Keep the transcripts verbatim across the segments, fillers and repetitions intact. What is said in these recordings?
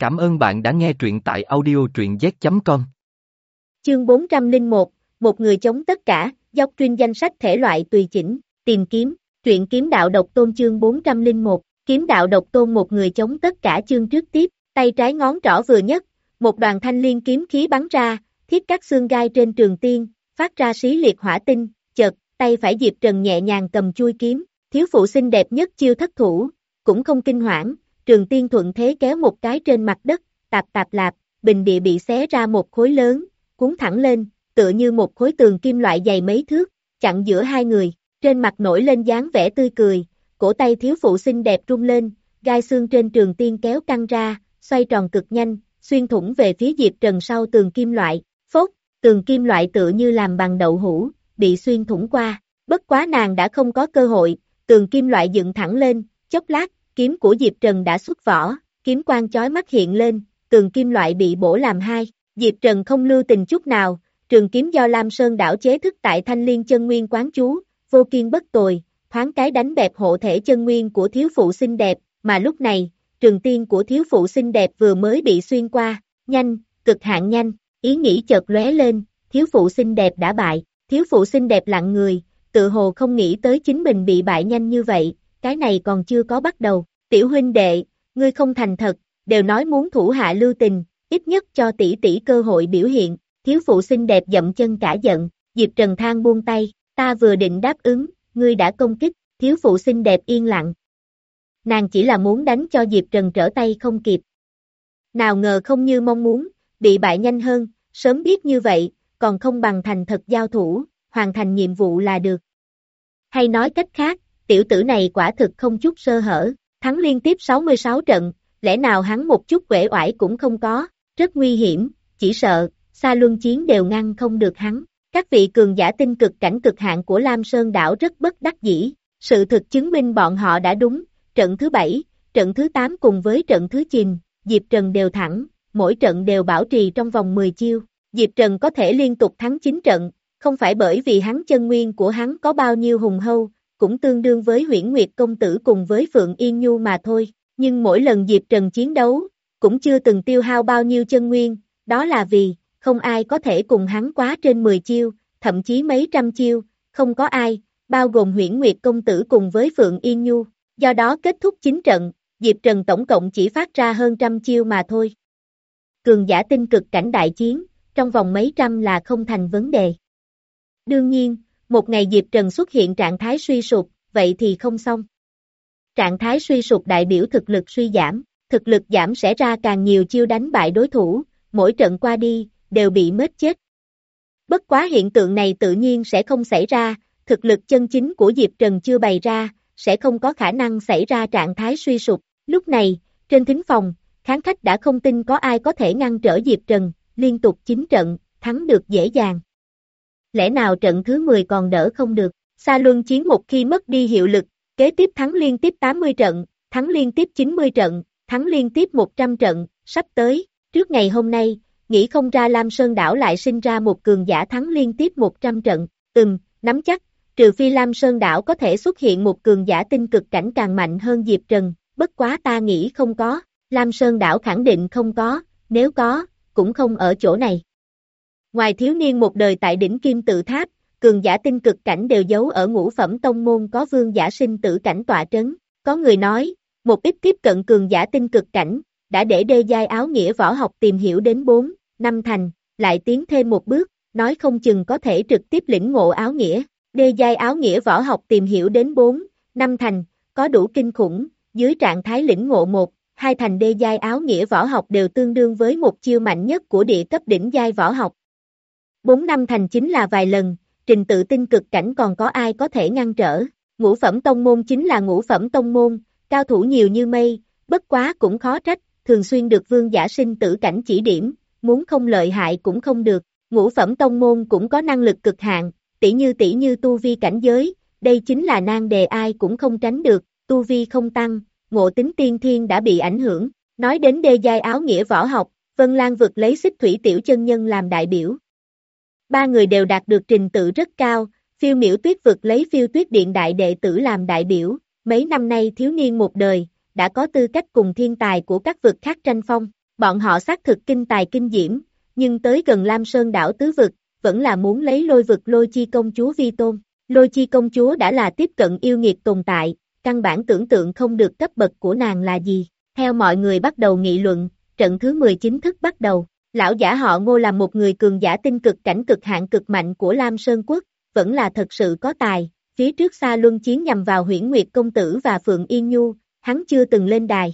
Cảm ơn bạn đã nghe truyện tại audio truyện z chấm com. Chương bốn trăm lẻ một, một người chống tất cả, Doctrine danh sách thể loại tùy chỉnh, tìm kiếm, truyện kiếm đạo độc tôn chương bốn trăm lẻ một, kiếm đạo độc tôn một người chống tất cả chương trước tiếp, tay trái ngón trỏ vừa nhất, một đoàn thanh liên kiếm khí bắn ra, thiết các xương gai trên trường tiên, phát ra xí liệt hỏa tinh, chợt, tay phải Diệp Trần nhẹ nhàng cầm chui kiếm, thiếu phụ xinh đẹp nhất chiêu thất thủ, cũng không kinh hoảng, trường tiên thuận thế kéo một cái trên mặt đất, tạp tạp lạp, bình địa bị xé ra một khối lớn, cuốn thẳng lên, tựa như một khối tường kim loại dày mấy thước, chặn giữa hai người, trên mặt nổi lên dáng vẻ tươi cười, cổ tay thiếu phụ xinh đẹp rung lên, gai xương trên trường tiên kéo căng ra, xoay tròn cực nhanh, xuyên thủng về phía Diệp Trần sau tường kim loại, phốt, tường kim loại tựa như làm bằng đậu hũ, bị xuyên thủng qua, bất quá nàng đã không có cơ hội, tường kim loại dựng thẳng lên, chốc lát, kiếm của Diệp Trần đã xuất vỏ, kiếm quang chói mắt hiện lên, tường kim loại bị bổ làm hai, Diệp Trần không lưu tình chút nào, trường kiếm do Lam Sơn đảo chế thức tại Thanh Liên chân nguyên quán chú, vô kiên bất tồi, thoáng cái đánh bẹp hộ thể chân nguyên của thiếu phụ xinh đẹp, mà lúc này, trường tiên của thiếu phụ xinh đẹp vừa mới bị xuyên qua, nhanh, cực hạn nhanh, ý nghĩ chợt lóe lên, thiếu phụ xinh đẹp đã bại, thiếu phụ xinh đẹp lặng người, tự hồ không nghĩ tới chính mình bị bại nhanh như vậy, cái này còn chưa có bắt đầu, tiểu huynh đệ, ngươi không thành thật, đều nói muốn thủ hạ lưu tình, ít nhất cho tỷ tỷ cơ hội biểu hiện, thiếu phụ xinh đẹp dậm chân cả giận, Diệp Trần than buông tay, ta vừa định đáp ứng, ngươi đã công kích, thiếu phụ xinh đẹp yên lặng. Nàng chỉ là muốn đánh cho Diệp Trần trở tay không kịp. Nào ngờ không như mong muốn, bị bại nhanh hơn, sớm biết như vậy, còn không bằng thành thật giao thủ, hoàn thành nhiệm vụ là được. Hay nói cách khác, tiểu tử này quả thực không chút sơ hở, thắng liên tiếp sáu mươi sáu trận, lẽ nào hắn một chút uể oải cũng không có, rất nguy hiểm, chỉ sợ, xa luân chiến đều ngăn không được hắn. Các vị cường giả tinh cực cảnh cực hạn của Lam Sơn đảo rất bất đắc dĩ, sự thực chứng minh bọn họ đã đúng, trận thứ bảy, trận thứ tám cùng với trận thứ chín, Diệp Trần đều thẳng, mỗi trận đều bảo trì trong vòng mười chiêu, Diệp Trần có thể liên tục thắng chín trận, không phải bởi vì hắn chân nguyên của hắn có bao nhiêu hùng hâu, cũng tương đương với Huyễn Nguyệt công tử cùng với Phượng Yên Nhu mà thôi, nhưng mỗi lần Diệp Trần chiến đấu, cũng chưa từng tiêu hao bao nhiêu chân nguyên, đó là vì, không ai có thể cùng hắn quá trên mười chiêu, thậm chí mấy trăm chiêu, không có ai, bao gồm Huyễn Nguyệt công tử cùng với Phượng Yên Nhu, do đó kết thúc chín trận, Diệp Trần tổng cộng chỉ phát ra hơn trăm chiêu mà thôi. Cường giả tinh cực cảnh đại chiến, trong vòng mấy trăm là không thành vấn đề. Đương nhiên, một ngày Diệp Trần xuất hiện trạng thái suy sụp, vậy thì không xong. Trạng thái suy sụp đại biểu thực lực suy giảm, thực lực giảm sẽ ra càng nhiều chiêu đánh bại đối thủ, mỗi trận qua đi, đều bị mết chết. Bất quá hiện tượng này tự nhiên sẽ không xảy ra, thực lực chân chính của Diệp Trần chưa bày ra, sẽ không có khả năng xảy ra trạng thái suy sụp. Lúc này, trên thính phòng, khán khách đã không tin có ai có thể ngăn trở Diệp Trần, liên tục chín trận, thắng được dễ dàng. Lẽ nào trận thứ mười còn đỡ không được, xa luân chiến một khi mất đi hiệu lực, kế tiếp thắng liên tiếp tám mươi trận, thắng liên tiếp chín mươi trận, thắng liên tiếp một trăm trận, sắp tới, trước ngày hôm nay, nghĩ không ra Lam Sơn đảo lại sinh ra một cường giả thắng liên tiếp một trăm trận, ừm, nắm chắc, trừ phi Lam Sơn đảo có thể xuất hiện một cường giả tinh cực cảnh càng mạnh hơn Diệp Trần, bất quá ta nghĩ không có, Lam Sơn đảo khẳng định không có, nếu có, cũng không ở chỗ này. Ngoài thiếu niên một đời tại đỉnh Kim Tự Tháp, cường giả tinh cực cảnh đều giấu ở ngũ phẩm tông môn có vương giả sinh tử cảnh tọa trấn, có người nói, một ít tiếp cận cường giả tinh cực cảnh, đã để đê giai áo nghĩa võ học tìm hiểu đến bốn, năm thành, lại tiến thêm một bước, nói không chừng có thể trực tiếp lĩnh ngộ áo nghĩa, đê giai áo nghĩa võ học tìm hiểu đến bốn, năm thành, có đủ kinh khủng, dưới trạng thái lĩnh ngộ một, hai thành đê giai áo nghĩa võ học đều tương đương với một chiêu mạnh nhất của địa cấp đỉnh giai võ học. bốn năm thành chính là vài lần, trình tự tinh cực cảnh còn có ai có thể ngăn trở, ngũ phẩm tông môn chính là ngũ phẩm tông môn, cao thủ nhiều như mây, bất quá cũng khó trách, thường xuyên được vương giả sinh tử cảnh chỉ điểm, muốn không lợi hại cũng không được, ngũ phẩm tông môn cũng có năng lực cực hạn, tỷ như tỷ như tu vi cảnh giới, đây chính là nan đề ai cũng không tránh được, tu vi không tăng, ngộ tính tiên thiên đã bị ảnh hưởng, nói đến đê giai áo nghĩa võ học, Vân Lan vực lấy Xích Thủy Tiểu chân nhân làm đại biểu. Ba người đều đạt được trình tự rất cao, Phiêu Miểu Tuyết vực lấy Phiêu Tuyết Điện đại đệ tử làm đại biểu, mấy năm nay thiếu niên một đời, đã có tư cách cùng thiên tài của các vực khác tranh phong, Bọn họ xác thực kinh tài kinh diễm, nhưng tới gần Lam Sơn đảo tứ vực, vẫn là muốn lấy lôi vực Lôi Chi công chúa vi tôn. Lôi Chi công chúa đã là tiếp cận yêu nghiệt tồn tại, căn bản tưởng tượng không được cấp bậc của nàng là gì. Theo mọi người bắt đầu nghị luận, trận thứ mười chính thức bắt đầu. Lão giả họ Ngô là một người cường giả tinh cực cảnh cực hạn cực mạnh của Lam Sơn Quốc, vẫn là thật sự có tài. Phía trước xa luân chiến nhằm vào Huyễn Nguyệt công tử và Phượng Yên Nhu, hắn chưa từng lên đài.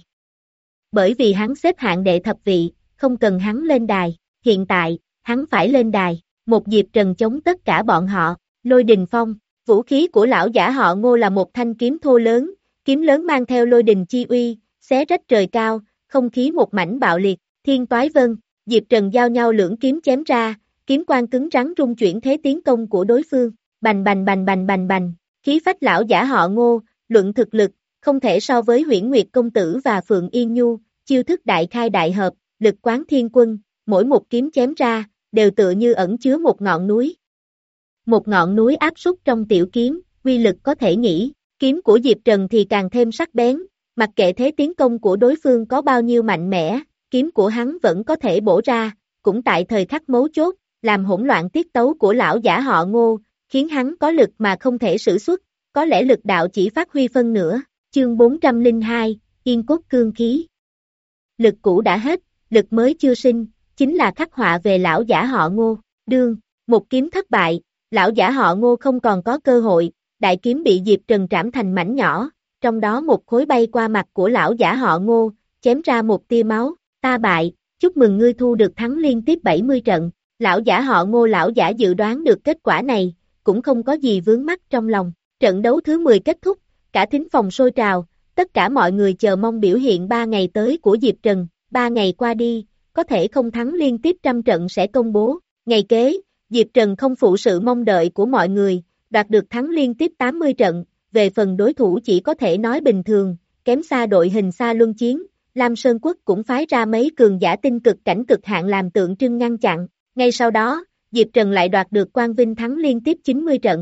Bởi vì hắn xếp hạng đệ thập vị, không cần hắn lên đài. Hiện tại, hắn phải lên đài. Một Diệp Trần chống tất cả bọn họ. Lôi đình phong, vũ khí của lão giả họ Ngô là một thanh kiếm thô lớn, kiếm lớn mang theo lôi đình chi uy, xé rách trời cao, không khí một mảnh bạo liệt. Thiên Toái Vân, Diệp Trần giao nhau lưỡng kiếm chém ra, kiếm quang cứng rắn rung chuyển thế tiến công của đối phương. Bành bành bành bành bành bành, khí phách lão giả họ Ngô, luận thực lực, không thể so với Huyễn Nguyệt công tử và Phượng Yên Nhu, chiêu thức đại khai đại hợp, lực quán thiên quân, mỗi một kiếm chém ra, đều tựa như ẩn chứa một ngọn núi. Một ngọn núi áp súc trong tiểu kiếm, uy lực có thể nghĩ, kiếm của Diệp Trần thì càng thêm sắc bén, mặc kệ thế tiến công của đối phương có bao nhiêu mạnh mẽ, kiếm của hắn vẫn có thể bổ ra, cũng tại thời khắc mấu chốt, làm hỗn loạn tiết tấu của lão giả họ Ngô, khiến hắn có lực mà không thể sử xuất, có lẽ lực đạo chỉ phát huy phân nửa. Chương bốn trăm lẻ hai, Yên cốt cương khí. Lực cũ đã hết, lực mới chưa sinh, chính là khắc họa về lão giả họ Ngô. Đương, một kiếm thất bại, lão giả họ Ngô không còn có cơ hội, đại kiếm bị Diệp Trần trảm thành mảnh nhỏ, trong đó một khối bay qua mặt của lão giả họ Ngô, chém ra một tia máu. Ta bại, chúc mừng ngươi thu được thắng liên tiếp bảy mươi trận. Lão giả họ Ngô lão giả dự đoán được kết quả này, cũng không có gì vướng mắc trong lòng. Trận đấu thứ mười kết thúc, cả thính phòng sôi trào, tất cả mọi người chờ mong biểu hiện ba ngày tới của Diệp Trần. Ba ngày qua đi, có thể không thắng liên tiếp trăm trận sẽ công bố. Ngày kế, Diệp Trần không phụ sự mong đợi của mọi người, đoạt được thắng liên tiếp tám mươi trận. Về phần đối thủ chỉ có thể nói bình thường, kém xa đội hình xa luân chiến. Lam Sơn Quốc cũng phái ra mấy cường giả tinh cực cảnh cực hạn làm tượng trưng ngăn chặn. Ngay sau đó, Diệp Trần lại đoạt được Quang Vinh thắng liên tiếp chín mươi trận.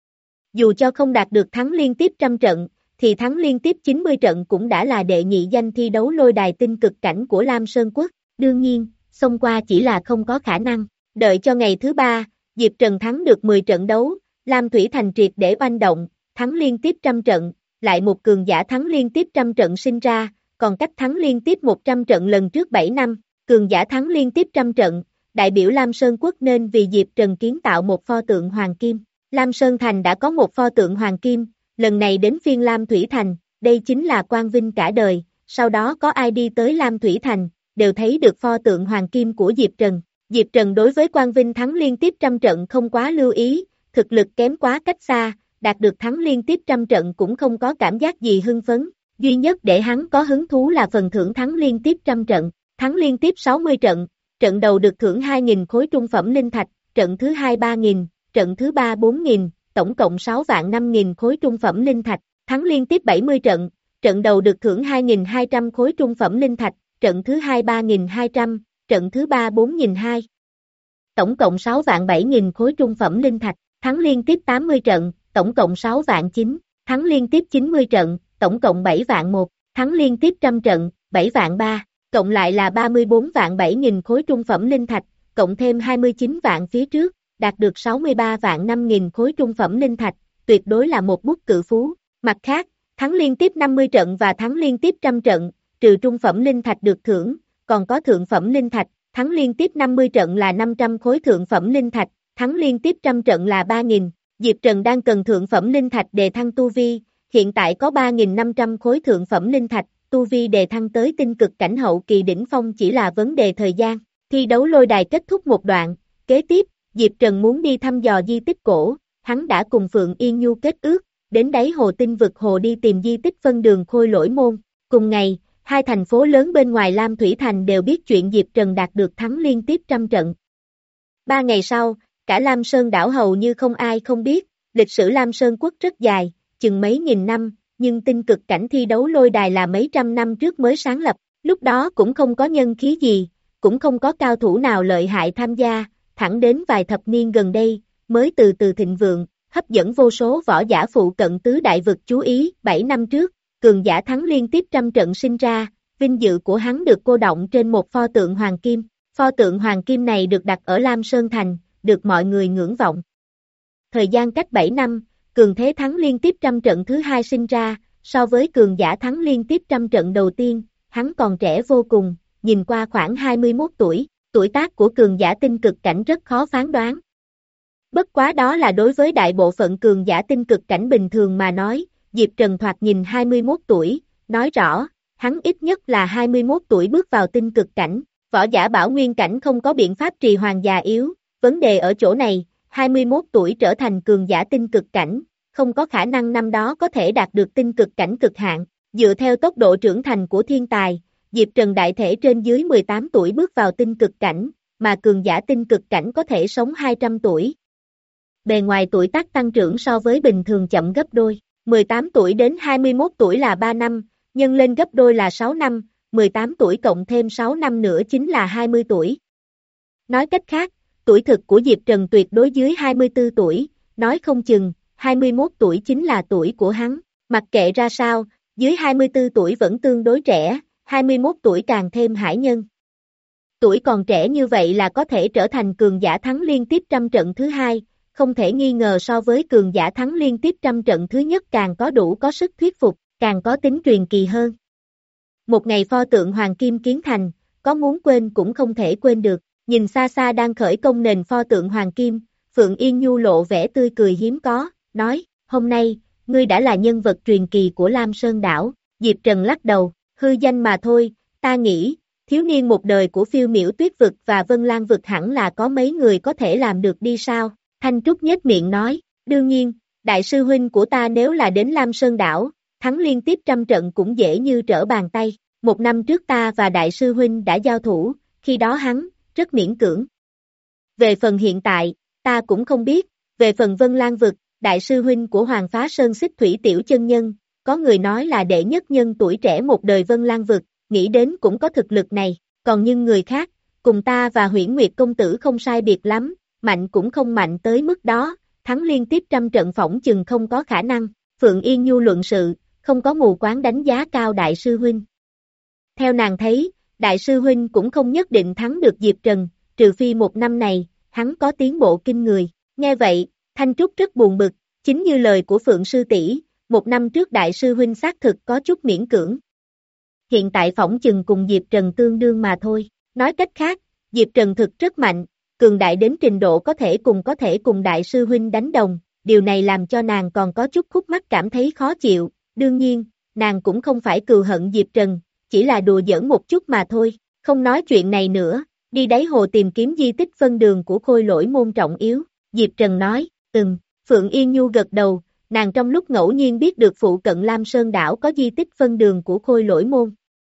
Dù cho không đạt được thắng liên tiếp trăm trận, thì thắng liên tiếp chín mươi trận cũng đã là đệ nhị danh thi đấu lôi đài tinh cực cảnh của Lam Sơn Quốc. Đương nhiên, xông qua chỉ là không có khả năng. Đợi cho ngày thứ ba, Diệp Trần thắng được mười trận đấu, Lam Thủy Thành triệt để oanh động, thắng liên tiếp trăm trận, lại một cường giả thắng liên tiếp trăm trận sinh ra, còn cách thắng liên tiếp một trăm trận lần trước bảy năm, cường giả thắng liên tiếp trăm trận, đại biểu Lam Sơn Quốc nên vì Diệp Trần kiến tạo một pho tượng Hoàng Kim. Lam Sơn Thành đã có một pho tượng Hoàng Kim, lần này đến phiên Lam Thủy Thành, đây chính là quang vinh cả đời, sau đó có ai đi tới Lam Thủy Thành, đều thấy được pho tượng Hoàng Kim của Diệp Trần. Diệp Trần đối với quang vinh thắng liên tiếp trăm trận không quá lưu ý, thực lực kém quá cách xa, đạt được thắng liên tiếp trăm trận cũng không có cảm giác gì hưng phấn, duy nhất để hắn có hứng thú là phần thưởng thắng liên tiếp trăm trận, thắng liên tiếp sáu mươi trận, trận đầu được thưởng hai nghìn khối trung phẩm linh thạch, trận thứ hai ba nghìn, trận thứ ba bốn nghìn, tổng cộng sáu vạn năm nghìn khối trung phẩm linh thạch, thắng liên tiếp bảy mươi trận, trận đầu được thưởng hai nghìn hai trăm khối trung phẩm linh thạch, trận thứ hai ba nghìn hai trăm, trận thứ ba bốn nghìn hai trăm, tổng cộng sáu vạn bảy nghìn khối trung phẩm linh thạch, thắng liên tiếp tám mươi trận, tổng cộng sáu vạn chín, thắng liên tiếp chín mươi trận, tổng cộng bảy vạn một, thắng liên tiếp trăm trận, bảy vạn ba, cộng lại là ba mươi bốn vạn bảy nghìn khối trung phẩm linh thạch, cộng thêm hai mươi chín vạn phía trước, đạt được sáu mươi ba vạn năm nghìn khối trung phẩm linh thạch, tuyệt đối là một bút cự phú. Mặt khác, thắng liên tiếp năm mươi trận và thắng liên tiếp trăm trận, trừ trung phẩm linh thạch được thưởng, còn có thượng phẩm linh thạch, thắng liên tiếp năm mươi trận là năm trăm khối thượng phẩm linh thạch, thắng liên tiếp trăm trận là ba nghìn. Diệp Trần đang cần thượng phẩm linh thạch đề thăng tu vi, hiện tại có ba nghìn năm trăm khối thượng phẩm linh thạch, tu vi đề thăng tới tinh cực cảnh hậu kỳ đỉnh phong chỉ là vấn đề thời gian. Thi đấu lôi đài kết thúc một đoạn, kế tiếp, Diệp Trần muốn đi thăm dò di tích cổ, hắn đã cùng Phượng Yên Nhu kết ước, đến đáy hồ tinh vực hồ đi tìm di tích Vân Đường Khôi Lỗi Môn. Cùng ngày, hai thành phố lớn bên ngoài Lam Thủy Thành đều biết chuyện Diệp Trần đạt được thắng liên tiếp trăm trận. Ba ngày sau, cả Lam Sơn đảo hầu như không ai không biết, lịch sử Lam Sơn Quốc rất dài, chừng mấy nghìn năm, nhưng tinh cực cảnh thi đấu lôi đài là mấy trăm năm trước mới sáng lập, lúc đó cũng không có nhân khí gì, cũng không có cao thủ nào lợi hại tham gia, thẳng đến vài thập niên gần đây, mới từ từ thịnh vượng, hấp dẫn vô số võ giả phụ cận tứ đại vực chú ý. Bảy năm trước, cường giả thắng liên tiếp trăm trận sinh ra, vinh dự của hắn được cô đọng trên một pho tượng hoàng kim. Pho tượng hoàng kim này được đặt ở Lam Sơn Thành, được mọi người ngưỡng vọng. Thời gian cách bảy năm, cường thế thắng liên tiếp trăm trận thứ hai sinh ra, so với cường giả thắng liên tiếp trăm trận đầu tiên, hắn còn trẻ vô cùng, nhìn qua khoảng hai mươi mốt tuổi, tuổi tác của cường giả tinh cực cảnh rất khó phán đoán. Bất quá đó là đối với đại bộ phận cường giả tinh cực cảnh bình thường mà nói, Diệp Trần thoạt nhìn hai mươi mốt tuổi, nói rõ, hắn ít nhất là hai mươi mốt tuổi bước vào tinh cực cảnh, võ giả bảo nguyên cảnh không có biện pháp trì hoãn già yếu, vấn đề ở chỗ này, hai mươi mốt tuổi trở thành cường giả tinh cực cảnh, không có khả năng năm đó có thể đạt được tinh cực cảnh cực hạn, dựa theo tốc độ trưởng thành của thiên tài, Diệp Trần đại thể trên dưới mười tám tuổi bước vào tinh cực cảnh, mà cường giả tinh cực cảnh có thể sống hai trăm tuổi. Bề ngoài tuổi tác tăng trưởng so với bình thường chậm gấp đôi, mười tám tuổi đến hai mươi mốt tuổi là ba năm, nhân lên gấp đôi là sáu năm, mười tám tuổi cộng thêm sáu năm nữa chính là hai mươi tuổi. Nói cách khác, tuổi thực của Diệp Trần tuyệt đối dưới hai mươi tư tuổi, nói không chừng, hai mươi mốt tuổi chính là tuổi của hắn, mặc kệ ra sao, dưới hai mươi tư tuổi vẫn tương đối trẻ, hai mươi mốt tuổi càng thêm hải nhân. Tuổi còn trẻ như vậy là có thể trở thành cường giả thắng liên tiếp trăm trận thứ hai, không thể nghi ngờ so với cường giả thắng liên tiếp trăm trận thứ nhất càng có đủ có sức thuyết phục, càng có tính truyền kỳ hơn. Một ngày pho tượng hoàng kim kiến thành, có muốn quên cũng không thể quên được, nhìn xa xa đang khởi công nền pho tượng hoàng kim, Phượng Yên Nhu lộ vẻ tươi cười hiếm có, nói, hôm nay, ngươi đã là nhân vật truyền kỳ của Lam Sơn đảo, Diệp Trần lắc đầu, hư danh mà thôi, ta nghĩ, thiếu niên một đời của phiêu miểu tuyết vực và Vân Lan vực hẳn là có mấy người có thể làm được đi sao, Thanh Trúc nhếch miệng nói, đương nhiên, đại sư huynh của ta nếu là đến Lam Sơn đảo, thắng liên tiếp trăm trận cũng dễ như trở bàn tay, một năm trước ta và đại sư huynh đã giao thủ, khi đó hắn, rất miễn cưỡng. Về phần hiện tại, ta cũng không biết, về phần Vân Lan vực, đại sư huynh của Hoàng Phá Sơn Xích Thủy Tiểu Chân Nhân, có người nói là đệ nhất nhân tuổi trẻ một đời Vân Lan vực, nghĩ đến cũng có thực lực này, còn những người khác, cùng ta và Huyễn Nguyệt công tử không sai biệt lắm, mạnh cũng không mạnh tới mức đó, thắng liên tiếp trăm trận phỏng chừng không có khả năng, Phượng Yên Nhu luận sự, không có mù quáng đánh giá cao đại sư huynh. Theo nàng thấy, đại sư huynh cũng không nhất định thắng được Diệp Trần, trừ phi một năm này, hắn có tiến bộ kinh người, nghe vậy, Thanh Trúc rất buồn bực, chính như lời của Phượng sư tỷ, một năm trước đại sư huynh xác thực có chút miễn cưỡng. Hiện tại phỏng chừng cùng Diệp Trần tương đương mà thôi, nói cách khác, Diệp Trần thực rất mạnh, cường đại đến trình độ có thể cùng có thể cùng đại sư huynh đánh đồng, điều này làm cho nàng còn có chút khúc mắc cảm thấy khó chịu, đương nhiên, nàng cũng không phải cừu hận Diệp Trần, chỉ là đùa giỡn một chút mà thôi, không nói chuyện này nữa, đi đáy hồ tìm kiếm di tích phân đường của Khôi Lỗi môn trọng yếu, Diệp Trần nói, ừm, Phượng Yên Nhu gật đầu, nàng trong lúc ngẫu nhiên biết được phụ cận Lam Sơn đảo có di tích phân đường của Khôi Lỗi môn.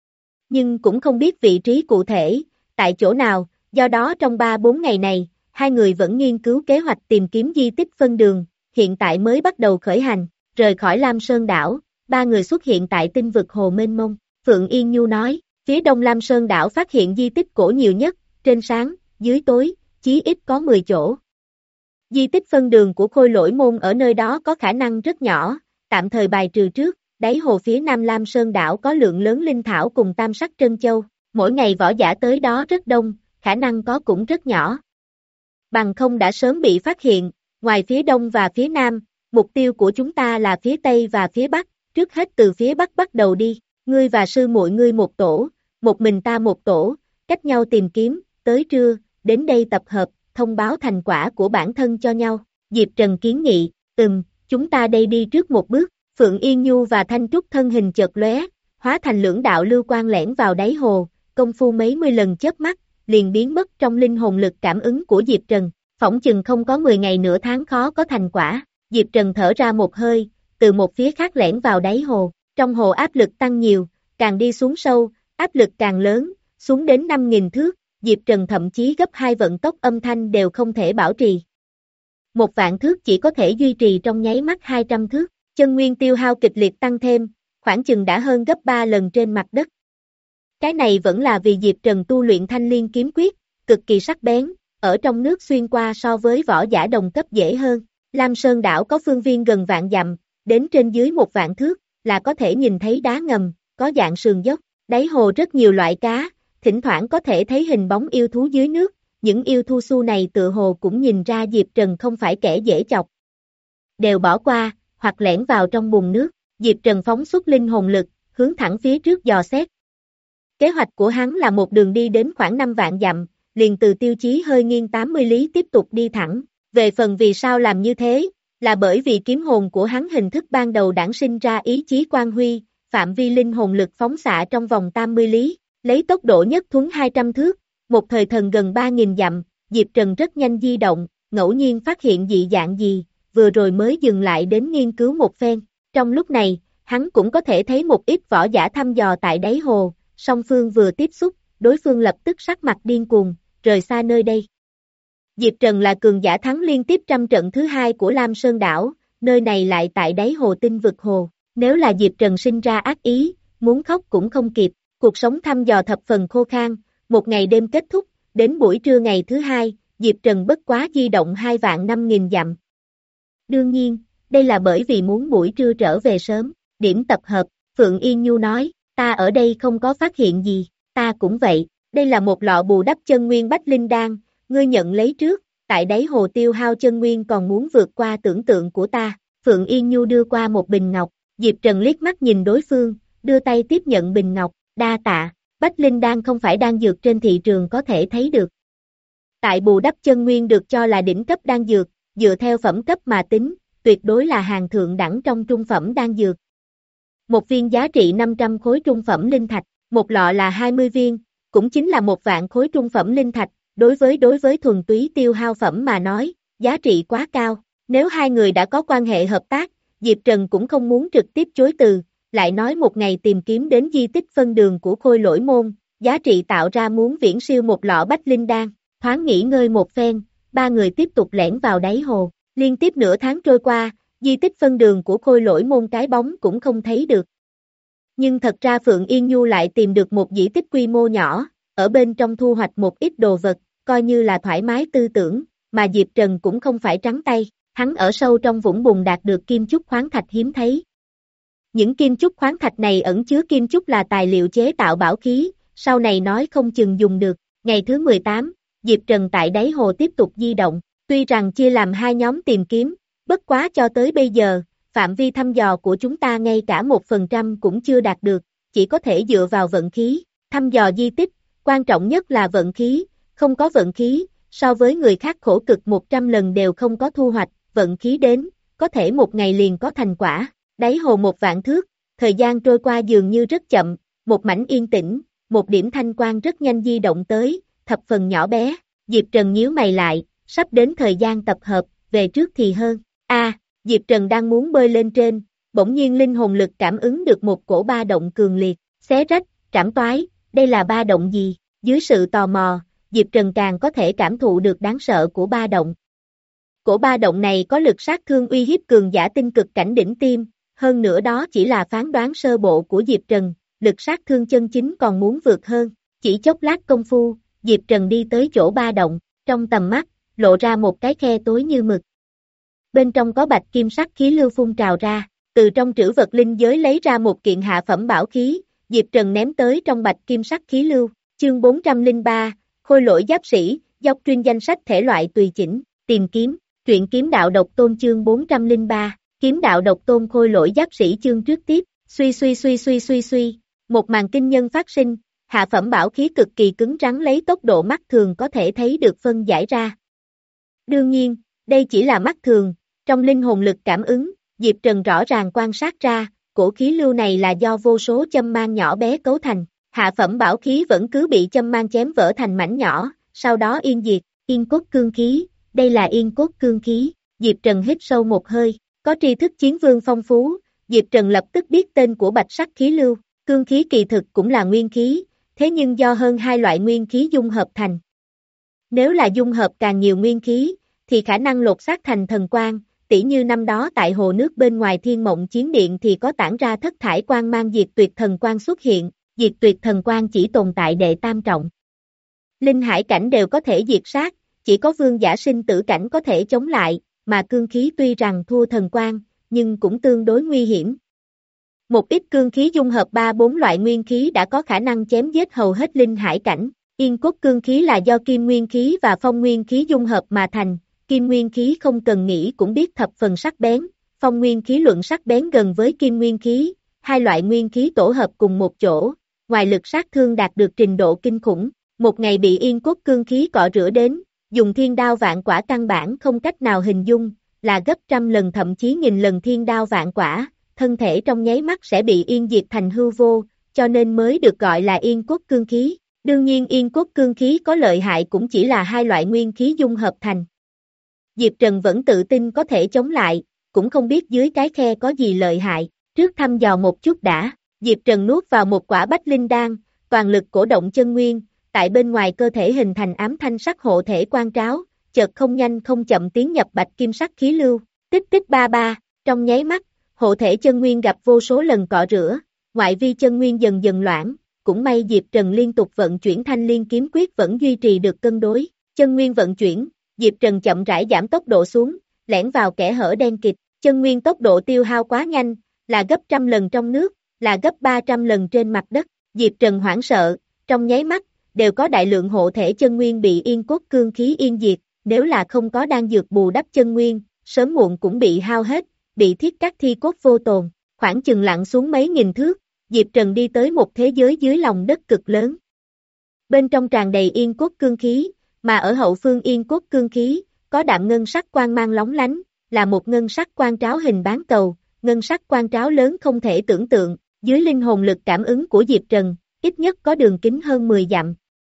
Nhưng cũng không biết vị trí cụ thể, tại chỗ nào, do đó trong ba bốn ngày này, hai người vẫn nghiên cứu kế hoạch tìm kiếm di tích phân đường, hiện tại mới bắt đầu khởi hành, rời khỏi Lam Sơn đảo, ba người xuất hiện tại tinh vực Hồ Mênh Mông, Phượng Yên Nhu nói, phía đông Lam Sơn đảo phát hiện di tích cổ nhiều nhất, trên sáng, dưới tối, chí ít có mười chỗ. Di tích phân đường của Khôi Lỗi môn ở nơi đó có khả năng rất nhỏ, tạm thời bài trừ trước, đáy hồ phía nam Lam Sơn đảo có lượng lớn linh thảo cùng tam sắc trân châu, mỗi ngày võ giả tới đó rất đông, khả năng có cũng rất nhỏ. Bằng không đã sớm bị phát hiện, ngoài phía đông và phía nam, mục tiêu của chúng ta là phía tây và phía bắc, trước hết từ phía bắc bắt đầu đi, ngươi và sư muội ngươi một tổ, một mình ta một tổ, cách nhau tìm kiếm, tới trưa, đến đây tập hợp, thông báo thành quả của bản thân cho nhau, Diệp Trần kiến nghị, ừm, chúng ta đây đi trước một bước, Phượng Yên Nhu và Thanh Trúc thân hình chợt lóe, hóa thành lưỡng đạo lưu quang lẻn vào đáy hồ, công phu mấy mươi lần chớp mắt, liền biến mất trong linh hồn lực cảm ứng của Diệp Trần, phỏng chừng không có mười ngày nửa tháng khó có thành quả, Diệp Trần thở ra một hơi, từ một phía khác lẻn vào đáy hồ, trong hồ áp lực tăng nhiều, càng đi xuống sâu, áp lực càng lớn, xuống đến năm nghìn thước, Diệp Trần thậm chí gấp hai vận tốc âm thanh đều không thể bảo trì. Một vạn thước chỉ có thể duy trì trong nháy mắt hai trăm thước, chân nguyên tiêu hao kịch liệt tăng thêm, khoảng chừng đã hơn gấp ba lần trên mặt đất. Cái này vẫn là vì Diệp Trần tu luyện thanh liên kiếm quyết, cực kỳ sắc bén, ở trong nước xuyên qua so với võ giả đồng cấp dễ hơn. Lam Sơn đảo có phương viên gần vạn dặm, đến trên dưới một vạn thước, là có thể nhìn thấy đá ngầm, có dạng sườn dốc, Đáy hồ rất nhiều loại cá, thỉnh thoảng có thể thấy hình bóng yêu thú dưới nước, những yêu thú su này tựa hồ cũng nhìn ra Diệp Trần không phải kẻ dễ chọc. Đều bỏ qua, hoặc lẻn vào trong bùn nước, Diệp Trần phóng xuất linh hồn lực, hướng thẳng phía trước dò xét. Kế hoạch của hắn là một đường đi đến khoảng năm vạn dặm, liền từ tiêu chí hơi nghiêng tám mươi lý tiếp tục đi thẳng. Về phần vì sao làm như thế, là bởi vì kiếm hồn của hắn hình thức ban đầu đản sinh ra ý chí quang huy, phạm vi linh hồn lực phóng xạ trong vòng tám mươi lý, lấy tốc độ nhất thuấn hai trăm thước, một thời thần gần ba nghìn dặm, Diệp Trần rất nhanh di động, ngẫu nhiên phát hiện dị dạng gì, vừa rồi mới dừng lại đến nghiên cứu một phen. Trong lúc này, hắn cũng có thể thấy một ít võ giả thăm dò tại đáy hồ, song phương vừa tiếp xúc, đối phương lập tức sắc mặt điên cuồng, rời xa nơi đây. Diệp Trần là cường giả thắng liên tiếp trăm trận thứ hai của Lam Sơn đảo, nơi này lại tại đáy hồ tinh vực hồ. Nếu là Diệp Trần sinh ra ác ý, muốn khóc cũng không kịp, cuộc sống thăm dò thập phần khô khan, một ngày đêm kết thúc, đến buổi trưa ngày thứ hai, Diệp Trần bất quá di động hai vạn năm nghìn dặm. Đương nhiên, đây là bởi vì muốn buổi trưa trở về sớm, điểm tập hợp, Phượng Yên Nhu nói, ta ở đây không có phát hiện gì, ta cũng vậy, đây là một lọ bù đắp chân nguyên bách linh đan, ngươi nhận lấy trước, tại đáy hồ tiêu hao chân nguyên còn muốn vượt qua tưởng tượng của ta, Phượng Yên Nhu đưa qua một bình ngọc, Diệp Trần liếc mắt nhìn đối phương, đưa tay tiếp nhận bình ngọc, đa tạ, bách linh đan không phải đan dược trên thị trường có thể thấy được. Tại bù đắp chân nguyên được cho là đỉnh cấp đan dược, dựa theo phẩm cấp mà tính, tuyệt đối là hàng thượng đẳng trong trung phẩm đan dược. Một viên giá trị năm trăm khối trung phẩm linh thạch, một lọ là hai mươi viên, cũng chính là một vạn khối trung phẩm linh thạch, đối với đối với thuần túy tiêu hao phẩm mà nói, giá trị quá cao. Nếu hai người đã có quan hệ hợp tác, Diệp Trần cũng không muốn trực tiếp chối từ, lại nói một ngày tìm kiếm đến di tích phân đường của Khôi Lỗi Môn, giá trị tạo ra muốn viễn siêu một lọ bách linh đan. Thoáng nghỉ ngơi một phen, ba người tiếp tục lẻn vào đáy hồ, liên tiếp nửa tháng trôi qua, di tích phân đường của Khôi Lỗi Môn cái bóng cũng không thấy được. Nhưng thật ra Phượng Yên Nhu lại tìm được một di tích quy mô nhỏ, ở bên trong thu hoạch một ít đồ vật, coi như là thoải mái tư tưởng, mà Diệp Trần cũng không phải trắng tay, hắn ở sâu trong vũng bùn đạt được kim chúc khoáng thạch hiếm thấy. Những kim chúc khoáng thạch này ẩn chứa kim chúc là tài liệu chế tạo bảo khí, sau này nói không chừng dùng được. Ngày thứ mười tám, Diệp Trần tại đáy hồ tiếp tục di động, tuy rằng chia làm hai nhóm tìm kiếm, bất quá cho tới bây giờ, phạm vi thăm dò của chúng ta ngay cả một phần trăm cũng chưa đạt được, chỉ có thể dựa vào vận khí, thăm dò di tích, quan trọng nhất là vận khí, không có vận khí, so với người khác khổ cực một trăm lần đều không có thu hoạch, vận khí đến, có thể một ngày liền có thành quả, đáy hồ một vạn thước, thời gian trôi qua dường như rất chậm, một mảnh yên tĩnh, một điểm thanh quang rất nhanh di động tới, thập phần nhỏ bé, Diệp Trần nhíu mày lại, sắp đến thời gian tập hợp, về trước thì hơn, a Diệp Trần đang muốn bơi lên trên, bỗng nhiên linh hồn lực cảm ứng được một cổ ba động cường liệt, xé rách, trảm toái, đây là ba động gì, dưới sự tò mò, Diệp Trần càng có thể cảm thụ được đáng sợ của ba động. Cổ ba động này có lực sát thương uy hiếp cường giả tinh cực cảnh đỉnh tiêm, hơn nữa đó chỉ là phán đoán sơ bộ của Diệp Trần, lực sát thương chân chính còn muốn vượt hơn, chỉ chốc lát công phu, Diệp Trần đi tới chỗ ba động, trong tầm mắt, lộ ra một cái khe tối như mực. Bên trong có bạch kim sắc khí lưu phun trào ra, từ trong trữ vật linh giới lấy ra một kiện hạ phẩm bảo khí, Diệp Trần ném tới trong bạch kim sắc khí lưu, chương bốn trăm lẻ ba, Khôi Lỗi Giáp Sĩ, dọc chuyên danh sách thể loại tùy chỉnh, tìm kiếm, truyện kiếm đạo độc tôn chương bốn trăm lẻ ba, kiếm đạo độc tôn Khôi Lỗi Giáp Sĩ chương trước tiếp, suy suy suy suy suy suy, một màn kinh nhân phát sinh, hạ phẩm bảo khí cực kỳ cứng rắn lấy tốc độ mắt thường có thể thấy được phân giải ra. Đương nhiên, đây chỉ là mắt thường, trong linh hồn lực cảm ứng, Diệp Trần rõ ràng quan sát ra, cổ khí lưu này là do vô số châm mang nhỏ bé cấu thành, hạ phẩm bảo khí vẫn cứ bị châm mang chém vỡ thành mảnh nhỏ, sau đó yên diệt, yên cốt cương khí, đây là yên cốt cương khí, Diệp Trần hít sâu một hơi, có tri thức chiến vương phong phú, Diệp Trần lập tức biết tên của bạch sắc khí lưu, cương khí kỳ thực cũng là nguyên khí, thế nhưng do hơn hai loại nguyên khí dung hợp thành. Nếu là dung hợp càng nhiều nguyên khí, thì khả năng lột xác thành thần quang, tỉ như năm đó tại hồ nước bên ngoài Thiên Mộng Chiến Điện thì có tản ra thất thải quang mang diệt tuyệt thần quang xuất hiện, diệt tuyệt thần quang chỉ tồn tại đệ tam trọng. Linh hải cảnh đều có thể diệt sát, chỉ có vương giả sinh tử cảnh có thể chống lại, mà cương khí tuy rằng thua thần quang, nhưng cũng tương đối nguy hiểm. Một ít cương khí dung hợp ba bốn loại nguyên khí đã có khả năng chém giết hầu hết linh hải cảnh. Yên cốt cương khí là do kim nguyên khí và phong nguyên khí dung hợp mà thành, kim nguyên khí không cần nghĩ cũng biết thập phần sắc bén, phong nguyên khí luận sắc bén gần với kim nguyên khí, hai loại nguyên khí tổ hợp cùng một chỗ, ngoài lực sát thương đạt được trình độ kinh khủng, một ngày bị yên cốt cương khí cọ rửa đến, dùng thiên đao vạn quả căn bản không cách nào hình dung, là gấp trăm lần thậm chí nghìn lần thiên đao vạn quả, thân thể trong nháy mắt sẽ bị yên diệt thành hư vô, cho nên mới được gọi là yên cốt cương khí. Đương nhiên yên cốt cương khí có lợi hại cũng chỉ là hai loại nguyên khí dung hợp thành. Diệp Trần vẫn tự tin có thể chống lại, cũng không biết dưới cái khe có gì lợi hại, trước thăm dò một chút đã, Diệp Trần nuốt vào một quả bách linh đan, toàn lực cổ động chân nguyên, tại bên ngoài cơ thể hình thành ám thanh sắc hộ thể quan tráo, chợt không nhanh không chậm tiến nhập bạch kim sắc khí lưu, tích tích ba ba, trong nháy mắt, hộ thể chân nguyên gặp vô số lần cọ rửa, ngoại vi chân nguyên dần dần loãng. Cũng may Diệp Trần liên tục vận chuyển thanh liên kiếm quyết vẫn duy trì được cân đối, chân nguyên vận chuyển, Diệp Trần chậm rãi giảm tốc độ xuống, lẻn vào kẽ hở đen kịt, chân nguyên tốc độ tiêu hao quá nhanh, là gấp trăm lần trong nước, là gấp ba trăm lần trên mặt đất, Diệp Trần hoảng sợ, trong nháy mắt, đều có đại lượng hộ thể chân nguyên bị yên cốt cương khí yên diệt, nếu là không có đan dược bù đắp chân nguyên, sớm muộn cũng bị hao hết, bị thiết cắt thi cốt vô tồn, khoảng chừng lặn xuống mấy nghìn thước. Diệp Trần đi tới một thế giới dưới lòng đất cực lớn. Bên trong tràn đầy yên cốt cương khí, mà ở hậu phương yên cốt cương khí, có đạm ngân sắc quang mang lóng lánh, là một ngân sắc quan tráo hình bán cầu, ngân sắc quan tráo lớn không thể tưởng tượng, dưới linh hồn lực cảm ứng của Diệp Trần, ít nhất có đường kính hơn mười dặm.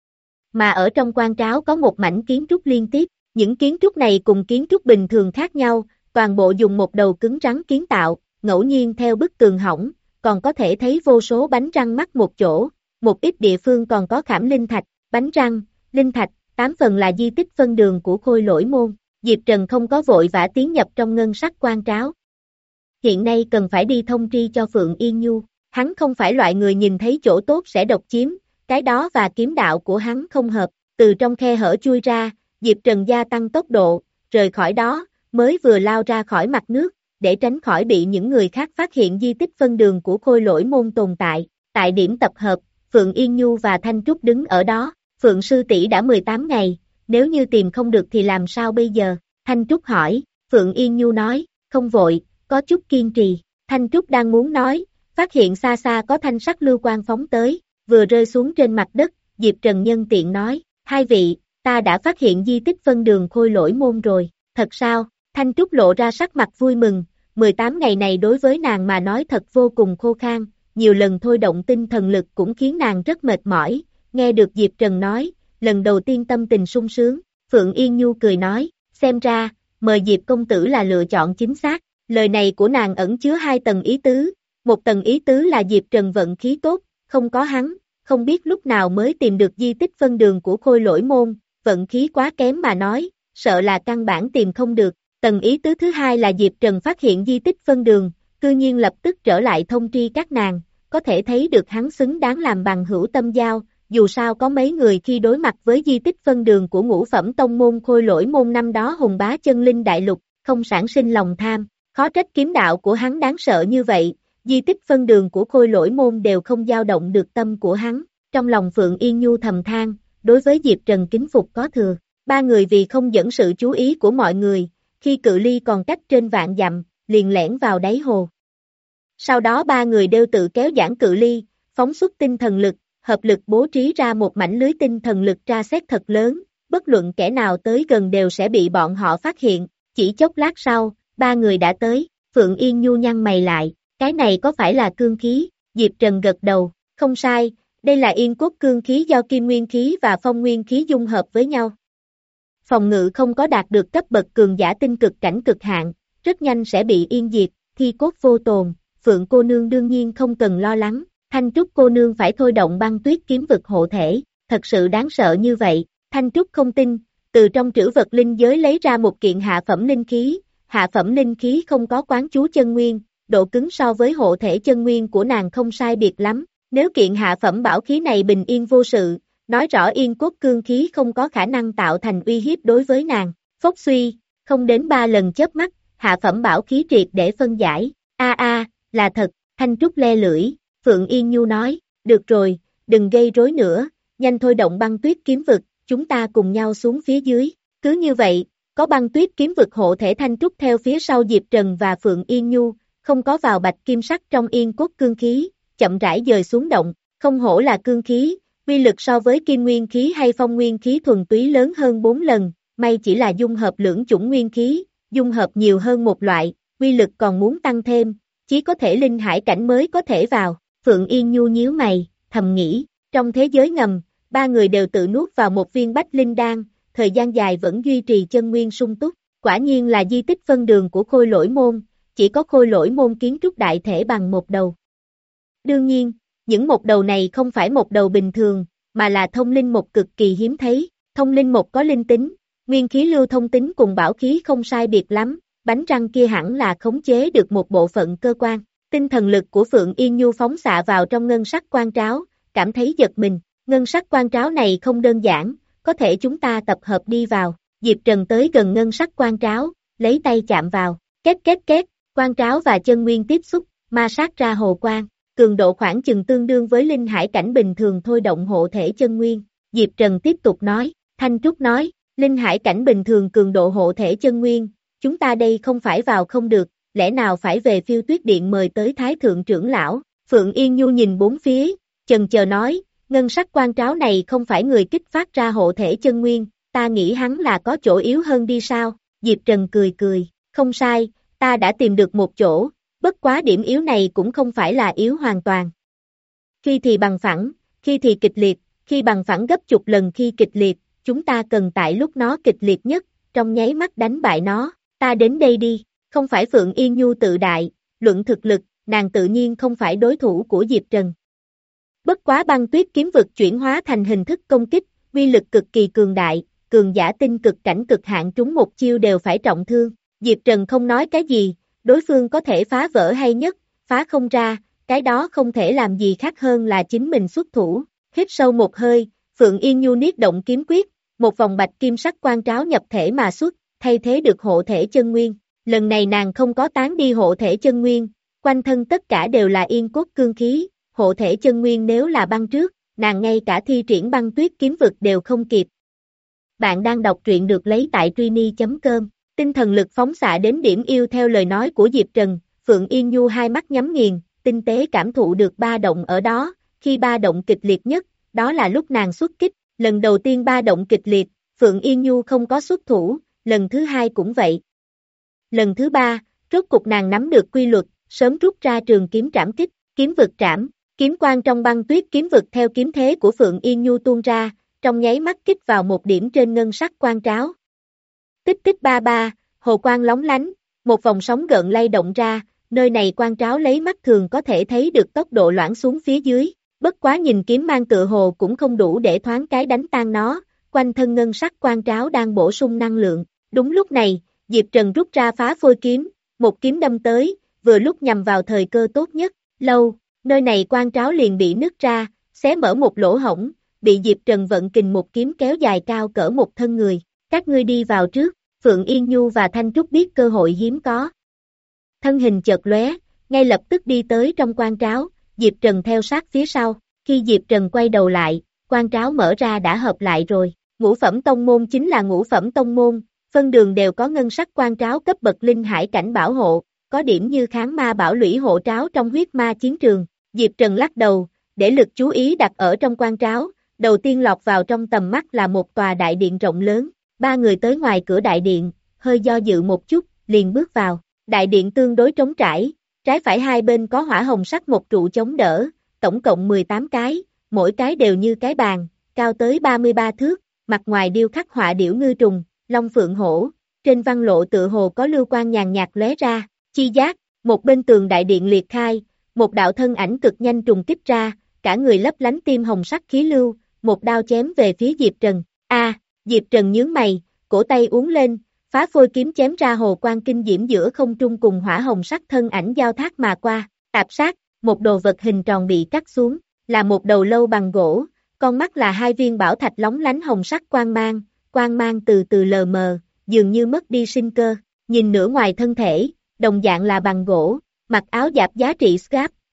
Mà ở trong quan tráo có một mảnh kiến trúc liên tiếp, những kiến trúc này cùng kiến trúc bình thường khác nhau, toàn bộ dùng một đầu cứng rắn kiến tạo, ngẫu nhiên theo bức tường hỏng, còn có thể thấy vô số bánh răng mắc một chỗ, một ít địa phương còn có khảm linh thạch, bánh răng, linh thạch, tám phần là di tích phân đường của Khôi Lỗi Môn. Diệp Trần không có vội vã tiến nhập trong ngân sắc quan tráo. Hiện nay cần phải đi thông tri cho Phượng Yên Nhu, hắn không phải loại người nhìn thấy chỗ tốt sẽ độc chiếm, cái đó và kiếm đạo của hắn không hợp, từ trong khe hở chui ra, Diệp Trần gia tăng tốc độ, rời khỏi đó, mới vừa lao ra khỏi mặt nước, để tránh khỏi bị những người khác phát hiện di tích phân đường của Khôi Lỗi Môn tồn tại. Tại điểm tập hợp, Phượng Yên Nhu và Thanh Trúc đứng ở đó, Phượng sư tỷ đã mười tám ngày, nếu như tìm không được thì làm sao bây giờ? Thanh Trúc hỏi, Phượng Yên Nhu nói, không vội, có chút kiên trì. Thanh Trúc đang muốn nói, phát hiện xa xa có thanh sắc lưu quang phóng tới, vừa rơi xuống trên mặt đất, Diệp Trần nhân tiện nói, hai vị, ta đã phát hiện di tích phân đường Khôi Lỗi Môn rồi, thật sao? Thanh Trúc lộ ra sắc mặt vui mừng, mười tám ngày này đối với nàng mà nói thật vô cùng khô khan, nhiều lần thôi động tinh thần lực cũng khiến nàng rất mệt mỏi, nghe được Diệp Trần nói, lần đầu tiên tâm tình sung sướng, Phượng Yên Nhu cười nói, xem ra, mời Diệp công tử là lựa chọn chính xác, lời này của nàng ẩn chứa hai tầng ý tứ, một tầng ý tứ là Diệp Trần vận khí tốt, không có hắn, không biết lúc nào mới tìm được di tích phân đường của Khôi Lỗi Môn, vận khí quá kém mà nói, sợ là căn bản tìm không được. Tầng ý tứ thứ hai là Diệp Trần phát hiện di tích phân đường, cư nhiên lập tức trở lại thông tri các nàng, có thể thấy được hắn xứng đáng làm bằng hữu tâm giao, dù sao có mấy người khi đối mặt với di tích phân đường của ngũ phẩm tông môn Khôi Lỗi Môn năm đó hùng bá chân linh đại lục, không sản sinh lòng tham, khó trách kiếm đạo của hắn đáng sợ như vậy, di tích phân đường của Khôi Lỗi Môn đều không dao động được tâm của hắn, trong lòng Phượng Yên Nhu thầm than, đối với Diệp Trần kính phục có thừa, ba người vì không dẫn sự chú ý của mọi người, khi cự ly còn cách trên vạn dặm, liền lẻn vào đáy hồ. Sau đó ba người đều tự kéo giãn cự ly, phóng xuất tinh thần lực, hợp lực bố trí ra một mảnh lưới tinh thần lực tra xét thật lớn, bất luận kẻ nào tới gần đều sẽ bị bọn họ phát hiện, chỉ chốc lát sau, ba người đã tới, Phượng Yên Nhu nhăn mày lại, cái này có phải là cương khí, Diệp Trần gật đầu, không sai, đây là yên cốt cương khí do kim nguyên khí và phong nguyên khí dung hợp với nhau. Phòng ngự không có đạt được cấp bậc cường giả tinh cực cảnh cực hạn, rất nhanh sẽ bị yên diệt, thi cốt vô tồn, Phượng cô nương đương nhiên không cần lo lắng, Thanh Trúc cô nương phải thôi động băng tuyết kiếm vực hộ thể, thật sự đáng sợ như vậy, Thanh Trúc không tin, từ trong trữ vật linh giới lấy ra một kiện hạ phẩm linh khí, hạ phẩm linh khí không có quán chú chân nguyên, độ cứng so với hộ thể chân nguyên của nàng không sai biệt lắm, nếu kiện hạ phẩm bảo khí này bình yên vô sự, nói rõ yên cốt cương khí không có khả năng tạo thành uy hiếp đối với nàng, phốc suy, không đến ba lần chớp mắt, hạ phẩm bảo khí triệt để phân giải, a a, là thật, Thanh Trúc le lưỡi, Phượng Yên Nhu nói, được rồi, đừng gây rối nữa, nhanh thôi động băng tuyết kiếm vực, chúng ta cùng nhau xuống phía dưới. Cứ như vậy, có băng tuyết kiếm vực hộ thể Thanh Trúc theo phía sau Diệp Trần và Phượng Yên Nhu, không có vào bạch kim sắc trong yên cốt cương khí, chậm rãi dời xuống động, không hổ là cương khí, uy lực so với kim nguyên khí hay phong nguyên khí thuần túy lớn hơn bốn lần, may chỉ là dung hợp lưỡng chủng nguyên khí, dung hợp nhiều hơn một loại, uy lực còn muốn tăng thêm, chỉ có thể linh hải cảnh mới có thể vào. Phượng Yên Nhu nhíu mày, thầm nghĩ, trong thế giới ngầm, ba người đều tự nuốt vào một viên bách linh đan, thời gian dài vẫn duy trì chân nguyên sung túc, quả nhiên là di tích phân đường của Khôi Lỗi môn, chỉ có Khôi Lỗi môn kiến trúc đại thể bằng một đầu. Đương nhiên, những một đầu này không phải một đầu bình thường, mà là thông linh một cực kỳ hiếm thấy, thông linh một có linh tính, nguyên khí lưu thông tính cùng bảo khí không sai biệt lắm, bánh răng kia hẳn là khống chế được một bộ phận cơ quan. Tinh thần lực của Phượng Yên Nhu phóng xạ vào trong ngân sắc quan tráo, cảm thấy giật mình, ngân sắc quan tráo này không đơn giản, có thể chúng ta tập hợp đi vào. Diệp Trần tới gần ngân sắc quan tráo, lấy tay chạm vào, két két két, quan tráo và chân nguyên tiếp xúc, ma sát ra hồ quang, cường độ khoảng chừng tương đương với linh hải cảnh bình thường thôi động hộ thể chân nguyên. Diệp Trần tiếp tục nói, Thanh Trúc nói, linh hải cảnh bình thường cường độ hộ thể chân nguyên, chúng ta đây không phải vào không được, lẽ nào phải về Phiêu Tuyết Điện mời tới Thái Thượng trưởng lão. Phượng Yên Nhu nhìn bốn phía, chần chờ nói, ngân sắc quan tráo này không phải người kích phát ra hộ thể chân nguyên, ta nghĩ hắn là có chỗ yếu hơn đi sao. Diệp Trần cười cười, không sai, ta đã tìm được một chỗ, bất quá điểm yếu này cũng không phải là yếu hoàn toàn. Khi thì bằng phẳng, khi thì kịch liệt, khi bằng phẳng gấp chục lần khi kịch liệt, chúng ta cần tại lúc nó kịch liệt nhất, trong nháy mắt đánh bại nó, ta đến đây đi. Không phải Phượng Yên Nhu tự đại, luận thực lực, nàng tự nhiên không phải đối thủ của Diệp Trần. Bất quá băng tuyết kiếm vực chuyển hóa thành hình thức công kích, uy lực cực kỳ cường đại, cường giả tinh cực cảnh cực hạn trúng một chiêu đều phải trọng thương. Diệp Trần không nói cái gì, đối phương có thể phá vỡ hay nhất, phá không ra, cái đó không thể làm gì khác hơn là chính mình xuất thủ. Hít sâu một hơi, Phượng Yên Nhu niết động kiếm quyết, một vòng bạch kim sắc quan tráo nhập thể mà xuất, thay thế được hộ thể chân nguyên. Lần này nàng không có tán đi hộ thể chân nguyên, quanh thân tất cả đều là yên cốt cương khí, hộ thể chân nguyên nếu là băng trước, nàng ngay cả thi triển băng tuyết kiếm vực đều không kịp. Bạn đang đọc truyện được lấy tại Trini chấm com, tinh thần lực phóng xạ đến điểm yêu theo lời nói của Diệp Trần, Phượng Yên Nhu hai mắt nhắm nghiền, tinh tế cảm thụ được ba động ở đó, khi ba động kịch liệt nhất, đó là lúc nàng xuất kích, lần đầu tiên ba động kịch liệt, Phượng Yên Nhu không có xuất thủ, lần thứ hai cũng vậy. Lần thứ ba, rốt cục nàng nắm được quy luật, sớm rút ra trường kiếm trảm kích, kiếm vực trảm, kiếm quang trong băng tuyết kiếm vực theo kiếm thế của Phượng Yên Nhu tuôn ra, trong nháy mắt kích vào một điểm trên ngân sắc quan tráo. Tích tích ba ba, hồ quang lóng lánh, một vòng sóng gợn lay động ra, nơi này quan tráo lấy mắt thường có thể thấy được tốc độ loãng xuống phía dưới, bất quá nhìn kiếm mang tựa hồ cũng không đủ để thoáng cái đánh tan nó, quanh thân ngân sắc quan tráo đang bổ sung năng lượng. Đúng lúc này, Diệp Trần rút ra phá phôi kiếm, một kiếm đâm tới, vừa lúc nhằm vào thời cơ tốt nhất, lâu, nơi này quan tráo liền bị nứt ra, xé mở một lỗ hổng, bị Diệp Trần vận kình một kiếm kéo dài cao cỡ một thân người, các ngươi đi vào trước. Phượng Yên Nhu và Thanh Trúc biết cơ hội hiếm có. Thân hình chợt lóe, ngay lập tức đi tới trong quan tráo, Diệp Trần theo sát phía sau, khi Diệp Trần quay đầu lại, quan tráo mở ra đã hợp lại rồi, ngũ phẩm tông môn chính là ngũ phẩm tông môn. Phân đường đều có ngân sắc quan tráo cấp bậc linh hải cảnh bảo hộ, có điểm như kháng ma bảo lũy hộ tráo trong huyết ma chiến trường. Diệp Trần lắc đầu, để lực chú ý đặt ở trong quan tráo, đầu tiên lọt vào trong tầm mắt là một tòa đại điện rộng lớn. Ba người tới ngoài cửa đại điện, hơi do dự một chút, liền bước vào. Đại điện tương đối trống trải, trái phải hai bên có hỏa hồng sắc một trụ chống đỡ, tổng cộng mười tám cái, mỗi cái đều như cái bàn, cao tới ba mươi ba thước, mặt ngoài điêu khắc họa điểu ngư trùng, long phượng hổ, trên văn lộ tựa hồ có lưu quang nhàn nhạt lóe ra, chi giác, một bên tường đại điện liệt khai, một đạo thân ảnh cực nhanh trùng kích ra, cả người lấp lánh tim hồng sắc khí lưu, một đao chém về phía Diệp Trần. A, Diệp Trần nhướng mày, cổ tay uốn lên, phá phôi kiếm chém ra hồ quang kinh diễm giữa không trung cùng hỏa hồng sắc thân ảnh giao thác mà qua, tạp sát, một đồ vật hình tròn bị cắt xuống, là một đầu lâu bằng gỗ, con mắt là hai viên bảo thạch lóng lánh hồng sắc quang mang, quang mang từ từ lờ mờ, dường như mất đi sinh cơ, nhìn nửa ngoài thân thể, đồng dạng là bằng gỗ, mặc áo giáp giá trị scrap,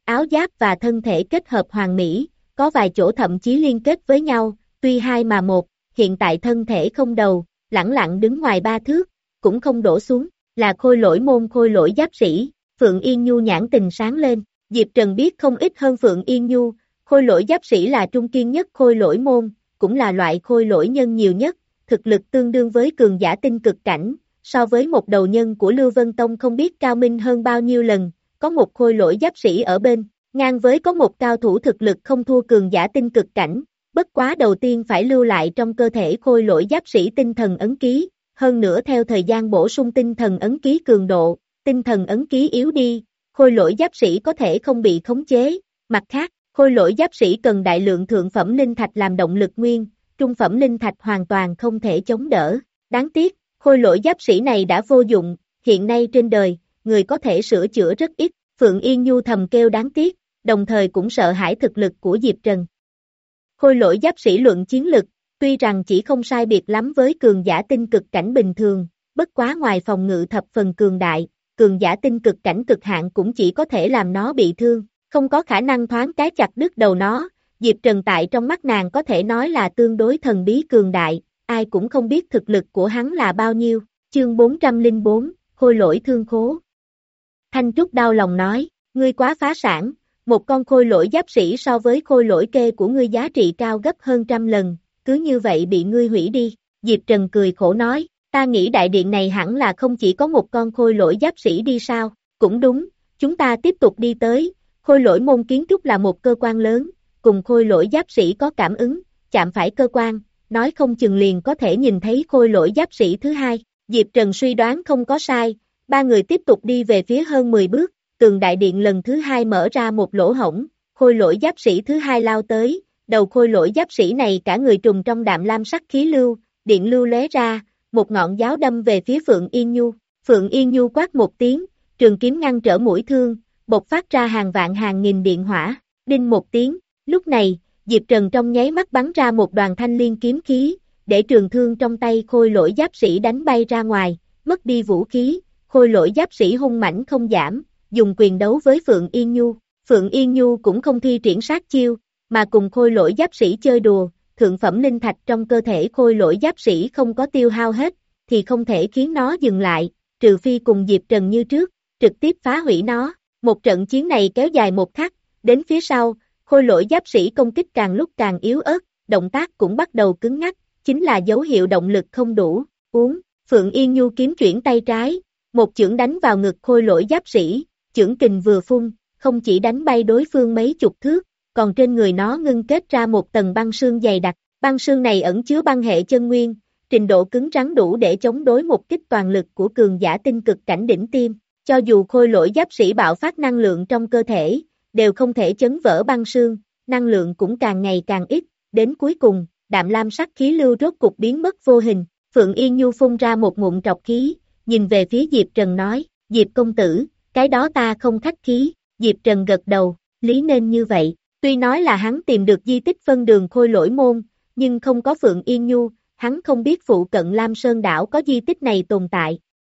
áo giáp và thân thể kết hợp hoàn mỹ, có vài chỗ thậm chí liên kết với nhau, tuy hai mà một, hiện tại thân thể không đầu, lẳng lặng đứng ngoài ba thước, cũng không đổ xuống, là khôi lỗi môn khôi lỗi giáp sĩ. Phượng Yên Nhu nhãn tình sáng lên, Diệp Trần biết không ít hơn Phượng Yên Nhu, khôi lỗi giáp sĩ là trung kiên nhất khôi lỗi môn, cũng là loại khôi lỗi nhân nhiều nhất, thực lực tương đương với cường giả tinh cực cảnh, so với một đầu nhân của Lưu Vân Tông không biết cao minh hơn bao nhiêu lần, có một khôi lỗi giáp sĩ ở bên, ngang với có một cao thủ thực lực không thua cường giả tinh cực cảnh, bất quá đầu tiên phải lưu lại trong cơ thể khôi lỗi giáp sĩ tinh thần ấn ký, hơn nữa theo thời gian bổ sung tinh thần ấn ký cường độ, tinh thần ấn ký yếu đi, khôi lỗi giáp sĩ có thể không bị khống chế, mặt khác, khôi lỗi giáp sĩ cần đại lượng thượng phẩm linh thạch làm động lực nguyên, trung phẩm linh thạch hoàn toàn không thể chống đỡ, đáng tiếc, khôi lỗi giáp sĩ này đã vô dụng, hiện nay trên đời, người có thể sửa chữa rất ít, Phượng Yên Nhu thầm kêu đáng tiếc, đồng thời cũng sợ hãi thực lực của Diệp Trần. Khôi lỗi giáp sĩ luận chiến lực, tuy rằng chỉ không sai biệt lắm với cường giả tinh cực cảnh bình thường, bất quá ngoài phòng ngự thập phần cường đại, cường giả tinh cực cảnh cực hạn cũng chỉ có thể làm nó bị thương, không có khả năng thoáng cái chặt đứt đầu nó, Diệp Trần tại trong mắt nàng có thể nói là tương đối thần bí cường đại, ai cũng không biết thực lực của hắn là bao nhiêu, chương bốn trăm lẻ bốn, khôi lỗi thương khố. Thanh Trúc đau lòng nói, ngươi quá phá sản, một con khôi lỗi giáp sĩ so với khôi lỗi kê của ngươi giá trị cao gấp hơn trăm lần, cứ như vậy bị ngươi hủy đi, Diệp Trần cười khổ nói, ta nghĩ đại điện này hẳn là không chỉ có một con khôi lỗi giáp sĩ đi sao, cũng đúng, chúng ta tiếp tục đi tới, khôi lỗi môn kiến trúc là một cơ quan lớn, cùng khôi lỗi giáp sĩ có cảm ứng, chạm phải cơ quan, nói không chừng liền có thể nhìn thấy khôi lỗi giáp sĩ thứ hai, Diệp Trần suy đoán không có sai, ba người tiếp tục đi về phía hơn mười bước, tường đại điện lần thứ hai mở ra một lỗ hổng, khôi lỗi giáp sĩ thứ hai lao tới, đầu khôi lỗi giáp sĩ này cả người trùng trong đạm lam sắc khí lưu, điện lưu lóe ra, một ngọn giáo đâm về phía Phượng Yên Nhu, Phượng Yên Nhu quát một tiếng, trường kiếm ngăn trở mũi thương, bộc phát ra hàng vạn hàng nghìn điện hỏa, đinh một tiếng, lúc này, Diệp Trần trong nháy mắt bắn ra một đoàn thanh liên kiếm khí, để trường thương trong tay khôi lỗi giáp sĩ đánh bay ra ngoài, mất đi vũ khí, khôi lỗi giáp sĩ hung mãnh không giảm, dùng quyền đấu với Phượng Yên Nhu, Phượng Yên Nhu cũng không thi triển sát chiêu, mà cùng khôi lỗi giáp sĩ chơi đùa, thượng phẩm linh thạch trong cơ thể khôi lỗi giáp sĩ không có tiêu hao hết, thì không thể khiến nó dừng lại, trừ phi cùng Diệp Trần như trước, trực tiếp phá hủy nó, một trận chiến này kéo dài một khắc, đến phía sau, khôi lỗi giáp sĩ công kích càng lúc càng yếu ớt, động tác cũng bắt đầu cứng ngắc, chính là dấu hiệu động lực không đủ, uống, Phượng Yên Nhu kiếm chuyển tay trái, một chưởng đánh vào ngực khôi lỗi giáp sĩ, chưởng kình vừa phun, không chỉ đánh bay đối phương mấy chục thước, còn trên người nó ngưng kết ra một tầng băng sương dày đặc, băng sương này ẩn chứa băng hệ chân nguyên, trình độ cứng rắn đủ để chống đối một kích toàn lực của cường giả tinh cực cảnh đỉnh tiêm, cho dù khôi lỗi giáp sĩ bạo phát năng lượng trong cơ thể, đều không thể chấn vỡ băng sương, năng lượng cũng càng ngày càng ít, đến cuối cùng, đạm lam sắc khí lưu rốt cục biến mất vô hình, Phượng Yên Nhu phun ra một ngụm trọc khí, nhìn về phía Diệp Trần nói, Diệp công tử, cái đó ta không khách khí, Diệp Trần gật đầu, lý nên như vậy, tuy nói là hắn tìm được di tích phân đường khôi lỗi môn, nhưng không có Phượng Yên Nhu, hắn không biết phụ cận Lam Sơn đảo có di tích này tồn tại.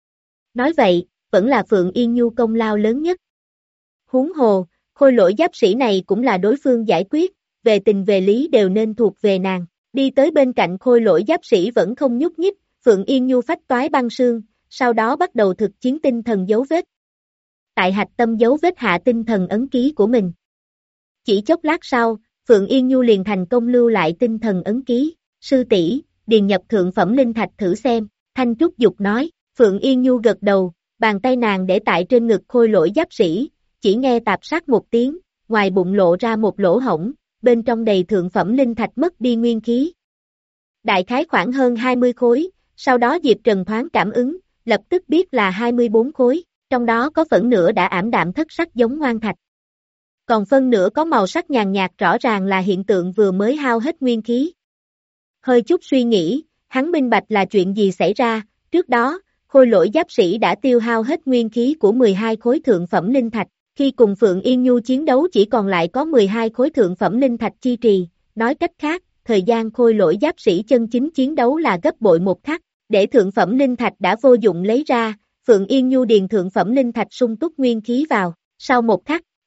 Nói vậy, vẫn là Phượng Yên Nhu công lao lớn nhất. Huống hồ, khôi lỗi giáp sĩ này cũng là đối phương giải quyết, về tình về lý đều nên thuộc về nàng. Đi tới bên cạnh khôi lỗi giáp sĩ vẫn không nhúc nhích, Phượng Yên Nhu phách toái băng sương, sau đó bắt đầu thực chiến tinh thần dấu vết. Tại hạch tâm dấu vết hạ tinh thần ấn ký của mình. Chỉ chốc lát sau, Phượng Yên Nhu liền thành công lưu lại tinh thần ấn ký, sư tỷ, điền nhập thượng phẩm linh thạch thử xem, Thanh Trúc Dục nói, Phượng Yên Nhu gật đầu, bàn tay nàng để tại trên ngực khôi lỗi giáp sĩ, chỉ nghe tạp sát một tiếng, ngoài bụng lộ ra một lỗ hổng, bên trong đầy thượng phẩm linh thạch mất đi nguyên khí. Đại khái khoảng hơn hai mươi khối, sau đó Diệp Trần thoáng cảm ứng, lập tức biết là hai mươi bốn khối, trong đó có phần nửa đã ảm đạm thất sắc giống ngoan thạch. Còn phân nửa có màu sắc nhàn nhạt rõ ràng là hiện tượng vừa mới hao hết nguyên khí. Hơi chút suy nghĩ, hắn minh bạch là chuyện gì xảy ra, trước đó, khôi lỗi giáp sĩ đã tiêu hao hết nguyên khí của mười hai khối thượng phẩm linh thạch, khi cùng Phượng Yên Nhu chiến đấu chỉ còn lại có mười hai khối thượng phẩm linh thạch chi trì, nói cách khác, thời gian khôi lỗi giáp sĩ chân chính chiến đấu là gấp bội một khắc, để thượng phẩm linh thạch đã vô dụng lấy ra, Phượng Yên Nhu điền thượng phẩm linh thạch sung túc nguyên khí vào, sau một khắc,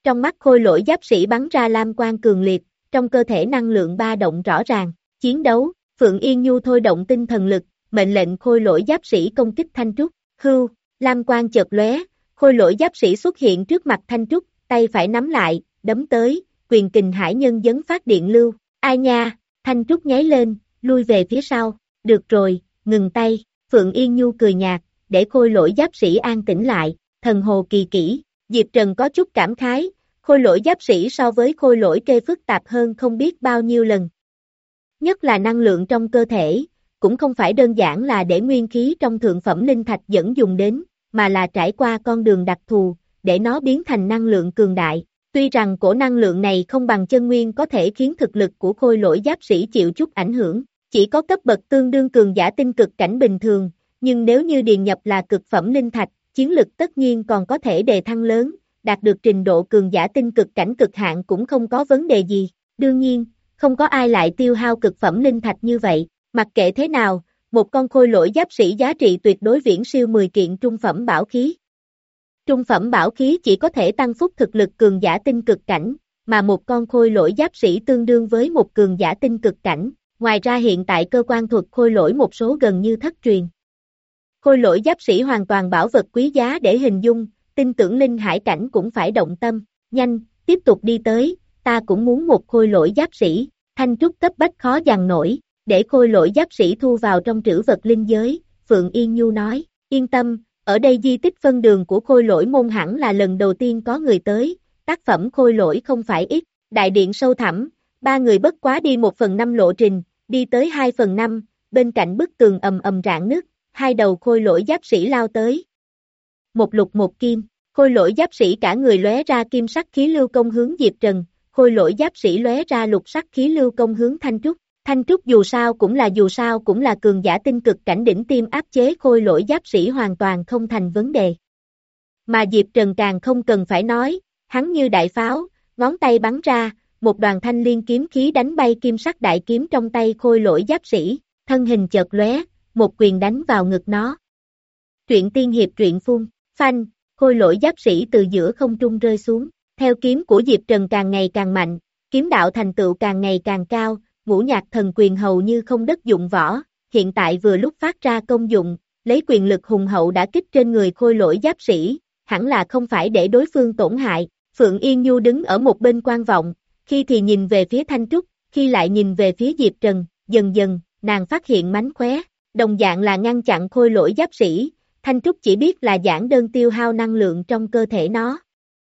Trong mắt khôi lỗi giáp sĩ bắn ra lam quang cường liệt, trong cơ thể năng lượng ba động rõ ràng, chiến đấu, Phượng Yên Nhu thôi động tinh thần lực, mệnh lệnh khôi lỗi giáp sĩ công kích Thanh Trúc, hưu, lam quang chợt lóe, khôi lỗi giáp sĩ xuất hiện trước mặt Thanh Trúc, tay phải nắm lại, đấm tới, quyền kình hải nhân dấn phát điện lưu, ai nha, Thanh Trúc nháy lên, lui về phía sau, được rồi, ngừng tay, Phượng Yên Nhu cười nhạt, để khôi lỗi giáp sĩ an tĩnh lại, thần hồ kỳ kỹ, Diệp Trần có chút cảm khái, khôi lỗi giáp sĩ so với khôi lỗi kê phức tạp hơn không biết bao nhiêu lần. Nhất là năng lượng trong cơ thể, cũng không phải đơn giản là để nguyên khí trong thượng phẩm linh thạch dẫn dùng đến, mà là trải qua con đường đặc thù, để nó biến thành năng lượng cường đại. Tuy rằng cổ năng lượng này không bằng chân nguyên có thể khiến thực lực của khôi lỗi giáp sĩ chịu chút ảnh hưởng, chỉ có cấp bậc tương đương cường giả tinh cực cảnh bình thường, nhưng nếu như điền nhập là cực phẩm linh thạch, chiến lực tất nhiên còn có thể đề thăng lớn, đạt được trình độ cường giả tinh cực cảnh cực hạn cũng không có vấn đề gì. Đương nhiên, không có ai lại tiêu hao cực phẩm linh thạch như vậy, mặc kệ thế nào, một con khôi lỗi giáp sĩ giá trị tuyệt đối viễn siêu mười kiện trung phẩm bảo khí. Trung phẩm bảo khí chỉ có thể tăng phúc thực lực cường giả tinh cực cảnh, mà một con khôi lỗi giáp sĩ tương đương với một cường giả tinh cực cảnh, ngoài ra hiện tại cơ quan thuật khôi lỗi một số gần như thất truyền. Khôi lỗi giáp sĩ hoàn toàn bảo vật quý giá để hình dung, tin tưởng linh hải cảnh cũng phải động tâm, nhanh, tiếp tục đi tới, ta cũng muốn một khôi lỗi giáp sĩ, Thanh Trúc cấp bách khó dằn nổi, để khôi lỗi giáp sĩ thu vào trong trữ vật linh giới, Phượng Yên Nhu nói, yên tâm, ở đây di tích phân đường của khôi lỗi môn hẳn là lần đầu tiên có người tới, tác phẩm khôi lỗi không phải ít, đại điện sâu thẳm, ba người bất quá đi một phần năm lộ trình, đi tới hai phần năm, bên cạnh bức tường ầm ầm rạn nứt, hai đầu khôi lỗi giáp sĩ lao tới. Một lục một kim, khôi lỗi giáp sĩ cả người lóe ra kim sắc khí lưu công hướng Diệp Trần, khôi lỗi giáp sĩ lóe ra lục sắc khí lưu công hướng Thanh Trúc. Thanh Trúc dù sao cũng là dù sao cũng là cường giả tinh cực cảnh đỉnh tiêm, áp chế khôi lỗi giáp sĩ hoàn toàn không thành vấn đề. Mà Diệp Trần càng không cần phải nói, hắn như đại pháo, ngón tay bắn ra, một đoàn thanh liên kiếm khí đánh bay kim sắc đại kiếm trong tay khôi lỗi giáp sĩ, thân hình chợt lóe, một quyền đánh vào ngực nó. Truyện tiên hiệp truyện phun, phanh, khôi lỗi giáp sĩ từ giữa không trung rơi xuống, theo kiếm của Diệp Trần càng ngày càng mạnh, kiếm đạo thành tựu càng ngày càng cao, ngũ nhạc thần quyền hầu như không đất dụng võ, hiện tại vừa lúc phát ra công dụng, lấy quyền lực hùng hậu đã kích trên người khôi lỗi giáp sĩ, hẳn là không phải để đối phương tổn hại. Phượng Yên Nhu đứng ở một bên quan vọng, khi thì nhìn về phía Thanh Trúc, khi lại nhìn về phía Diệp Trần, dần dần, nàng phát hiện mánh khóe, đồng dạng là ngăn chặn khôi lỗi giáp sĩ, Thanh Trúc chỉ biết là giản đơn tiêu hao năng lượng trong cơ thể nó.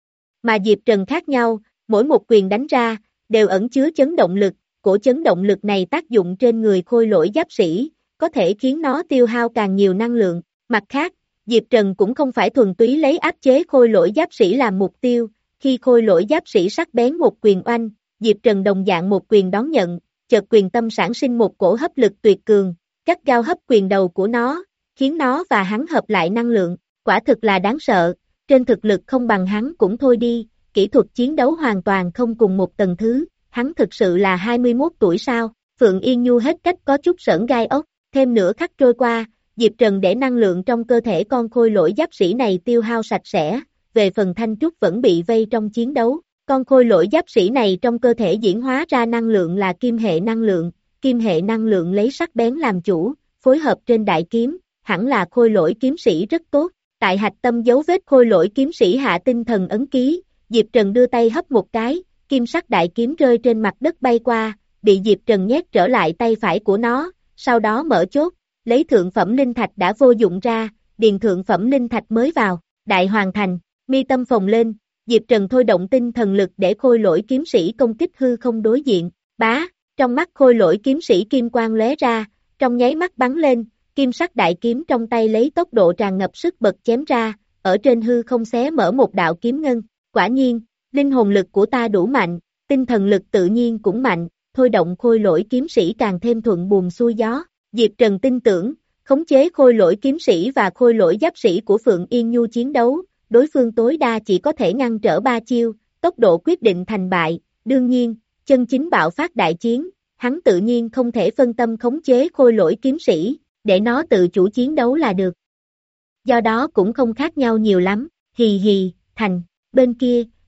Mà Diệp Trần khác nhau, mỗi một quyền đánh ra, đều ẩn chứa chấn động lực, cổ chấn động lực này tác dụng trên người khôi lỗi giáp sĩ, có thể khiến nó tiêu hao càng nhiều năng lượng. Mặt khác, Diệp Trần cũng không phải thuần túy lấy áp chế khôi lỗi giáp sĩ làm mục tiêu, khi khôi lỗi giáp sĩ sắc bén một quyền oanh, Diệp Trần đồng dạng một quyền đón nhận, chợt quyền tâm sản sinh một cổ hấp lực tuyệt cường, cắt gao hấp quyền đầu của nó, khiến nó và hắn hợp lại năng lượng, quả thực là đáng sợ, trên thực lực không bằng hắn cũng thôi đi, kỹ thuật chiến đấu hoàn toàn không cùng một tầng thứ, hắn thực sự là hai mươi mốt tuổi sao, Phượng Yên Nhu hết cách có chút sởn gai ốc, thêm nửa khắc trôi qua, Diệp Trần để năng lượng trong cơ thể con khôi lỗi giáp sĩ này tiêu hao sạch sẽ, về phần Thanh Trúc vẫn bị vây trong chiến đấu, con khôi lỗi giáp sĩ này trong cơ thể diễn hóa ra năng lượng là kim hệ năng lượng, kim hệ năng lượng lấy sắc bén làm chủ, phối hợp trên đại kiếm, hẳn là khôi lỗi kiếm sĩ rất tốt, tại hạch tâm dấu vết khôi lỗi kiếm sĩ hạ tinh thần ấn ký, Diệp Trần đưa tay hấp một cái, kim sắc đại kiếm rơi trên mặt đất bay qua, bị Diệp Trần nhét trở lại tay phải của nó, sau đó mở chốt, lấy thượng phẩm linh thạch đã vô dụng ra, điền thượng phẩm linh thạch mới vào, đại hoàn thành, mi tâm phồng lên, Diệp Trần thôi động tinh thần lực để khôi lỗi kiếm sĩ công kích hư không đối diện, bá, trong mắt khôi lỗi kiếm sĩ kim quang lóe ra, trong nháy mắt bắn lên, kim sắc đại kiếm trong tay lấy tốc độ tràn ngập sức bật chém ra, ở trên hư không xé mở một đạo kiếm ngân, quả nhiên, linh hồn lực của ta đủ mạnh, tinh thần lực tự nhiên cũng mạnh, thôi động khôi lỗi kiếm sĩ càng thêm thuận buồm xuôi gió, Diệp Trần tin tưởng, khống chế khôi lỗi kiếm sĩ và khôi lỗi giáp sĩ của Phượng Yên Nhu chiến đấu, đối phương tối đa chỉ có thể ngăn trở ba chiêu, tốc độ quyết định thành bại, đương nhiên, chân chính bạo phát đại chiến, hắn tự nhiên không thể phân tâm khống chế khôi lỗi kiếm sĩ, để nó tự chủ chiến đấu là được. Do đó cũng không khác nhau nhiều lắm, hì hì, thành, bên kia,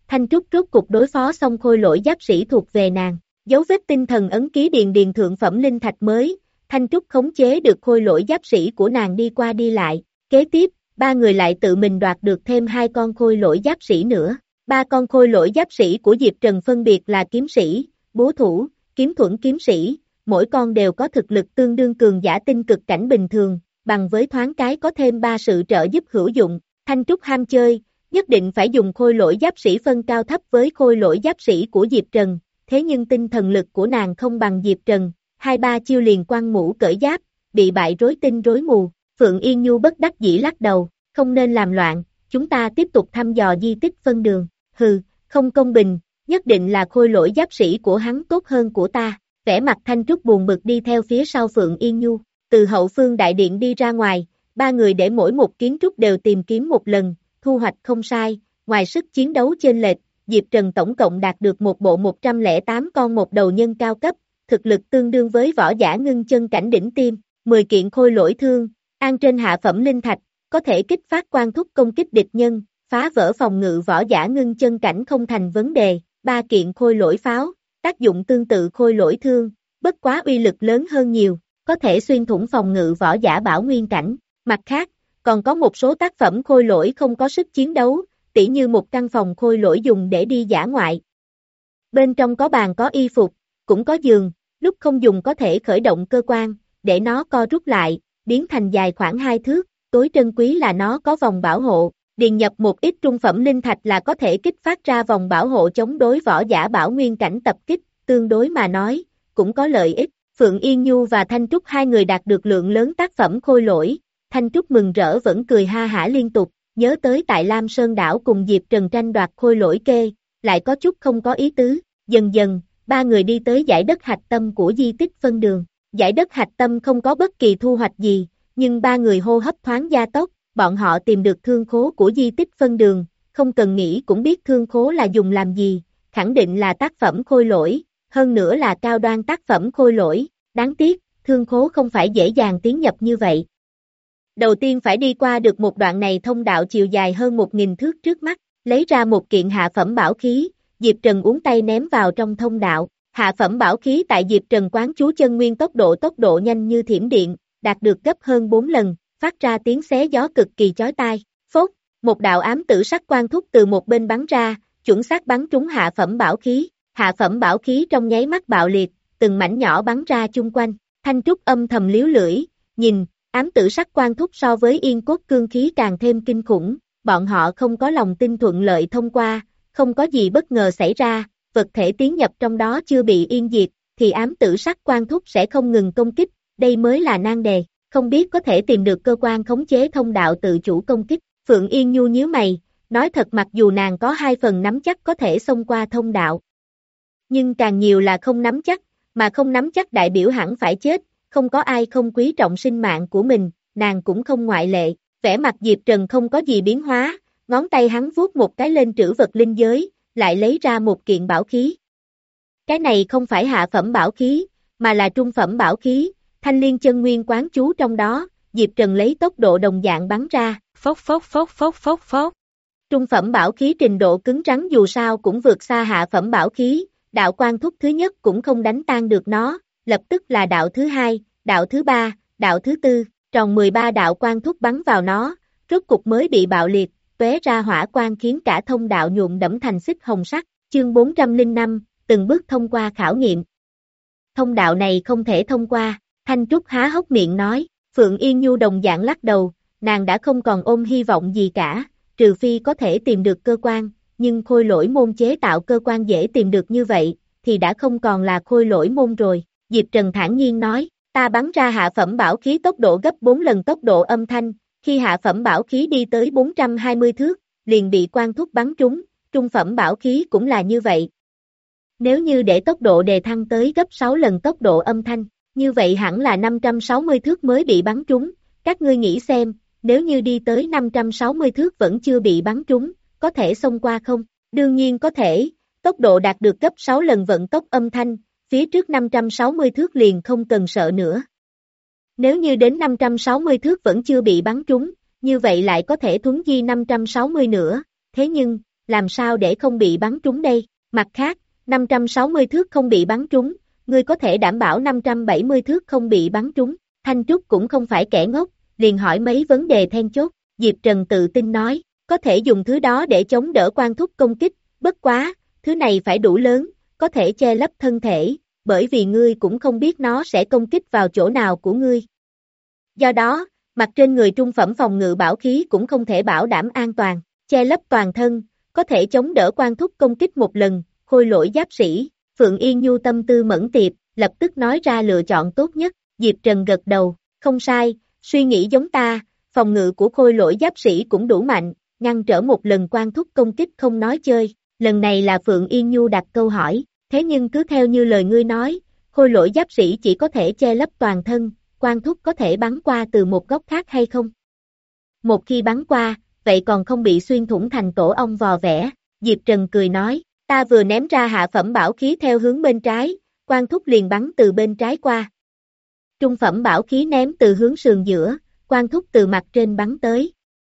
Thanh Trúc rốt cục đối phó xong khôi lỗi giáp sĩ thuộc về nàng. Dấu vết tinh thần ấn ký điền điền thượng phẩm linh thạch mới, Thanh Trúc khống chế được khôi lỗi giáp sĩ của nàng đi qua đi lại. Kế tiếp, ba người lại tự mình đoạt được thêm hai con khôi lỗi giáp sĩ nữa. Ba con khôi lỗi giáp sĩ của Diệp Trần phân biệt là kiếm sĩ, bố thủ, kiếm thuẫn kiếm sĩ, mỗi con đều có thực lực tương đương cường giả tinh cực cảnh bình thường, bằng với thoáng cái có thêm ba sự trợ giúp hữu dụng. Thanh Trúc ham chơi, nhất định phải dùng khôi lỗi giáp sĩ phân cao thấp với khôi lỗi giáp sĩ của Diệp Trần, thế nhưng tinh thần lực của nàng không bằng Diệp Trần, hai ba chiêu liền quăng mũ cởi giáp, bị bại rối tinh rối mù. Phượng Yên Nhu bất đắc dĩ lắc đầu, không nên làm loạn, chúng ta tiếp tục thăm dò di tích phân đường. Hừ, không công bình, nhất định là khôi lỗi giáp sĩ của hắn tốt hơn của ta. Vẻ mặt Thanh Trúc buồn bực đi theo phía sau Phượng Yên Nhu, từ hậu phương đại điện đi ra ngoài, ba người để mỗi một kiến trúc đều tìm kiếm một lần, thu hoạch không sai, ngoài sức chiến đấu chênh lệch, Diệp Trần tổng cộng đạt được một bộ một trăm lẻ tám con một đầu nhân cao cấp, thực lực tương đương với võ giả ngưng chân cảnh đỉnh tiêm, mười kiện khôi lỗi thương, an trên hạ phẩm linh thạch, có thể kích phát quan thúc công kích địch nhân, phá vỡ phòng ngự võ giả ngưng chân cảnh không thành vấn đề, ba kiện khôi lỗi pháo, tác dụng tương tự khôi lỗi thương, bất quá uy lực lớn hơn nhiều, có thể xuyên thủng phòng ngự võ giả bảo nguyên cảnh. Mặt khác, còn có một số tác phẩm khôi lỗi không có sức chiến đấu, tỉ như một căn phòng khôi lỗi dùng để đi dã ngoại. Bên trong có bàn có y phục, cũng có giường, lúc không dùng có thể khởi động cơ quan, để nó co rút lại, biến thành dài khoảng hai thước, tối trân quý là nó có vòng bảo hộ, điền nhập một ít trung phẩm linh thạch là có thể kích phát ra vòng bảo hộ chống đối võ giả bảo nguyên cảnh tập kích, tương đối mà nói, cũng có lợi ích. Phượng Yên Nhu và Thanh Trúc hai người đạt được lượng lớn tác phẩm khôi lỗi, Thanh Trúc mừng rỡ vẫn cười ha hả liên tục, nhớ tới tại Lam Sơn đảo cùng Diệp Trần tranh đoạt khôi lỗi kê, lại có chút không có ý tứ. Dần dần, ba người đi tới dải đất hạch tâm của di tích phân đường. Dải đất hạch tâm không có bất kỳ thu hoạch gì, nhưng ba người hô hấp thoáng gia tốc, bọn họ tìm được thương khố của di tích phân đường, không cần nghĩ cũng biết thương khố là dùng làm gì, khẳng định là tác phẩm khôi lỗi, hơn nữa là cao đoan tác phẩm khôi lỗi, đáng tiếc, thương khố không phải dễ dàng tiến nhập như vậy. Đầu tiên phải đi qua được một đoạn này thông đạo chiều dài hơn một nghìn thước trước mắt, lấy ra một kiện hạ phẩm bảo khí, Diệp Trần uống tay ném vào trong thông đạo. Hạ phẩm bảo khí tại Diệp Trần quán chú chân nguyên tốc độ tốc độ nhanh như thiểm điện, đạt được gấp hơn bốn lần, phát ra tiếng xé gió cực kỳ chói tai. Phốt, một đạo ám tử sắc quang thúc từ một bên bắn ra, chuẩn xác bắn trúng hạ phẩm bảo khí. Hạ phẩm bảo khí trong nháy mắt bạo liệt, từng mảnh nhỏ bắn ra chung quanh. Thanh Trúc âm thầm liếu lưỡi, nhìn, ám tử sắc quang thúc so với yên cốt cương khí càng thêm kinh khủng, bọn họ không có lòng tin thuận lợi thông qua, không có gì bất ngờ xảy ra. Vật thể tiến nhập trong đó chưa bị yên diệt, thì ám tử sắc quang thúc sẽ không ngừng công kích, đây mới là nan đề, không biết có thể tìm được cơ quan khống chế thông đạo tự chủ công kích. Phượng Yên Nhu nhíu mày, nói thật mặc dù nàng có hai phần nắm chắc có thể xông qua thông đạo, nhưng càng nhiều là không nắm chắc, mà không nắm chắc đại biểu hẳn phải chết, không có ai không quý trọng sinh mạng của mình, nàng cũng không ngoại lệ. Vẻ mặt Diệp Trần không có gì biến hóa, ngón tay hắn vuốt một cái lên trữ vật linh giới, lại lấy ra một kiện bảo khí. Cái này không phải hạ phẩm bảo khí, mà là trung phẩm bảo khí, thanh liên chân nguyên quán chú trong đó, Diệp Trần lấy tốc độ đồng dạng bắn ra, phốc phốc phốc phốc phốc phốc. Trung phẩm bảo khí trình độ cứng rắn dù sao cũng vượt xa hạ phẩm bảo khí, đạo quang thúc thứ nhất cũng không đánh tan được nó, lập tức là đạo thứ hai, đạo thứ ba, đạo thứ tư, tròn mười ba đạo quang thúc bắn vào nó, rốt cục mới bị bạo liệt. Tóe ra hỏa quang khiến cả thông đạo nhuộm đẫm thành xích hồng sắc. Chương bốn trăm lẻ năm, từng bước thông qua khảo nghiệm. Thông đạo này không thể thông qua, Thanh Trúc há hốc miệng nói. Phượng Yên Nhu đồng dạng lắc đầu, nàng đã không còn ôm hy vọng gì cả, trừ phi có thể tìm được cơ quan, nhưng khôi lỗi môn chế tạo cơ quan dễ tìm được như vậy, thì đã không còn là khôi lỗi môn rồi. Diệp Trần thản nhiên nói, ta bắn ra hạ phẩm bảo khí tốc độ gấp bốn lần tốc độ âm thanh. Khi hạ phẩm bảo khí đi tới bốn trăm hai mươi thước, liền bị quang thúc bắn trúng, trung phẩm bảo khí cũng là như vậy. Nếu như để tốc độ đề thăng tới gấp sáu lần tốc độ âm thanh, như vậy hẳn là năm trăm sáu mươi thước mới bị bắn trúng, các ngươi nghĩ xem, nếu như đi tới năm trăm sáu mươi thước vẫn chưa bị bắn trúng, có thể xông qua không? Đương nhiên có thể, tốc độ đạt được gấp sáu lần vận tốc âm thanh, phía trước năm trăm sáu mươi thước liền không cần sợ nữa. Nếu như đến năm trăm sáu mươi thước vẫn chưa bị bắn trúng, như vậy lại có thể thuấn di năm trăm sáu mươi nữa, thế nhưng, làm sao để không bị bắn trúng đây? Mặt khác, năm trăm sáu mươi thước không bị bắn trúng, ngươi có thể đảm bảo năm trăm bảy mươi thước không bị bắn trúng. Thanh Trúc cũng không phải kẻ ngốc, liền hỏi mấy vấn đề then chốt. Diệp Trần tự tin nói, có thể dùng thứ đó để chống đỡ Quan Thúc công kích, bất quá, thứ này phải đủ lớn, có thể che lấp thân thể, bởi vì ngươi cũng không biết nó sẽ công kích vào chỗ nào của ngươi. Do đó, mặt trên người trung phẩm phòng ngự bảo khí cũng không thể bảo đảm an toàn, che lấp toàn thân, có thể chống đỡ Quan Thúc công kích một lần, khôi lỗi giáp sĩ. Phượng Yên Nhu tâm tư mẫn tiệp, lập tức nói ra lựa chọn tốt nhất. Diệp Trần gật đầu, không sai, suy nghĩ giống ta, phòng ngự của khôi lỗi giáp sĩ cũng đủ mạnh, ngăn trở một lần Quan Thúc công kích không nói chơi. Lần này là Phượng Yên Nhu đặt câu hỏi, thế nhưng cứ theo như lời ngươi nói, khôi lỗi giáp sĩ chỉ có thể che lấp toàn thân, Quan Thúc có thể bắn qua từ một góc khác hay không? Một khi bắn qua, vậy còn không bị xuyên thủng thành tổ ong vò vẽ. Diệp Trần cười nói, ta vừa ném ra hạ phẩm bảo khí theo hướng bên trái, Quan Thúc liền bắn từ bên trái qua. Trung phẩm bảo khí ném từ hướng sườn giữa, Quan Thúc từ mặt trên bắn tới.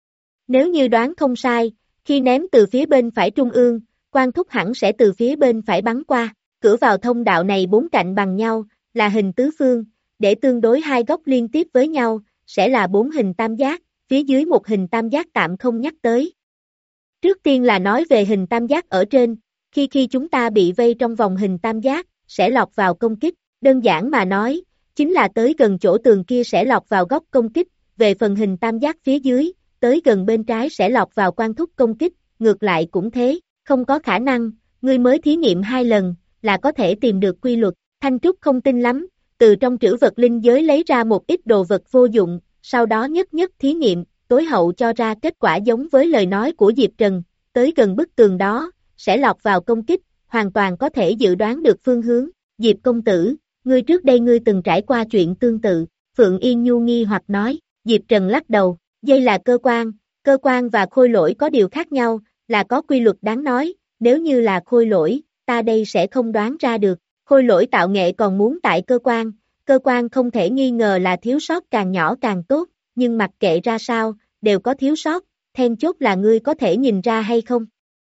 Nếu như đoán không sai, khi ném từ phía bên phải trung ương, Quan Thúc hẳn sẽ từ phía bên phải bắn qua. Cửa vào thông đạo này bốn cạnh bằng nhau, là hình tứ phương, để tương đối hai góc liên tiếp với nhau, sẽ là bốn hình tam giác, phía dưới một hình tam giác tạm không nhắc tới. Trước tiên là nói về hình tam giác ở trên, khi khi chúng ta bị vây trong vòng hình tam giác, sẽ lọt vào công kích, đơn giản mà nói, chính là tới gần chỗ tường kia sẽ lọt vào góc công kích, về phần hình tam giác phía dưới, tới gần bên trái sẽ lọt vào Quan Thúc công kích, ngược lại cũng thế, không có khả năng, ngươi mới thí nghiệm hai lần, là có thể tìm được quy luật. Thanh Trúc không tin lắm, từ trong trữ vật linh giới lấy ra một ít đồ vật vô dụng, sau đó nhất nhất thí nghiệm, tối hậu cho ra kết quả giống với lời nói của Diệp Trần, tới gần bức tường đó, sẽ lọt vào công kích, hoàn toàn có thể dự đoán được phương hướng. Diệp công tử, ngươi trước đây ngươi từng trải qua chuyện tương tự, Phượng Yên Nhu nghi hoặc nói. Diệp Trần lắc đầu, dây là cơ quan, cơ quan và khôi lỗi có điều khác nhau, là có quy luật đáng nói, nếu như là khôi lỗi, ta đây sẽ không đoán ra được. Khôi lỗi tạo nghệ còn muốn tại cơ quan, cơ quan không thể nghi ngờ là thiếu sót càng nhỏ càng tốt, nhưng mặc kệ ra sao, đều có thiếu sót, then chốt là ngươi có thể nhìn ra hay không.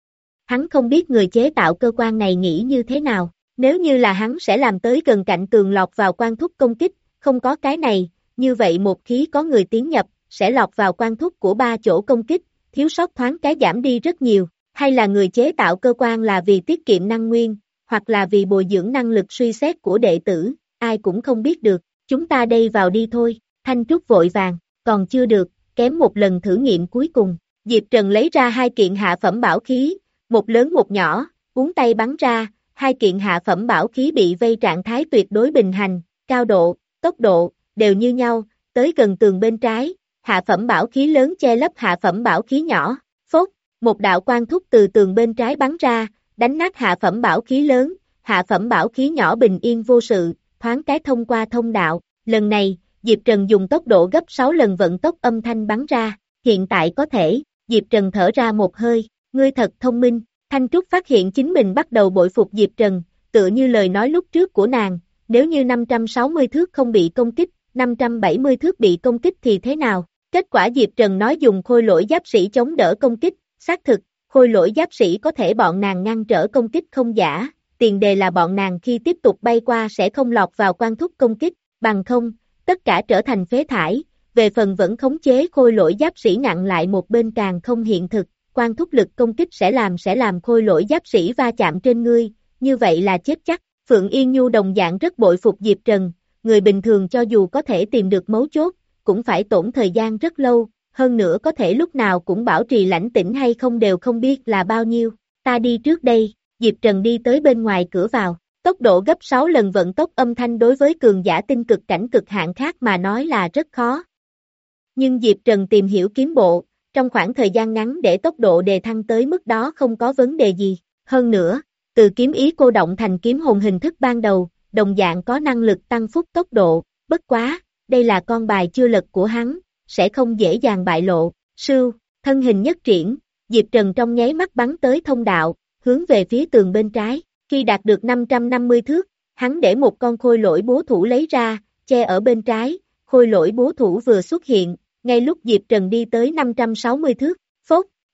Hắn không biết người chế tạo cơ quan này nghĩ như thế nào, nếu như là hắn sẽ làm tới gần cạnh tường lọt vào Quan Thúc công kích, không có cái này, như vậy một khi có người tiến nhập, sẽ lọt vào Quan Thúc của ba chỗ công kích, thiếu sót thoáng cái giảm đi rất nhiều, hay là người chế tạo cơ quan là vì tiết kiệm năng nguyên, hoặc là vì bồi dưỡng năng lực suy xét của đệ tử, ai cũng không biết được, chúng ta đây vào đi thôi. Thanh Trúc vội vàng, còn chưa được, kém một lần thử nghiệm cuối cùng. Diệp Trần lấy ra hai kiện hạ phẩm bảo khí, một lớn một nhỏ, uốn tay bắn ra, hai kiện hạ phẩm bảo khí bị vây trạng thái tuyệt đối bình hành, cao độ, tốc độ, đều như nhau, tới gần tường bên trái, hạ phẩm bảo khí lớn che lấp hạ phẩm bảo khí nhỏ, phốt, một đạo quang thúc từ tường bên trái bắn ra, đánh nát hạ phẩm bảo khí lớn, hạ phẩm bảo khí nhỏ bình yên vô sự, thoáng cái thông qua thông đạo, lần này, Diệp Trần dùng tốc độ gấp sáu lần vận tốc âm thanh bắn ra, hiện tại có thể, Diệp Trần thở ra một hơi, ngươi thật thông minh, Thanh Trúc phát hiện chính mình bắt đầu bội phục Diệp Trần, tựa như lời nói lúc trước của nàng, nếu như năm trăm sáu mươi thước không bị công kích, năm trăm bảy mươi thước bị công kích thì thế nào? Kết quả Diệp Trần nói dùng khôi lỗi giáp sĩ chống đỡ công kích, xác thực, khôi lỗi giáp sĩ có thể bọn nàng ngăn trở công kích không giả, tiền đề là bọn nàng khi tiếp tục bay qua sẽ không lọt vào quan thúc công kích, bằng không, tất cả trở thành phế thải, về phần vẫn khống chế khôi lỗi giáp sĩ ngặn lại một bên càng không hiện thực, quan thúc lực công kích sẽ làm sẽ làm khôi lỗi giáp sĩ va chạm trên ngươi, như vậy là chết chắc. Phượng Yên Nhu đồng dạng rất bội phục Diệp Trần, người bình thường cho dù có thể tìm được mấu chốt, cũng phải tổn thời gian rất lâu, hơn nữa có thể lúc nào cũng bảo trì lãnh tĩnh hay không đều không biết là bao nhiêu. Ta đi trước đây, Diệp Trần đi tới bên ngoài cửa vào, tốc độ gấp sáu lần vận tốc âm thanh đối với cường giả tinh cực cảnh cực hạn khác mà nói là rất khó. Nhưng Diệp Trần tìm hiểu kiếm bộ, trong khoảng thời gian ngắn để tốc độ đề thăng tới mức đó không có vấn đề gì, hơn nữa, từ kiếm ý cô động thành kiếm hồn hình thức ban đầu, đồng dạng có năng lực tăng phúc tốc độ, bất quá, đây là con bài chưa lật của hắn, sẽ không dễ dàng bại lộ. Sưu, thân hình nhất triển, Diệp Trần trong nháy mắt bắn tới thông đạo, hướng về phía tường bên trái, khi đạt được năm trăm năm mươi thước, hắn để một con khôi lỗi bố thủ lấy ra, che ở bên trái, khôi lỗi bố thủ vừa xuất hiện, ngay lúc Diệp Trần đi tới năm trăm sáu mươi thước, phốt,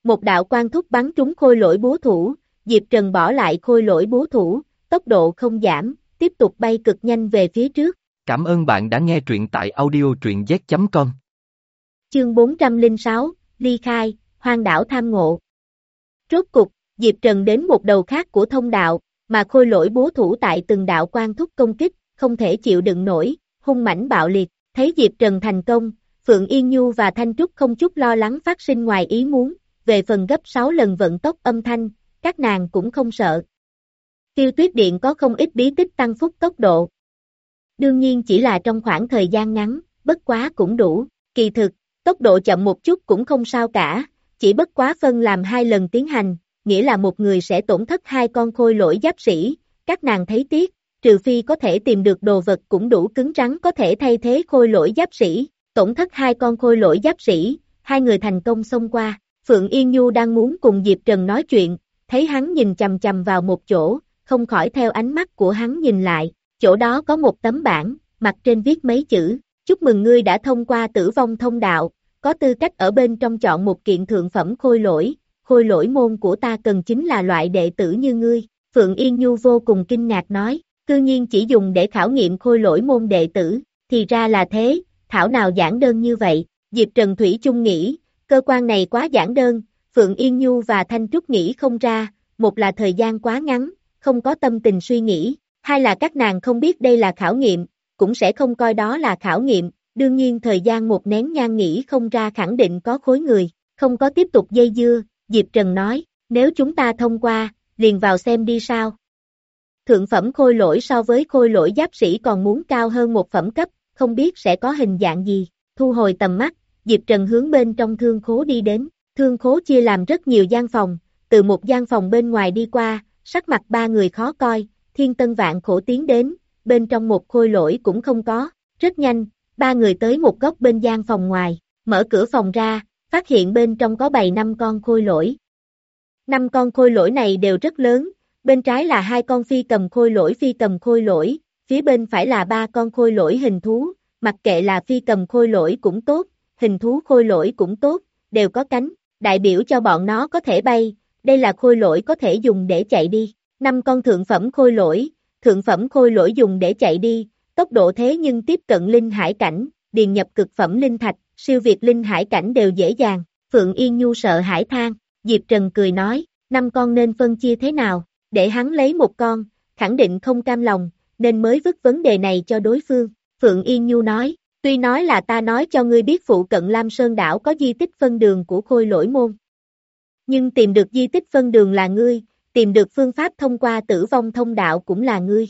một đạo quang thúc bắn trúng khôi lỗi búa thủ, Diệp Trần bỏ lại khôi lỗi búa thủ, tốc độ không giảm, tiếp tục bay cực nhanh về phía trước. Cảm ơn bạn đã nghe truyện tại audio truyện z chấm com. Chương bốn trăm lẻ sáu, ly khai, hoang đảo tham ngộ. Rốt cục, Diệp Trần đến một đầu khác của thông đạo, mà khôi lỗi búa thủ tại từng đạo quang thúc công kích, không thể chịu đựng nổi, hung mãnh bạo liệt, thấy Diệp Trần thành công, Phượng Yên Nhu và Thanh Trúc không chút lo lắng phát sinh ngoài ý muốn, về phần gấp sáu lần vận tốc âm thanh, các nàng cũng không sợ. Tiêu Tuyết Điện có không ít bí tích tăng phúc tốc độ. Đương nhiên chỉ là trong khoảng thời gian ngắn, bất quá cũng đủ, kỳ thực, tốc độ chậm một chút cũng không sao cả, chỉ bất quá phân làm hai lần tiến hành, nghĩa là một người sẽ tổn thất hai con khôi lỗi giáp sĩ, các nàng thấy tiếc, trừ phi có thể tìm được đồ vật cũng đủ cứng rắn có thể thay thế khôi lỗi giáp sĩ, tổn thất hai con khôi lỗi giáp sĩ, hai người thành công xông qua, Phượng Yên Nhu đang muốn cùng Diệp Trần nói chuyện, thấy hắn nhìn chằm chằm vào một chỗ, không khỏi theo ánh mắt của hắn nhìn lại, chỗ đó có một tấm bảng, mặt trên viết mấy chữ, chúc mừng ngươi đã thông qua tử vong thông đạo, có tư cách ở bên trong chọn một kiện thượng phẩm khôi lỗi, khôi lỗi môn của ta cần chính là loại đệ tử như ngươi, Phượng Yên Nhu vô cùng kinh ngạc nói, cư nhiên chỉ dùng để khảo nghiệm khôi lỗi môn đệ tử, thì ra là thế, thảo nào giản đơn như vậy, Diệp Trần Thủy chung nghĩ, cơ quan này quá giản đơn, Phượng Yên Nhu và Thanh Trúc nghĩ không ra, một là thời gian quá ngắn, không có tâm tình suy nghĩ, hai là các nàng không biết đây là khảo nghiệm, cũng sẽ không coi đó là khảo nghiệm, đương nhiên thời gian một nén nhang nghĩ không ra khẳng định có khối người, không có tiếp tục dây dưa, Diệp Trần nói, nếu chúng ta thông qua, liền vào xem đi sao. Thượng phẩm khôi lỗi so với khôi lỗi giáp sĩ còn muốn cao hơn một phẩm cấp, không biết sẽ có hình dạng gì, thu hồi tầm mắt, Diệp Trần hướng bên trong thương khố đi đến, thương khố chia làm rất nhiều gian phòng, từ một gian phòng bên ngoài đi qua, sắc mặt ba người khó coi, thiên tân vạn khổ tiến đến, bên trong một khôi lỗi cũng không có, rất nhanh, ba người tới một góc bên gian phòng ngoài, mở cửa phòng ra, phát hiện bên trong có bày năm con khôi lỗi. Năm con khôi lỗi này đều rất lớn, bên trái là hai con phi cầm khôi lỗi phi cầm khôi lỗi, phía bên phải là ba con khôi lỗi hình thú, mặc kệ là phi cầm khôi lỗi cũng tốt, hình thú khôi lỗi cũng tốt, đều có cánh, đại biểu cho bọn nó có thể bay, đây là khôi lỗi có thể dùng để chạy đi. Năm con thượng phẩm khôi lỗi, thượng phẩm khôi lỗi dùng để chạy đi, tốc độ thế nhưng tiếp cận linh hải cảnh, điền nhập cực phẩm linh thạch, siêu việt linh hải cảnh đều dễ dàng. Phượng Yên Nhu sợ hãi than, Diệp Trần cười nói, năm con nên phân chia thế nào, để hắn lấy một con, khẳng định không cam lòng, nên mới vứt vấn đề này cho đối phương. Phượng Yên Nhu nói, tuy nói là ta nói cho ngươi biết phụ cận Lam Sơn đảo có di tích phân đường của khôi lỗi môn. Nhưng tìm được di tích phân đường là ngươi, tìm được phương pháp thông qua tử vong thông đạo cũng là ngươi.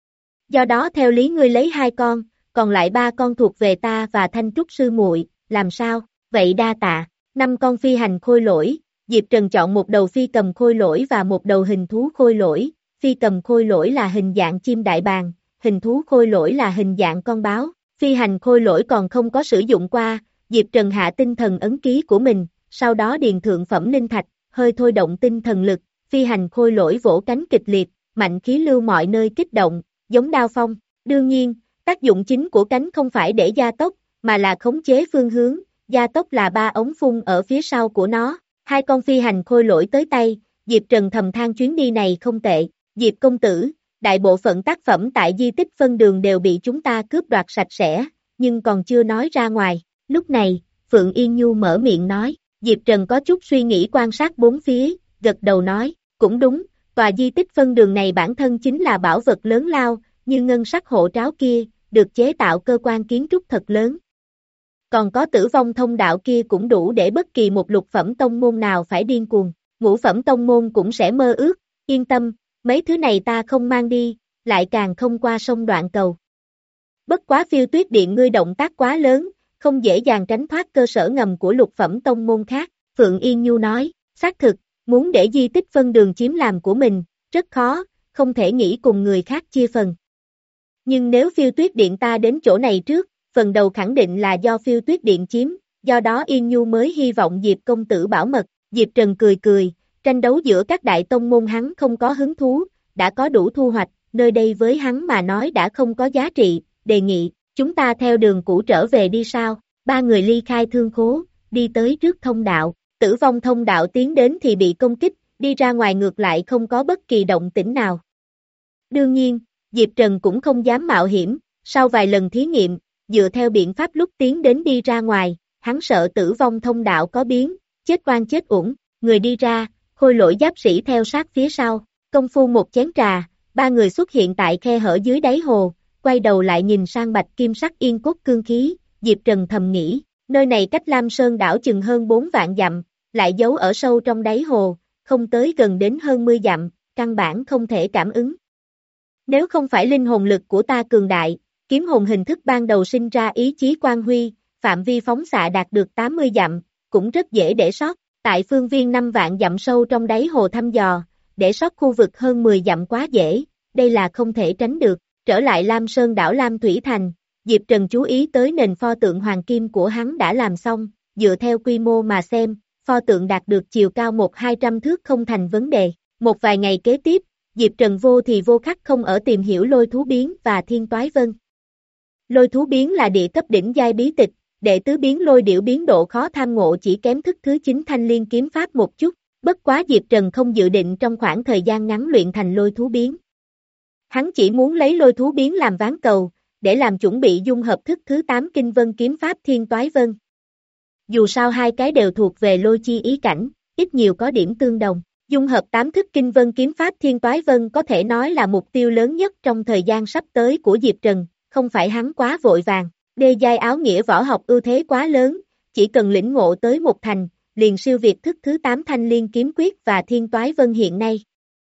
Do đó theo lý ngươi lấy hai con, còn lại ba con thuộc về ta và Thanh Trúc sư muội, làm sao, vậy đa tạ, năm con phi hành khôi lỗi, Diệp Trần chọn một đầu phi cầm khôi lỗi và một đầu hình thú khôi lỗi, phi cầm khôi lỗi là hình dạng chim đại bàng, hình thú khôi lỗi là hình dạng con báo, phi hành khôi lỗi còn không có sử dụng qua, Diệp Trần hạ tinh thần ấn ký của mình, sau đó điền thượng phẩm linh thạch, hơi thôi động tinh thần lực, phi hành khôi lỗi vỗ cánh kịch liệt, mạnh khí lưu mọi nơi kích động, giống đao phong, đương nhiên, tác dụng chính của cánh không phải để gia tốc, mà là khống chế phương hướng, gia tốc là ba ống phun ở phía sau của nó, hai con phi hành khôi lỗi tới tay, Diệp Trần thầm than chuyến đi này không tệ, Diệp công tử, đại bộ phận tác phẩm tại di tích phân đường đều bị chúng ta cướp đoạt sạch sẽ, nhưng còn chưa nói ra ngoài, lúc này, Phượng Yên Nhu mở miệng nói, Diệp Trần có chút suy nghĩ quan sát bốn phía, gật đầu nói, cũng đúng, tòa di tích phân đường này bản thân chính là bảo vật lớn lao, như ngân sắc hộ tráo kia, được chế tạo cơ quan kiến trúc thật lớn. Còn có tử vong thông đạo kia cũng đủ để bất kỳ một lục phẩm tông môn nào phải điên cuồng, ngũ phẩm tông môn cũng sẽ mơ ước, yên tâm, mấy thứ này ta không mang đi, lại càng không qua sông đoạn cầu. Bất quá Phiêu Tuyết Điện ngươi động tác quá lớn, không dễ dàng tránh thoát cơ sở ngầm của lục phẩm tông môn khác, Phượng Yên Nhu nói, xác thực, muốn để di tích phân đường chiếm làm của mình, rất khó, không thể nghĩ cùng người khác chia phần. Nhưng nếu Phiêu Tuyết Điện ta đến chỗ này trước, phần đầu khẳng định là do Phiêu Tuyết Điện chiếm, do đó Yên Nhu mới hy vọng Diệp công tử bảo mật, Diệp Trần cười cười, tranh đấu giữa các đại tông môn hắn không có hứng thú, đã có đủ thu hoạch, nơi đây với hắn mà nói đã không có giá trị, đề nghị, chúng ta theo đường cũ trở về đi sao, ba người ly khai thương khố, đi tới trước thông đạo, Tử vong thông đạo tiến đến thì bị công kích, đi ra ngoài ngược lại không có bất kỳ động tĩnh nào. Đương nhiên, Diệp Trần cũng không dám mạo hiểm, sau vài lần thí nghiệm, dựa theo biện pháp lúc tiến đến đi ra ngoài, hắn sợ tử vong thông đạo có biến, chết oan chết uổng, người đi ra, khôi lỗi giáp sĩ theo sát phía sau, công phu một chén trà, ba người xuất hiện tại khe hở dưới đáy hồ, quay đầu lại nhìn sang bạch kim sắc yên cốt cương khí, Diệp Trần thầm nghĩ, nơi này cách Lam Sơn đảo chừng hơn bốn vạn dặm, lại giấu ở sâu trong đáy hồ, không tới gần đến hơn mươi dặm, căn bản không thể cảm ứng. Nếu không phải linh hồn lực của ta cường đại, kiếm hồn hình thức ban đầu sinh ra ý chí quang huy, phạm vi phóng xạ đạt được tám mươi dặm, cũng rất dễ để sót, tại phương viên năm vạn dặm sâu trong đáy hồ thăm dò, để sót khu vực hơn mười dặm quá dễ, đây là không thể tránh được, trở lại Lam Sơn đảo Lam Thủy Thành, Diệp Trần chú ý tới nền pho tượng hoàng kim của hắn đã làm xong, dựa theo quy mô mà xem, pho tượng đạt được chiều cao một hai trăm thước không thành vấn đề, một vài ngày kế tiếp, Diệp Trần vô thì vô khắc không ở tìm hiểu lôi thú biến và thiên toái vân. Lôi thú biến là địa cấp đỉnh giai bí tịch, đệ tứ biến lôi điểu biến độ khó tham ngộ chỉ kém thức thứ chín thanh liên kiếm pháp một chút, bất quá Diệp Trần không dự định trong khoảng thời gian ngắn luyện thành lôi thú biến. Hắn chỉ muốn lấy lôi thú biến làm ván cầu, để làm chuẩn bị dung hợp thức thứ tám kinh vân kiếm pháp thiên toái vân. Dù sao hai cái đều thuộc về lôi chi ý cảnh, ít nhiều có điểm tương đồng. Dung hợp tám thức kinh vân kiếm pháp thiên toái vân có thể nói là mục tiêu lớn nhất trong thời gian sắp tới của Diệp Trần, không phải hắn quá vội vàng. Đê giai áo nghĩa võ học ưu thế quá lớn, chỉ cần lĩnh ngộ tới một thành, liền siêu việt thức thứ tám thanh liên kiếm quyết và thiên toái vân hiện nay.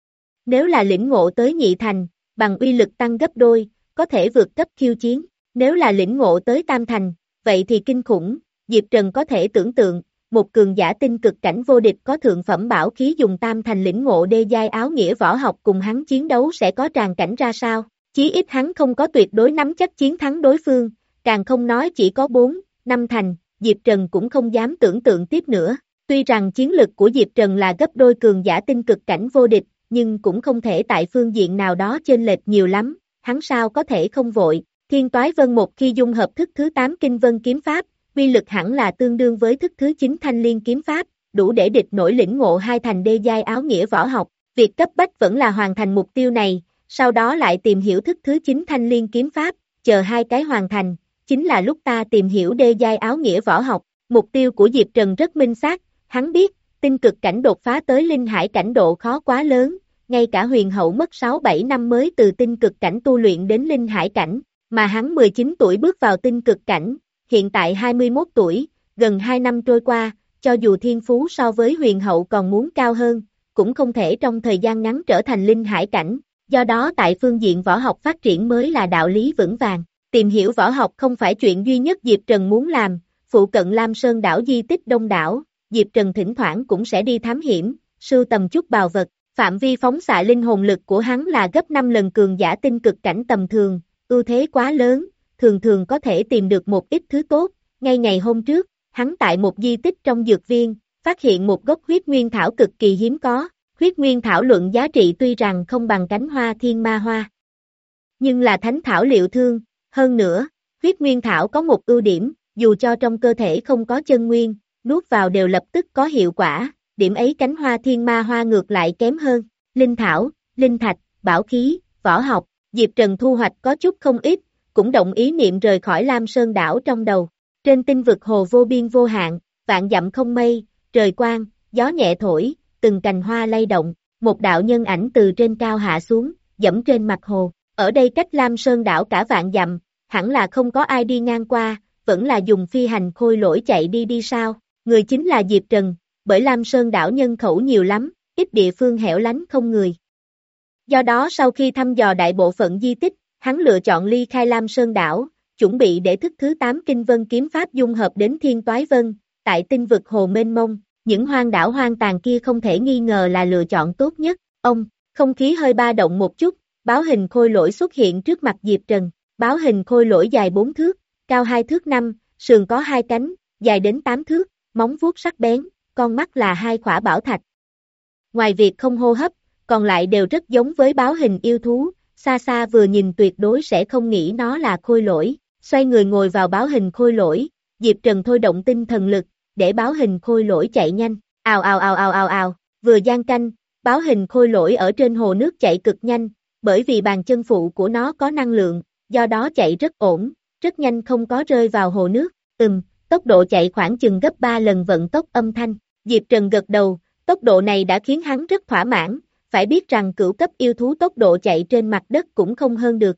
Nếu là lĩnh ngộ tới nhị thành, bằng uy lực tăng gấp đôi, có thể vượt cấp khiêu chiến. Nếu là lĩnh ngộ tới tam thành, vậy thì kinh khủng, Diệp Trần có thể tưởng tượng, một cường giả tinh cực cảnh vô địch có thượng phẩm bảo khí dùng tam thành lĩnh ngộ đê giai áo nghĩa võ học cùng hắn chiến đấu sẽ có tràn cảnh ra sao. Chí ít hắn không có tuyệt đối nắm chắc chiến thắng đối phương, càng không nói chỉ có bốn, năm thành, Diệp Trần cũng không dám tưởng tượng tiếp nữa. Tuy rằng chiến lực của Diệp Trần là gấp đôi cường giả tinh cực cảnh vô địch, nhưng cũng không thể tại phương diện nào đó chênh lệch nhiều lắm, hắn sao có thể không vội. Thiên toái vân một khi dung hợp thức thứ tám kinh vân kiếm pháp, uy lực hẳn là tương đương với thức thứ chín thanh liên kiếm pháp, đủ để địch nổi lĩnh ngộ hai thành đê giai áo nghĩa võ học. Việc cấp bách vẫn là hoàn thành mục tiêu này, sau đó lại tìm hiểu thức thứ chín thanh liên kiếm pháp, chờ hai cái hoàn thành, chính là lúc ta tìm hiểu đê giai áo nghĩa võ học. Mục tiêu của Diệp Trần rất minh xác, hắn biết, tinh cực cảnh đột phá tới linh hải cảnh độ khó quá lớn, ngay cả huyền hậu mất sáu bảy năm mới từ tinh cực cảnh tu luyện đến linh hải cảnh, mà hắn mười chín tuổi bước vào tinh cực cảnh, hiện tại hai mươi mốt tuổi, gần hai năm trôi qua, cho dù thiên phú so với huyền hậu còn muốn cao hơn, cũng không thể trong thời gian ngắn trở thành linh hải cảnh, do đó tại phương diện võ học phát triển mới là đạo lý vững vàng. Tìm hiểu võ học không phải chuyện duy nhất Diệp Trần muốn làm, phụ cận Lam Sơn đảo di tích đông đảo, Diệp Trần thỉnh thoảng cũng sẽ đi thám hiểm, sưu tầm chút bào vật, phạm vi phóng xạ linh hồn lực của hắn là gấp năm lần cường giả tinh cực cảnh tầm thường, ưu thế quá lớn, thường thường có thể tìm được một ít thứ tốt. Ngay ngày hôm trước, hắn tại một di tích trong dược viên, phát hiện một gốc huyết nguyên thảo cực kỳ hiếm có, huyết nguyên thảo luận giá trị tuy rằng không bằng cánh hoa thiên ma hoa, nhưng là thánh thảo liệu thương. Hơn nữa, huyết nguyên thảo có một ưu điểm, dù cho trong cơ thể không có chân nguyên, nuốt vào đều lập tức có hiệu quả, điểm ấy cánh hoa thiên ma hoa ngược lại kém hơn. Linh thảo, linh thạch, bảo khí, võ học, Diệp Trần thu hoạch có chút không ít, cũng động ý niệm rời khỏi Lam Sơn đảo trong đầu. Trên tinh vực hồ vô biên vô hạn, vạn dặm không mây, trời quang, gió nhẹ thổi, từng cành hoa lay động, một đạo nhân ảnh từ trên cao hạ xuống, dẫm trên mặt hồ. Ở đây cách Lam Sơn đảo cả vạn dặm, hẳn là không có ai đi ngang qua, vẫn là dùng phi hành khôi lỗi chạy đi đi sao. Người chính là Diệp Trần, bởi Lam Sơn đảo nhân khẩu nhiều lắm, ít địa phương hẻo lánh không người. Do đó sau khi thăm dò đại bộ phận di tích, hắn lựa chọn ly khai Lam Sơn đảo, chuẩn bị để thức thứ tám kinh vân kiếm pháp dung hợp đến thiên toái vân, tại tinh vực hồ mênh mông, những hoang đảo hoang tàn kia không thể nghi ngờ là lựa chọn tốt nhất. Ông, không khí hơi ba động một chút, báo hình khôi lỗi xuất hiện trước mặt Diệp Trần, báo hình khôi lỗi dài bốn thước, cao hai thước năm, sườn có hai cánh, dài đến tám thước, móng vuốt sắc bén, con mắt là hai khỏa bảo thạch. Ngoài việc không hô hấp, còn lại đều rất giống với báo hình yêu thú, xa xa vừa nhìn tuyệt đối sẽ không nghĩ nó là khôi lỗi. Xoay người ngồi vào báo hình khôi lỗi, Diệp Trần thôi động tinh thần lực, để báo hình khôi lỗi chạy nhanh, ào ào ào ào ào ào, vừa giăng canh, báo hình khôi lỗi ở trên hồ nước chạy cực nhanh, bởi vì bàn chân phụ của nó có năng lượng, do đó chạy rất ổn, rất nhanh không có rơi vào hồ nước, ừm, tốc độ chạy khoảng chừng gấp ba lần vận tốc âm thanh, Diệp Trần gật đầu, tốc độ này đã khiến hắn rất thỏa mãn, phải biết rằng cửu cấp yêu thú tốc độ chạy trên mặt đất cũng không hơn được.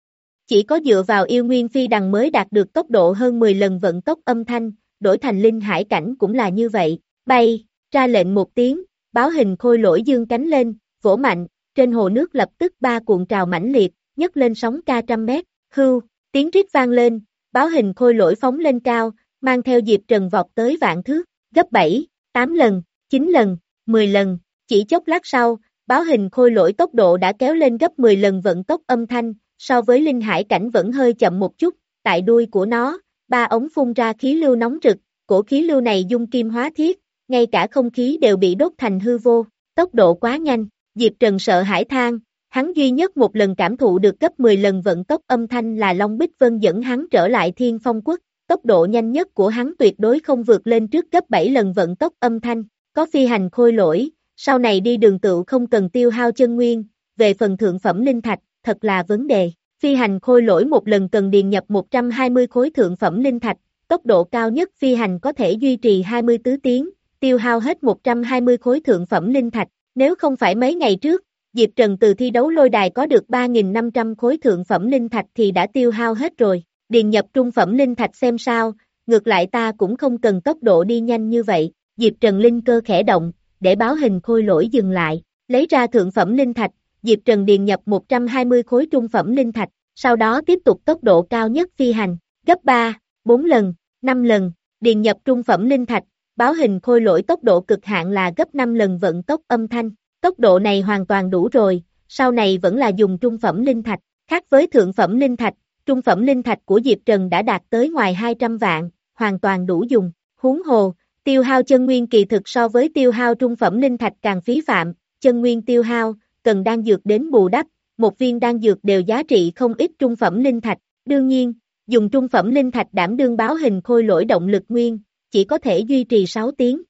Chỉ có dựa vào yêu nguyên phi đằng mới đạt được tốc độ hơn mười lần vận tốc âm thanh, đổi thành linh hải cảnh cũng là như vậy, bay, ra lệnh một tiếng, báo hình khôi lỗi dương cánh lên, vỗ mạnh, trên hồ nước lập tức ba cuộn trào mãnh liệt, nhấc lên sóng ca trăm mét, hưu, tiếng rít vang lên, báo hình khôi lỗi phóng lên cao, mang theo Diệp Trần vọt tới vạn thước, gấp bảy, tám lần, chín lần, mười lần, chỉ chốc lát sau, báo hình khôi lỗi tốc độ đã kéo lên gấp mười lần vận tốc âm thanh, so với linh hải cảnh vẫn hơi chậm một chút, tại đuôi của nó, ba ống phun ra khí lưu nóng rực, cổ khí lưu này dung kim hóa thiết, ngay cả không khí đều bị đốt thành hư vô, tốc độ quá nhanh, Diệp Trần sợ hãi than, hắn duy nhất một lần cảm thụ được gấp mười lần vận tốc âm thanh là Long Bích Vân dẫn hắn trở lại Thiên Phong Quốc, tốc độ nhanh nhất của hắn tuyệt đối không vượt lên trước gấp bảy lần vận tốc âm thanh, có phi hành khôi lỗi, sau này đi đường tựu không cần tiêu hao chân nguyên, về phần thượng phẩm linh thạch, thật là vấn đề, phi hành khôi lỗi một lần cần điền nhập một trăm hai mươi khối thượng phẩm linh thạch, tốc độ cao nhất phi hành có thể duy trì hai mươi tứ tiếng, tiêu hao hết một trăm hai mươi khối thượng phẩm linh thạch, nếu không phải mấy ngày trước, Diệp Trần từ thi đấu lôi đài có được ba nghìn năm trăm khối thượng phẩm linh thạch thì đã tiêu hao hết rồi, điền nhập trung phẩm linh thạch xem sao, ngược lại ta cũng không cần tốc độ đi nhanh như vậy, Diệp Trần linh cơ khẽ động, để báo hình khôi lỗi dừng lại, lấy ra thượng phẩm linh thạch, Diệp Trần điền nhập một trăm hai mươi khối trung phẩm linh thạch, sau đó tiếp tục tốc độ cao nhất phi hành, gấp ba, bốn lần, năm lần, điền nhập trung phẩm linh thạch, báo hình khôi lỗi tốc độ cực hạn là gấp năm lần vận tốc âm thanh, tốc độ này hoàn toàn đủ rồi, sau này vẫn là dùng trung phẩm linh thạch, khác với thượng phẩm linh thạch, trung phẩm linh thạch của Diệp Trần đã đạt tới ngoài hai trăm vạn, hoàn toàn đủ dùng, huống hồ, tiêu hao chân nguyên kỳ thực so với tiêu hao trung phẩm linh thạch càng phí phạm, chân nguyên tiêu hao, cần đan dược đến bù đắp, một viên đan dược đều giá trị không ít trung phẩm linh thạch, đương nhiên, dùng trung phẩm linh thạch đảm đương báo hình khôi lỗi động lực nguyên, chỉ có thể duy trì sáu tiếng.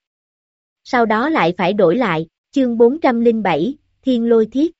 Sau đó lại phải đổi lại, chương bốn trăm lẻ bảy, Thiên Lôi Thiết.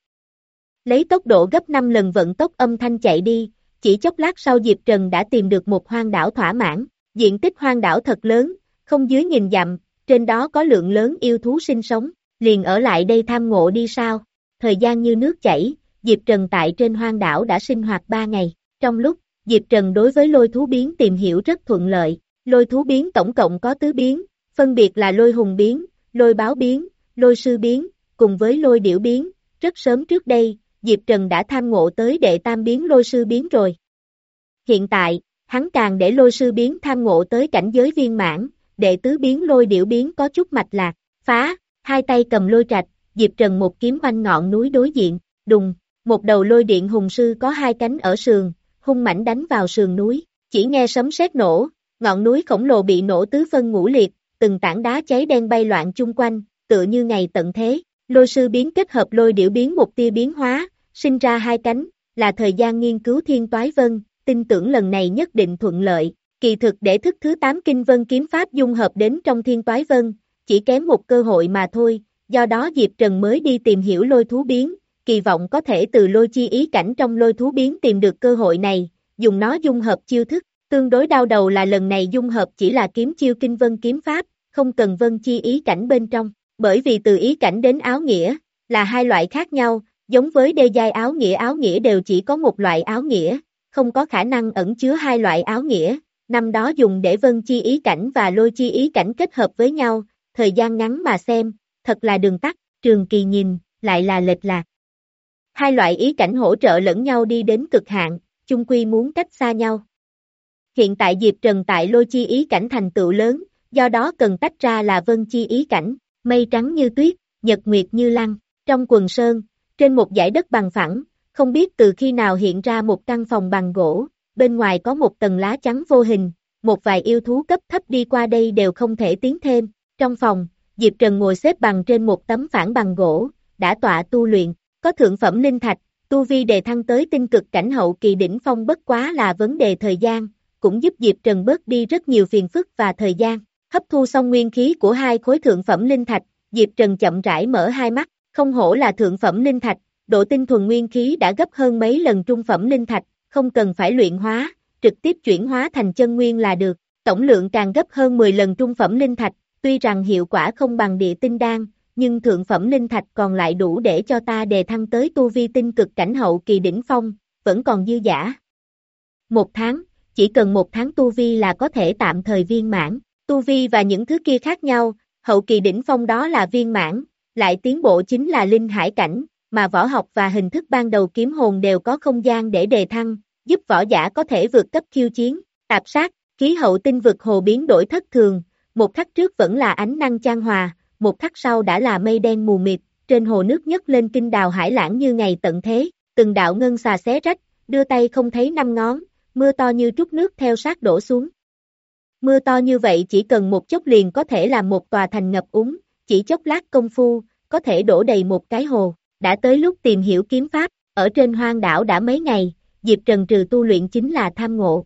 Lấy tốc độ gấp năm lần vận tốc âm thanh chạy đi, chỉ chốc lát sau Diệp Trần đã tìm được một hoang đảo thỏa mãn, diện tích hoang đảo thật lớn, không dưới nghìn dặm, trên đó có lượng lớn yêu thú sinh sống, liền ở lại đây tham ngộ đi sao. Thời gian như nước chảy, Diệp Trần tại trên hoang đảo đã sinh hoạt ba ngày, trong lúc, Diệp Trần đối với lôi thú biến tìm hiểu rất thuận lợi, lôi thú biến tổng cộng có tứ biến, phân biệt là lôi hùng biến, lôi báo biến, lôi sư biến, cùng với lôi điểu biến, rất sớm trước đây, Diệp Trần đã tham ngộ tới đệ tam biến lôi sư biến rồi. Hiện tại, hắn càng để lôi sư biến tham ngộ tới cảnh giới viên mãn, đệ tứ biến lôi điểu biến có chút mạch lạc, phá, hai tay cầm lôi trạch, Diệp Trần một kiếm oanh ngọn núi đối diện, đùng, một đầu lôi điện hùng sư có hai cánh ở sườn, hung mãnh đánh vào sườn núi, chỉ nghe sấm sét nổ, ngọn núi khổng lồ bị nổ tứ phân ngũ liệt, từng tảng đá cháy đen bay loạn chung quanh, tựa như ngày tận thế, lôi sư biến kết hợp lôi điểu biến một tia biến hóa, sinh ra hai cánh, là thời gian nghiên cứu thiên toái vân, tin tưởng lần này nhất định thuận lợi, kỳ thực để thức thứ tám kinh vân kiếm pháp dung hợp đến trong thiên toái vân, chỉ kém một cơ hội mà thôi, do đó Diệp Trần mới đi tìm hiểu lôi thú biến, kỳ vọng có thể từ lôi chi ý cảnh trong lôi thú biến tìm được cơ hội này, dùng nó dung hợp chiêu thức, tương đối đau đầu là lần này dung hợp chỉ là kiếm chiêu kinh vân kiếm pháp, không cần vân chi ý cảnh bên trong, bởi vì từ ý cảnh đến áo nghĩa, là hai loại khác nhau, giống với đê giai áo nghĩa áo nghĩa đều chỉ có một loại áo nghĩa, không có khả năng ẩn chứa hai loại áo nghĩa, năm đó dùng để vân chi ý cảnh và lôi chi ý cảnh kết hợp với nhau, thời gian ngắn mà xem, thật là đường tắt, trường kỳ nhìn, lại là lệch lạc. Hai loại ý cảnh hỗ trợ lẫn nhau đi đến cực hạn, chung quy muốn cách xa nhau. Hiện tại Diệp Trần tại lôi chi ý cảnh thành tựu lớn, do đó cần tách ra là vân chi ý cảnh, mây trắng như tuyết, nhật nguyệt như lăng, trong quần sơn, trên một dải đất bằng phẳng, không biết từ khi nào hiện ra một căn phòng bằng gỗ, bên ngoài có một tầng lá chắn vô hình, một vài yêu thú cấp thấp đi qua đây đều không thể tiến thêm, trong phòng, Diệp Trần ngồi xếp bằng trên một tấm phản bằng gỗ, đã tọa tu luyện, có thượng phẩm linh thạch, tu vi đề thăng tới tinh cực cảnh hậu kỳ đỉnh phong bất quá là vấn đề thời gian, cũng giúp Diệp Trần bớt đi rất nhiều phiền phức và thời gian. Hấp thu xong nguyên khí của hai khối thượng phẩm linh thạch, Diệp Trần chậm rãi mở hai mắt, không hổ là thượng phẩm linh thạch, độ tinh thuần nguyên khí đã gấp hơn mấy lần trung phẩm linh thạch, không cần phải luyện hóa, trực tiếp chuyển hóa thành chân nguyên là được, tổng lượng càng gấp hơn mười lần trung phẩm linh thạch, tuy rằng hiệu quả không bằng địa tinh đan, nhưng thượng phẩm linh thạch còn lại đủ để cho ta đề thăng tới tu vi tinh cực cảnh hậu kỳ đỉnh phong, vẫn còn dư dả. Một tháng, chỉ cần một tháng tu vi là có thể tạm thời viên mãn, tu vi và những thứ kia khác nhau, hậu kỳ đỉnh phong đó là viên mãn, lại tiến bộ chính là linh hải cảnh, mà võ học và hình thức ban đầu kiếm hồn đều có không gian để đề thăng, giúp võ giả có thể vượt cấp khiêu chiến, tạp sát, khí hậu tinh vực hồ biến đổi thất thường, một khắc trước vẫn là ánh năng chan hòa, một khắc sau đã là mây đen mù mịt, trên hồ nước nhấc lên kinh đào hải lãng như ngày tận thế, từng đạo ngân xà xé rách, đưa tay không thấy năm ngón, mưa to như trút nước theo sát đổ xuống. Mưa to như vậy chỉ cần một chốc liền có thể làm một tòa thành ngập úng, chỉ chốc lát công phu, có thể đổ đầy một cái hồ, đã tới lúc tìm hiểu kiếm pháp, ở trên hoang đảo đã mấy ngày, Diệp Trần trừ tu luyện chính là tham ngộ.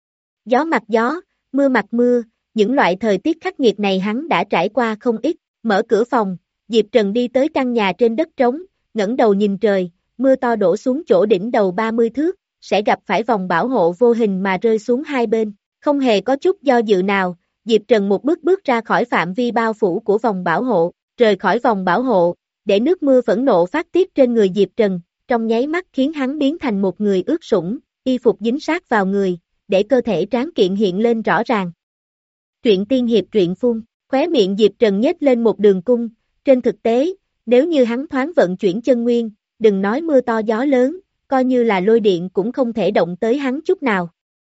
Gió mặt gió, mưa mặt mưa, những loại thời tiết khắc nghiệt này hắn đã trải qua không ít, mở cửa phòng, Diệp Trần đi tới căn nhà trên đất trống, ngẩng đầu nhìn trời, mưa to đổ xuống chỗ đỉnh đầu ba mươi thước, sẽ gặp phải vòng bảo hộ vô hình mà rơi xuống hai bên, không hề có chút do dự nào, Diệp Trần một bước bước ra khỏi phạm vi bao phủ của vòng bảo hộ, rời khỏi vòng bảo hộ, để nước mưa phẫn nộ phát tiết trên người Diệp Trần, trong nháy mắt khiến hắn biến thành một người ướt sũng, y phục dính sát vào người, để cơ thể tráng kiện hiện lên rõ ràng. Truyện tiên hiệp truyện phun, khóe miệng Diệp Trần nhếch lên một đường cung, trên thực tế, nếu như hắn thoáng vận chuyển chân nguyên, đừng nói mưa to gió lớn, coi như là lôi điện cũng không thể động tới hắn chút nào.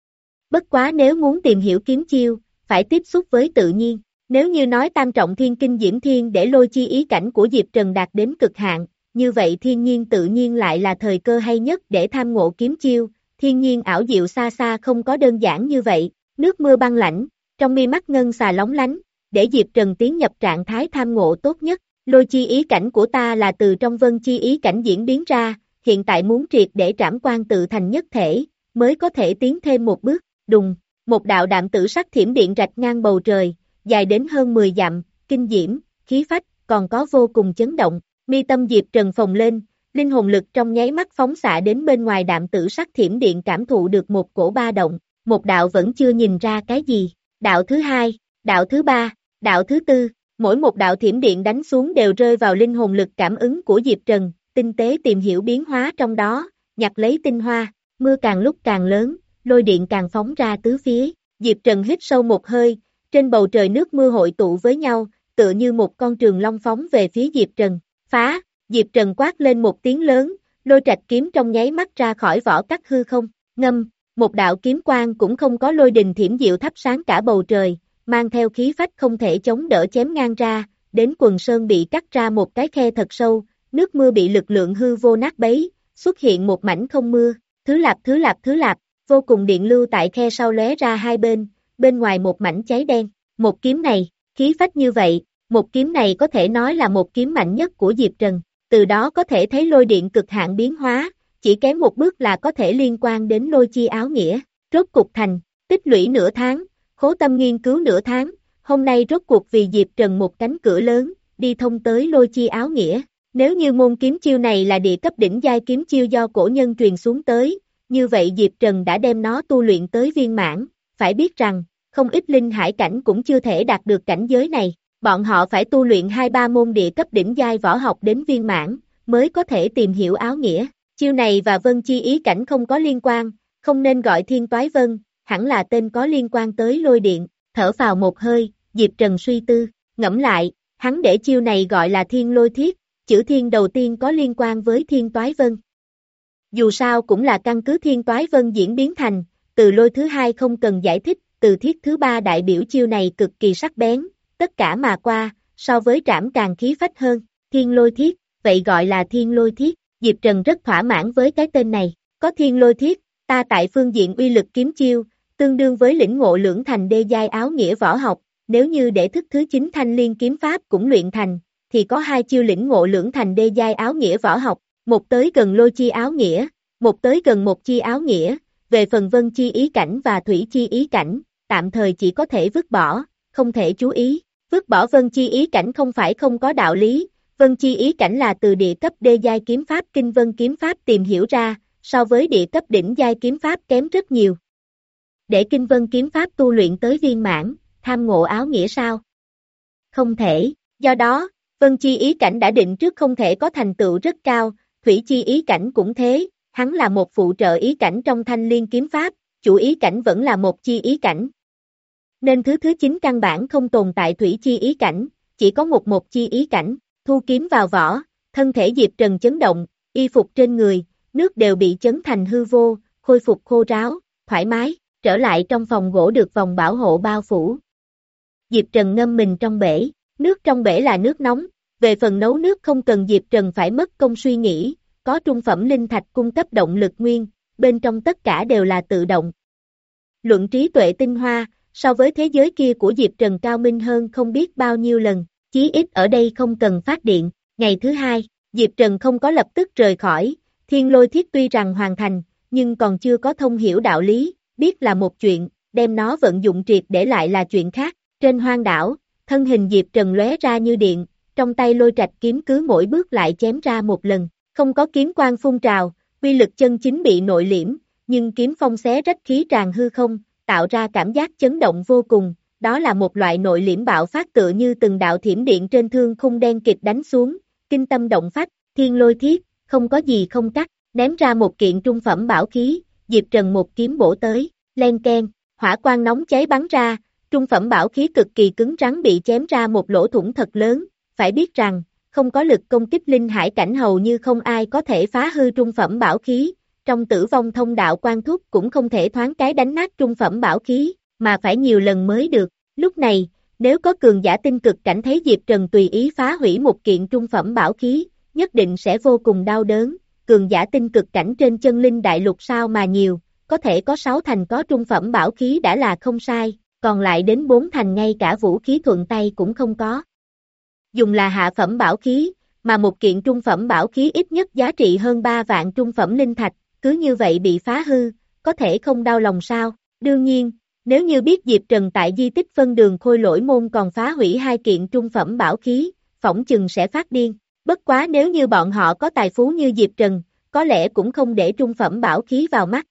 Bất quá nếu muốn tìm hiểu kiếm chiêu, phải tiếp xúc với tự nhiên, nếu như nói tam trọng thiên kinh diễm thiên để lôi chi ý cảnh của Diệp Trần đạt đến cực hạn, như vậy thiên nhiên tự nhiên lại là thời cơ hay nhất để tham ngộ kiếm chiêu, thiên nhiên ảo diệu xa xa không có đơn giản như vậy, nước mưa băng lãnh, trong mi mắt ngân xà lóng lánh, để Diệp Trần tiến nhập trạng thái tham ngộ tốt nhất, lôi chi ý cảnh của ta là từ trong vân chi ý cảnh diễn biến ra, hiện tại muốn triệt để trảm quan tự thành nhất thể, mới có thể tiến thêm một bước, đùng, một đạo đạm tử sắc thiểm điện rạch ngang bầu trời, dài đến hơn mười dặm, kinh diễm, khí phách, còn có vô cùng chấn động, mi tâm Diệp Trần phồng lên, linh hồn lực trong nháy mắt phóng xạ đến bên ngoài đạm tử sắc thiểm điện cảm thụ được một cổ ba động, một đạo vẫn chưa nhìn ra cái gì, đạo thứ hai, đạo thứ ba, đạo thứ tư, mỗi một đạo thiểm điện đánh xuống đều rơi vào linh hồn lực cảm ứng của Diệp Trần, tinh tế tìm hiểu biến hóa trong đó, nhặt lấy tinh hoa, mưa càng lúc càng lớn, lôi điện càng phóng ra tứ phía, Diệp Trần hít sâu một hơi, trên bầu trời nước mưa hội tụ với nhau, tựa như một con trường long phóng về phía Diệp Trần, phá, Diệp Trần quát lên một tiếng lớn, lôi trạch kiếm trong nháy mắt ra khỏi vỏ cắt hư không, ngâm, một đạo kiếm quang cũng không có lôi đình thiểm diệu thắp sáng cả bầu trời, mang theo khí phách không thể chống đỡ chém ngang ra, đến quần sơn bị cắt ra một cái khe thật sâu, nước mưa bị lực lượng hư vô nát bấy, xuất hiện một mảnh không mưa, thứ lạp thứ lạp thứ lạp, vô cùng điện lưu tại khe sau lóe ra hai bên, bên ngoài một mảnh cháy đen, một kiếm này, khí phách như vậy, một kiếm này có thể nói là một kiếm mạnh nhất của Diệp Trần, từ đó có thể thấy lôi điện cực hạn biến hóa, chỉ kém một bước là có thể liên quan đến lôi chi áo nghĩa, rốt cục thành, tích lũy nửa tháng, khố tâm nghiên cứu nửa tháng, hôm nay rốt cuộc vì Diệp Trần một cánh cửa lớn, đi thông tới lôi chi áo nghĩa, nếu như môn kiếm chiêu này là địa cấp đỉnh giai kiếm chiêu do cổ nhân truyền xuống tới, như vậy Diệp Trần đã đem nó tu luyện tới viên mãn, phải biết rằng, không ít linh hải cảnh cũng chưa thể đạt được cảnh giới này, bọn họ phải tu luyện hai ba môn địa cấp đỉnh giai võ học đến viên mãn, mới có thể tìm hiểu áo nghĩa, chiêu này và vân chi ý cảnh không có liên quan, không nên gọi thiên toái vân, hẳn là tên có liên quan tới lôi điện, thở vào một hơi, Diệp Trần suy tư, ngẫm lại, hắn để chiêu này gọi là thiên lôi thiết, chữ thiên đầu tiên có liên quan với thiên toái vân. Dù sao cũng là căn cứ thiên toái vân diễn biến thành, từ lôi thứ hai không cần giải thích, từ thiết thứ ba đại biểu chiêu này cực kỳ sắc bén, tất cả mà qua, so với trảm càng khí phách hơn, thiên lôi thiết, vậy gọi là thiên lôi thiết, Diệp Trần rất thỏa mãn với cái tên này, có thiên lôi thiết, ta tại phương diện uy lực kiếm chiêu, tương đương với lĩnh ngộ lưỡng thành đê giai áo nghĩa võ học, nếu như để thức thứ chín thanh liên kiếm pháp cũng luyện thành, thì có hai chiêu lĩnh ngộ lưỡng thành đê giai áo nghĩa võ học, một tới gần lôi chi áo nghĩa, một tới gần một chi áo nghĩa, về phần vân chi ý cảnh và thủy chi ý cảnh, tạm thời chỉ có thể vứt bỏ, không thể chú ý. Vứt bỏ Vân Chi ý cảnh không phải không có đạo lý, Vân Chi ý cảnh là từ địa cấp đê giai kiếm pháp Kinh Vân kiếm pháp tìm hiểu ra, so với địa cấp đỉnh giai kiếm pháp kém rất nhiều. Để Kinh Vân kiếm pháp tu luyện tới viên mãn, tham ngộ áo nghĩa sao? Không thể, do đó, Vân Chi ý cảnh đã định trước không thể có thành tựu rất cao, Thủy Chi ý cảnh cũng thế, hắn là một phụ trợ ý cảnh trong Thanh Liên kiếm pháp, chủ ý cảnh vẫn là một chi ý cảnh. Nên thứ thứ chín căn bản không tồn tại Thủy Chi ý cảnh, chỉ có một một chi ý cảnh, thu kiếm vào vỏ, thân thể Diệp Trần chấn động, y phục trên người, nước đều bị chấn thành hư vô, khôi phục khô ráo, thoải mái, trở lại trong phòng gỗ được vòng bảo hộ bao phủ. Diệp Trần ngâm mình trong bể, nước trong bể là nước nóng, về phần nấu nước không cần Diệp Trần phải mất công suy nghĩ, có trung phẩm linh thạch cung cấp động lực nguyên, bên trong tất cả đều là tự động. Luận trí tuệ tinh hoa, so với thế giới kia của Diệp Trần cao minh hơn không biết bao nhiêu lần, chí ít ở đây không cần phát điện. Ngày thứ hai, Diệp Trần không có lập tức rời khỏi, Thiên Lôi Thiết tuy rằng hoàn thành, nhưng còn chưa có thông hiểu đạo lý, biết là một chuyện, đem nó vận dụng triệt để lại là chuyện khác. Trên hoang đảo, thân hình Diệp Trần lóe ra như điện, trong tay Lôi Trạch kiếm cứ mỗi bước lại chém ra một lần, không có kiếm quang phun trào, uy lực chân chính bị nội liễm, nhưng kiếm phong xé rách khí tràn hư không, tạo ra cảm giác chấn động vô cùng, đó là một loại nội liễm bạo phát tựa như từng đạo thiểm điện trên thương khung đen kịt đánh xuống, kinh tâm động phách. Thiên Lôi Thiết, không có gì không cắt, ném ra một kiện trung phẩm bảo khí, Diệp Trần một kiếm bổ tới, len keng, hỏa quang nóng cháy bắn ra, trung phẩm bảo khí cực kỳ cứng rắn bị chém ra một lỗ thủng thật lớn, phải biết rằng, không có lực công kích linh hải cảnh hầu như không ai có thể phá hư trung phẩm bảo khí, trong tử vong thông đạo quan thúc cũng không thể thoáng cái đánh nát trung phẩm bảo khí, mà phải nhiều lần mới được. Lúc này, nếu có cường giả tinh cực cảnh thấy Diệp Trần tùy ý phá hủy một kiện trung phẩm bảo khí, nhất định sẽ vô cùng đau đớn. Cường giả tinh cực cảnh trên chân linh đại lục sao mà nhiều, có thể có sáu thành có trung phẩm bảo khí đã là không sai, còn lại đến bốn thành ngay cả vũ khí thuận tay cũng không có. Dùng là hạ phẩm bảo khí, mà một kiện trung phẩm bảo khí ít nhất giá trị hơn ba vạn trung phẩm linh thạch, cứ như vậy bị phá hư, có thể không đau lòng sao? Đương nhiên, nếu như biết Diệp Trần tại di tích phân đường Khôi Lỗi Môn còn phá hủy hai kiện trung phẩm bảo khí, phỏng chừng sẽ phát điên. Bất quá nếu như bọn họ có tài phú như Diệp Trần, có lẽ cũng không để trung phẩm bảo khí vào mắt.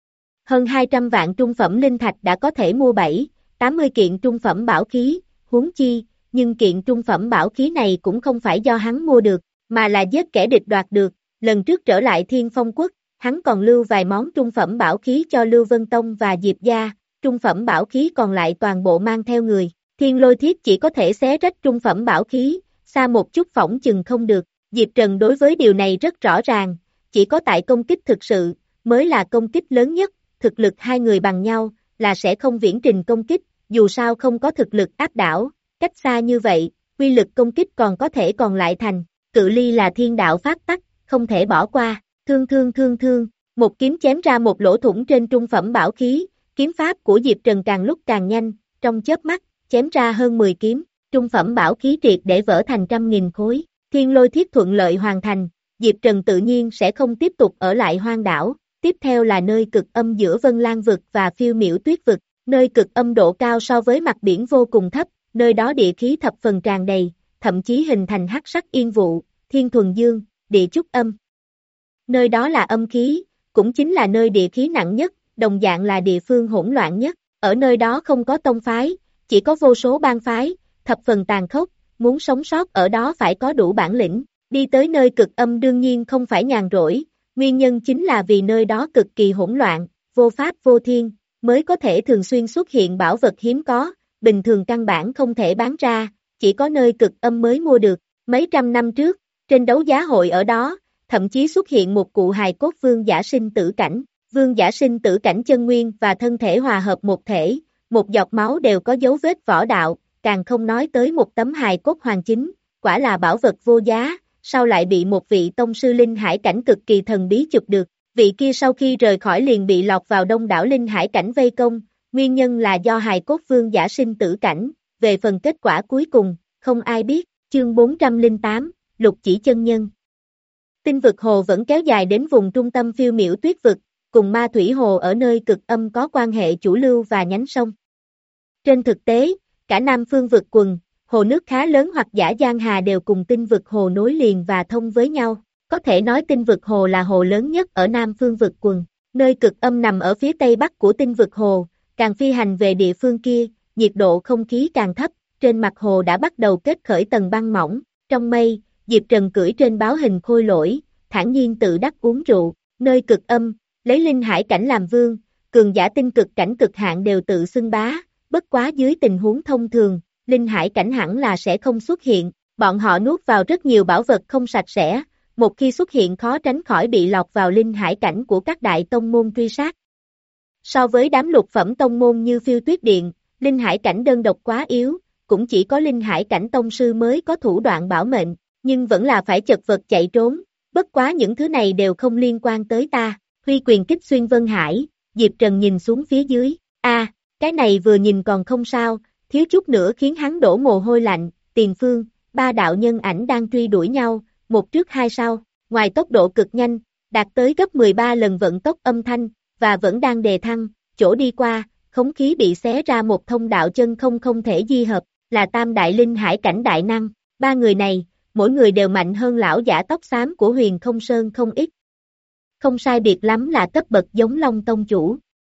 Hơn hai trăm vạn trung phẩm linh thạch đã có thể mua bảy, tám mươi kiện trung phẩm bảo khí, huống chi, nhưng kiện trung phẩm bảo khí này cũng không phải do hắn mua được, mà là giết kẻ địch đoạt được. Lần trước trở lại Thiên Phong Quốc, hắn còn lưu vài món trung phẩm bảo khí cho Lưu Vân Tông và Diệp gia, trung phẩm bảo khí còn lại toàn bộ mang theo người. Thiên Lôi Thiết chỉ có thể xé rách trung phẩm bảo khí, xa một chút phỏng chừng không được. Diệp Trần đối với điều này rất rõ ràng, chỉ có tại công kích thực sự, mới là công kích lớn nhất, thực lực hai người bằng nhau, là sẽ không viễn trình công kích, dù sao không có thực lực áp đảo, cách xa như vậy, quy lực công kích còn có thể còn lại thành, cự ly là thiên đạo phát tắc, không thể bỏ qua, thương thương thương thương, một kiếm chém ra một lỗ thủng trên trung phẩm bảo khí, kiếm pháp của Diệp Trần càng lúc càng nhanh, trong chớp mắt, chém ra hơn mười kiếm, trung phẩm bảo khí triệt để vỡ thành trăm nghìn khối, Thiên Lôi Thiết thuận lợi hoàn thành, Diệp Trần tự nhiên sẽ không tiếp tục ở lại hoang đảo, tiếp theo là nơi cực âm giữa Vân Lan vực và Phiêu Miểu Tuyết vực, nơi cực âm độ cao so với mặt biển vô cùng thấp, nơi đó địa khí thập phần tràn đầy, thậm chí hình thành hắc sắc yên vụ, thiên thuần dương, địa chúc âm. Nơi đó là âm khí, cũng chính là nơi địa khí nặng nhất, đồng dạng là địa phương hỗn loạn nhất, ở nơi đó không có tông phái, chỉ có vô số bang phái, thập phần tàn khốc, muốn sống sót ở đó phải có đủ bản lĩnh, đi tới nơi cực âm đương nhiên không phải nhàn rỗi, nguyên nhân chính là vì nơi đó cực kỳ hỗn loạn, vô pháp vô thiên, mới có thể thường xuyên xuất hiện bảo vật hiếm có, bình thường căn bản không thể bán ra, chỉ có nơi cực âm mới mua được. Mấy trăm năm trước, trên đấu giá hội ở đó, thậm chí xuất hiện một cụ hài cốt vương giả sinh tử cảnh, vương giả sinh tử cảnh chân nguyên và thân thể hòa hợp một thể, một giọt máu đều có dấu vết võ đạo, càng không nói tới một tấm hài cốt hoàng chính, quả là bảo vật vô giá, sau lại bị một vị tông sư linh hải cảnh cực kỳ thần bí chụp được, vị kia sau khi rời khỏi liền bị lọt vào đông đảo linh hải cảnh vây công, nguyên nhân là do hài cốt vương giả sinh tử cảnh, về phần kết quả cuối cùng, không ai biết. Chương bốn trăm lẻ tám, Lục Chỉ Chân Nhân. Tinh vực hồ vẫn kéo dài đến vùng trung tâm Phiêu Miểu Tuyết vực, cùng Ma Thủy Hồ ở nơi cực âm có quan hệ chủ lưu và nhánh sông. Trên thực tế, cả Nam Phương vực quần, hồ nước khá lớn hoặc Dã Giang Hà đều cùng tinh vực hồ nối liền và thông với nhau. Có thể nói tinh vực hồ là hồ lớn nhất ở Nam Phương vực quần. Nơi cực âm nằm ở phía tây bắc của tinh vực hồ, càng phi hành về địa phương kia, nhiệt độ không khí càng thấp, trên mặt hồ đã bắt đầu kết khởi tầng băng mỏng. Trong mây, Diệp Trần cưỡi trên báo hình khôi lỗi, thản nhiên tự đắc uống rượu. Nơi cực âm, lấy linh hải cảnh làm vương, cường giả tinh cực cảnh cực hạn đều tự xưng bá, bất quá dưới tình huống thông thường, linh hải cảnh hẳn là sẽ không xuất hiện, bọn họ nuốt vào rất nhiều bảo vật không sạch sẽ, một khi xuất hiện khó tránh khỏi bị lọt vào linh hải cảnh của các đại tông môn truy sát. So với đám lục phẩm tông môn như Phiêu Tuyết Điện, linh hải cảnh đơn độc quá yếu, cũng chỉ có linh hải cảnh tông sư mới có thủ đoạn bảo mệnh, nhưng vẫn là phải chật vật chạy trốn, bất quá những thứ này đều không liên quan tới ta. Huy quyền kích xuyên Vân Hải, Diệp Trần nhìn xuống phía dưới, a, à, cái này vừa nhìn còn không sao, thiếu chút nữa khiến hắn đổ mồ hôi lạnh. Tiền phương, ba đạo nhân ảnh đang truy đuổi nhau, một trước hai sau, ngoài tốc độ cực nhanh, đạt tới gấp mười ba lần vận tốc âm thanh, và vẫn đang đề thăng, chỗ đi qua, khống khí bị xé ra một thông đạo chân không không thể di hợp, là tam đại linh hải cảnh đại năng, ba người này, mỗi người đều mạnh hơn lão giả tóc xám của Huyền Không Sơn không ít. Không sai biệt lắm là cấp bậc giống Long Tông chủ.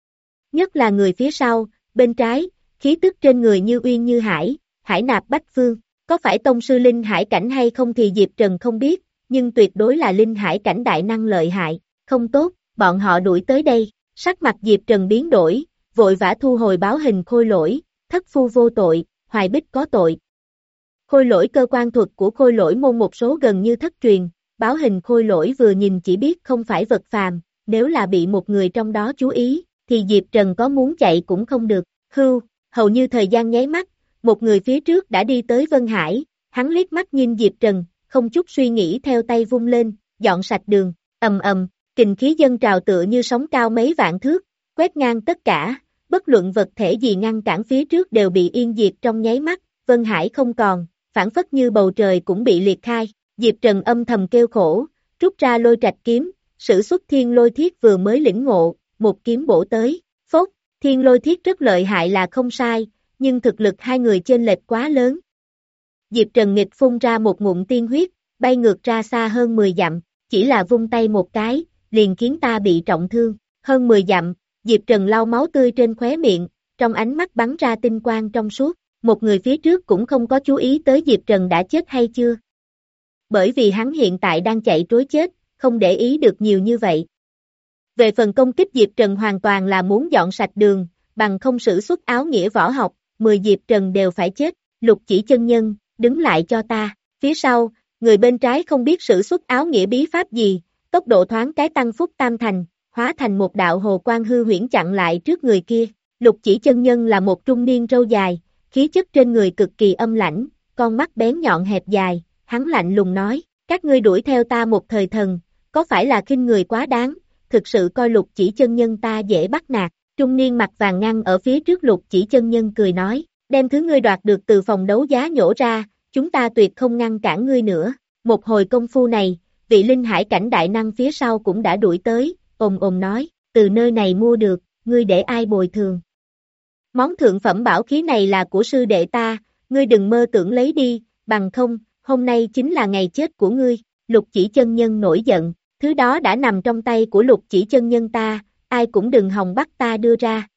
Nhất là người phía sau, bên trái, khí tức trên người như uyên như hải, hải nạp bách phương, có phải tông sư linh hải cảnh hay không thì Diệp Trần không biết, nhưng tuyệt đối là linh hải cảnh đại năng lợi hại, không tốt, bọn họ đuổi tới đây, sắc mặt Diệp Trần biến đổi, vội vã thu hồi báo hình khôi lỗi, thất phu vô tội, Hoài Bích có tội. Khôi lỗi cơ quan thuật của khôi lỗi môn một số gần như thất truyền, báo hình khôi lỗi vừa nhìn chỉ biết không phải vật phàm, nếu là bị một người trong đó chú ý, thì Diệp Trần có muốn chạy cũng không được, hưu, hầu như thời gian nháy mắt, một người phía trước đã đi tới Vân Hải, hắn liếc mắt nhìn Diệp Trần, không chút suy nghĩ theo tay vung lên, dọn sạch đường, ầm ầm, kình khí dâng trào tựa như sóng cao mấy vạn thước, quét ngang tất cả, bất luận vật thể gì ngăn cản phía trước đều bị yên diệt trong nháy mắt, Vân Hải không còn, phản phất như bầu trời cũng bị liệt khai. Diệp Trần âm thầm kêu khổ, rút ra lôi trạch kiếm, sử xuất thiên lôi thiết vừa mới lĩnh ngộ, một kiếm bổ tới, phốt, thiên lôi thiết rất lợi hại là không sai, nhưng thực lực hai người chênh lệch quá lớn. Diệp Trần nghịch phun ra một ngụm tiên huyết, bay ngược ra xa hơn mười dặm, chỉ là vung tay một cái, liền khiến ta bị trọng thương, hơn mười dặm, Diệp Trần lau máu tươi trên khóe miệng, trong ánh mắt bắn ra tinh quang trong suốt, một người phía trước cũng không có chú ý tới Diệp Trần đã chết hay chưa. Bởi vì hắn hiện tại đang chạy trối chết, không để ý được nhiều như vậy. Về phần công kích Diệp Trần hoàn toàn là muốn dọn sạch đường, bằng không sử xuất áo nghĩa võ học, mười Diệp Trần đều phải chết, Lục Chỉ chân nhân, đứng lại cho ta, phía sau, người bên trái không biết sử xuất áo nghĩa bí pháp gì, tốc độ thoáng cái tăng phúc tam thành, hóa thành một đạo hồ quang hư huyễn chặn lại trước người kia, Lục Chỉ chân nhân là một trung niên râu dài, khí chất trên người cực kỳ âm lãnh, con mắt bén nhọn hẹp dài, hắn lạnh lùng nói, các ngươi đuổi theo ta một thời thần, có phải là khinh người quá đáng, thực sự coi Lục Chỉ chân nhân ta dễ bắt nạt, trung niên mặt vàng ngăn ở phía trước Lục Chỉ chân nhân cười nói, đem thứ ngươi đoạt được từ phòng đấu giá nhổ ra, chúng ta tuyệt không ngăn cản ngươi nữa, một hồi công phu này, vị linh hải cảnh đại năng phía sau cũng đã đuổi tới, ồm ồm nói, từ nơi này mua được, ngươi để ai bồi thường. Món thượng phẩm bảo khí này là của sư đệ ta, ngươi đừng mơ tưởng lấy đi, bằng không, hôm nay chính là ngày chết của ngươi, Lục Chỉ chân nhân nổi giận, thứ đó đã nằm trong tay của Lục Chỉ chân nhân ta, ai cũng đừng hòng bắt ta đưa ra.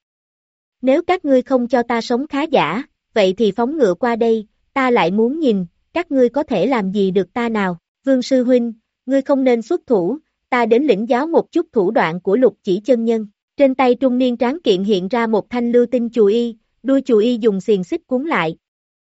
Nếu các ngươi không cho ta sống khá giả, vậy thì phóng ngựa qua đây, ta lại muốn nhìn, các ngươi có thể làm gì được ta nào, Vương sư huynh, ngươi không nên xuất thủ, ta đến lĩnh giáo một chút thủ đoạn của Lục Chỉ chân nhân. Trên tay trung niên tráng kiện hiện ra một thanh lưu tinh chùy y, đuôi chùy y dùng xiềng xích cuốn lại.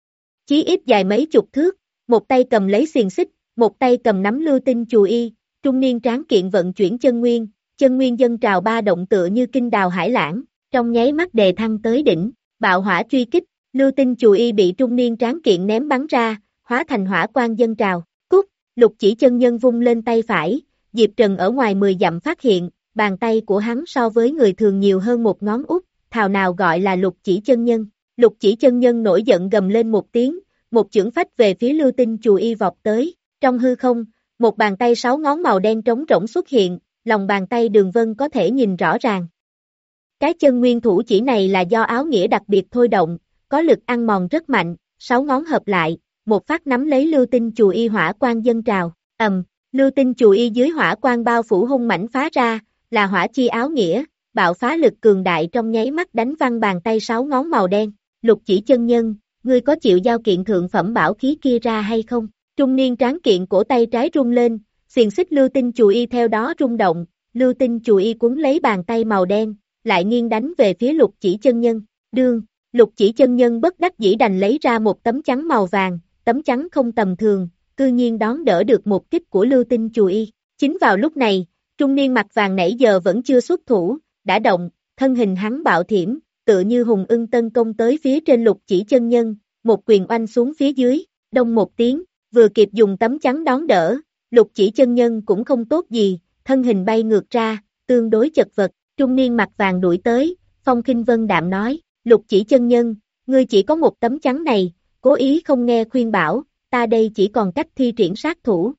Chí ít dài mấy chục thước, một tay cầm lấy xiềng xích, một tay cầm nắm lưu tinh chùy y, trung niên tráng kiện vận chuyển chân nguyên, chân nguyên dâng trào ba động tựa như kinh đào hải lãng, trong nháy mắt đề thăng tới đỉnh, bạo hỏa truy kích, lưu tinh chùy y bị trung niên tráng kiện ném bắn ra, hóa thành hỏa quang dâng trào, cút, Lục Chỉ chân nhân vung lên tay phải, Diệp Trần ở ngoài mười dặm phát hiện, bàn tay của hắn so với người thường nhiều hơn một ngón út, thào nào gọi là Lục Chỉ chân nhân. Lục Chỉ chân nhân nổi giận gầm lên một tiếng, một chưởng phách về phía lưu tinh chùy y vọt tới, trong hư không, một bàn tay sáu ngón màu đen trống rỗng xuất hiện, lòng bàn tay đường vân có thể nhìn rõ ràng. Cái chân nguyên thủ chỉ này là do áo nghĩa đặc biệt thôi động, có lực ăn mòn rất mạnh, sáu ngón hợp lại, một phát nắm lấy lưu tinh chù y hỏa quang dâng trào, ầm, lưu tinh chù y dưới hỏa quang bao phủ hung mãnh phá ra, là hỏa chi áo nghĩa, bạo phá lực cường đại trong nháy mắt đánh văng bàn tay sáu ngón màu đen, Lục Chỉ chân nhân, ngươi có chịu giao kiện thượng phẩm bảo khí kia ra hay không? Trung niên tráng kiện cổ tay trái rung lên, xiềng xích lưu tinh chù y theo đó rung động, lưu tinh chù y cuốn lấy bàn tay màu đen, lại nghiêng đánh về phía Lục Chỉ chân nhân, đương, Lục Chỉ chân nhân bất đắc dĩ đành lấy ra một tấm chắn màu vàng, tấm chắn không tầm thường, cư nhiên đón đỡ được một kích của lưu tinh chù y. Chính vào lúc này, trung niên mặt vàng nãy giờ vẫn chưa xuất thủ, đã động, thân hình hắn bạo thiểm, tựa như hùng ưng tấn công tới phía trên Lục Chỉ chân nhân, một quyền oanh xuống phía dưới, đông một tiếng, vừa kịp dùng tấm chắn đón đỡ, Lục Chỉ chân nhân cũng không tốt gì, thân hình bay ngược ra, tương đối chật vật, trung niên mặt vàng đuổi tới, Phong Khinh Vân đạm nói, Lục Chỉ chân nhân, ngươi chỉ có một tấm chắn này, cố ý không nghe khuyên bảo, ta đây chỉ còn cách thi triển sát thủ.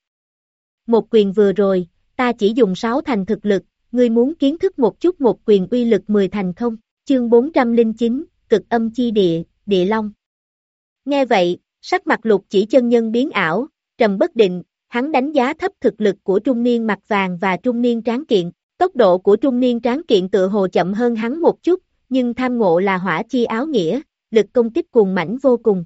Một quyền vừa rồi, ta chỉ dùng sáu thành thực lực, ngươi muốn kiến thức một chút một quyền uy lực mười thành không? Chương bốn trăm lẻ chín, Cực Âm Chi Địa, Địa Long. Nghe vậy, sắc mặt Lục Chỉ chân nhân biến ảo, trầm bất định, hắn đánh giá thấp thực lực của trung niên mặt vàng và trung niên tráng kiện, tốc độ của trung niên tráng kiện tựa hồ chậm hơn hắn một chút, nhưng tham ngộ là hỏa chi áo nghĩa, lực công kích cuồng mãnh vô cùng.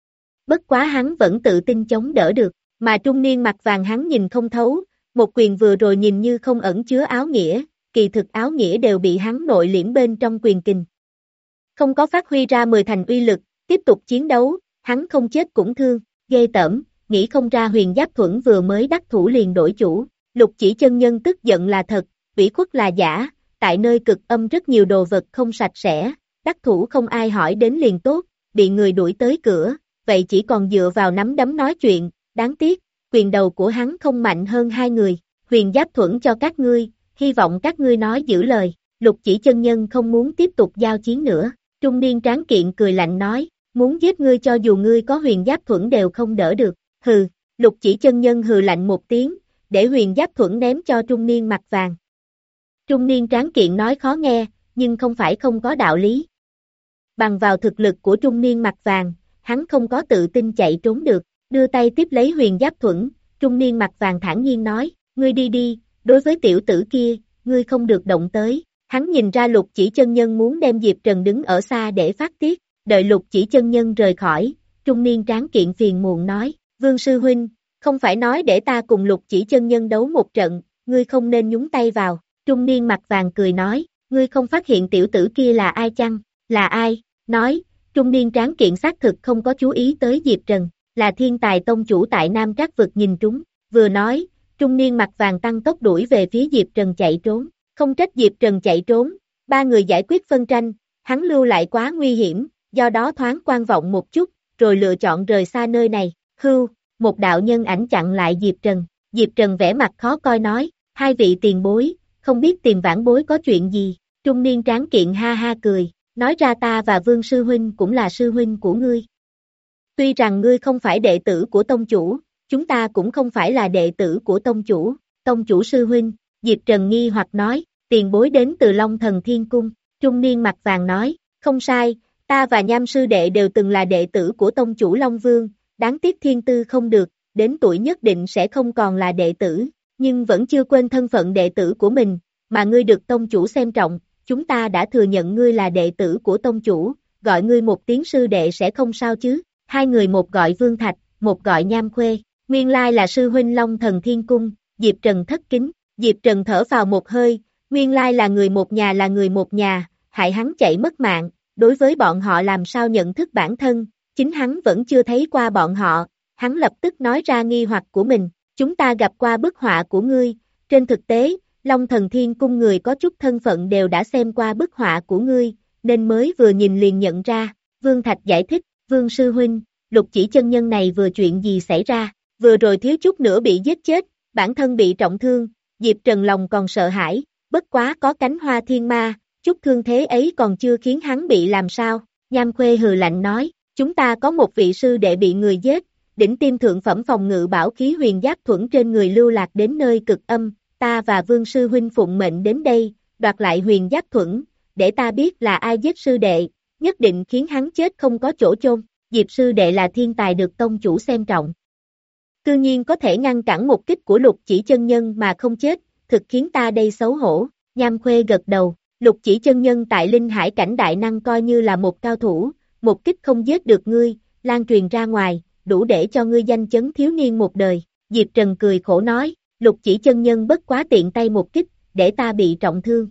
Bất quá hắn vẫn tự tin chống đỡ được, mà trung niên mặt vàng hắn nhìn không thấu, một quyền vừa rồi nhìn như không ẩn chứa áo nghĩa, kỳ thực áo nghĩa đều bị hắn nội liễm bên trong quyền kình. Không có phát huy ra mười thành uy lực, tiếp tục chiến đấu, hắn không chết cũng thương, ghê tởm, nghĩ không ra Huyền Giáp Thuẫn vừa mới đắc thủ liền đổi chủ, Lục Chỉ chân nhân tức giận là thật, ủy khuất là giả, tại nơi cực âm rất nhiều đồ vật không sạch sẽ, đắc thủ không ai hỏi đến liền tốt, bị người đuổi tới cửa, vậy chỉ còn dựa vào nắm đấm nói chuyện, đáng tiếc, quyền đầu của hắn không mạnh hơn hai người, Huyền Giáp Thuẫn cho các ngươi, hy vọng các ngươi nói giữ lời, Lục Chỉ chân nhân không muốn tiếp tục giao chiến nữa, trung niên tráng kiện cười lạnh nói, muốn giết ngươi cho dù ngươi có Huyền Giáp Thuẫn đều không đỡ được, hừ, Lục Chỉ chân nhân hừ lạnh một tiếng, để Huyền Giáp Thuẫn ném cho trung niên mặt vàng. Trung niên tráng kiện nói khó nghe, nhưng không phải không có đạo lý. Bằng vào thực lực của trung niên mặt vàng, hắn không có tự tin chạy trốn được, đưa tay tiếp lấy Huyền Giáp Thuẫn, trung niên mặt vàng thản nhiên nói, ngươi đi đi, đối với tiểu tử kia, ngươi không được động tới. Hắn nhìn ra Lục Chỉ chân nhân muốn đem Diệp Trần đứng ở xa để phát tiết, đợi Lục Chỉ chân nhân rời khỏi, trung niên tráng kiện phiền muộn nói, Vương sư huynh, không phải nói để ta cùng Lục Chỉ chân nhân đấu một trận, ngươi không nên nhúng tay vào. Trung niên mặt vàng cười nói, ngươi không phát hiện tiểu tử kia là ai chăng? Là ai? Nói, trung niên tráng kiện xác thực không có chú ý tới Diệp Trần, là thiên tài tông chủ tại Nam Trác vực nhìn trúng, vừa nói, trung niên mặt vàng tăng tốc đuổi về phía Diệp Trần chạy trốn, không trách Diệp Trần chạy trốn, ba người giải quyết phân tranh, hắn lưu lại quá nguy hiểm, do đó thoáng quan vọng một chút, rồi lựa chọn rời xa nơi này, hưu, một đạo nhân ảnh chặn lại Diệp Trần, Diệp Trần vẻ mặt khó coi nói, hai vị tiền bối, không biết tìm vãn bối có chuyện gì, trung niên tráng kiện ha ha cười, nói ra ta và Vương sư huynh cũng là sư huynh của ngươi. Tuy rằng ngươi không phải đệ tử của tông chủ, chúng ta cũng không phải là đệ tử của tông chủ, tông chủ sư huynh, Diệp Trần nghi hoặc nói, tiền bối đến từ Long Thần Thiên Cung, trung niên mặt vàng nói, không sai, ta và Nham sư đệ đều từng là đệ tử của tông chủ Long Vương, đáng tiếc thiên tư không được, đến tuổi nhất định sẽ không còn là đệ tử, nhưng vẫn chưa quên thân phận đệ tử của mình, mà ngươi được tông chủ xem trọng, chúng ta đã thừa nhận ngươi là đệ tử của tông chủ, gọi ngươi một tiếng sư đệ sẽ không sao chứ, hai người một gọi Vương Thạch, một gọi Nham Khuê, nguyên lai là sư huynh Long Thần Thiên Cung, Diệp Trần thất kính, Diệp Trần thở vào một hơi, nguyên lai là người một nhà là người một nhà, hại hắn chạy mất mạng, đối với bọn họ làm sao nhận thức bản thân, chính hắn vẫn chưa thấy qua bọn họ, hắn lập tức nói ra nghi hoặc của mình, chúng ta gặp qua bức họa của ngươi, trên thực tế, Long Thần Thiên Cung người có chút thân phận đều đã xem qua bức họa của ngươi, nên mới vừa nhìn liền nhận ra, Vương Thạch giải thích, Vương sư huynh, Lục Chỉ chân nhân này vừa chuyện gì xảy ra, vừa rồi thiếu chút nữa bị giết chết, bản thân bị trọng thương, Diệp Trần lòng còn sợ hãi, bất quá có cánh hoa thiên ma, chút thương thế ấy còn chưa khiến hắn bị làm sao, Nham Khuê hừ lạnh nói, chúng ta có một vị sư đệ bị người giết, đỉnh tiêm thượng phẩm phòng ngự bảo khí Huyền Giáp Thuẫn trên người lưu lạc đến nơi cực âm, ta và Vương sư huynh phụng mệnh đến đây, đoạt lại Huyền Giáp Thuẫn, để ta biết là ai giết sư đệ, nhất định khiến hắn chết không có chỗ chôn. Diệp sư đệ là thiên tài được tông chủ xem trọng. Cư nhiên có thể ngăn cản một kích của Lục Chỉ chân nhân mà không chết, thực khiến ta đây xấu hổ. Nham Khuê gật đầu, Lục Chỉ chân nhân tại linh hải cảnh đại năng coi như là một cao thủ, một kích không giết được ngươi, lan truyền ra ngoài, đủ để cho ngươi danh chấn thiếu niên một đời. Diệp Trần cười khổ nói, Lục Chỉ chân nhân bất quá tiện tay một kích, để ta bị trọng thương.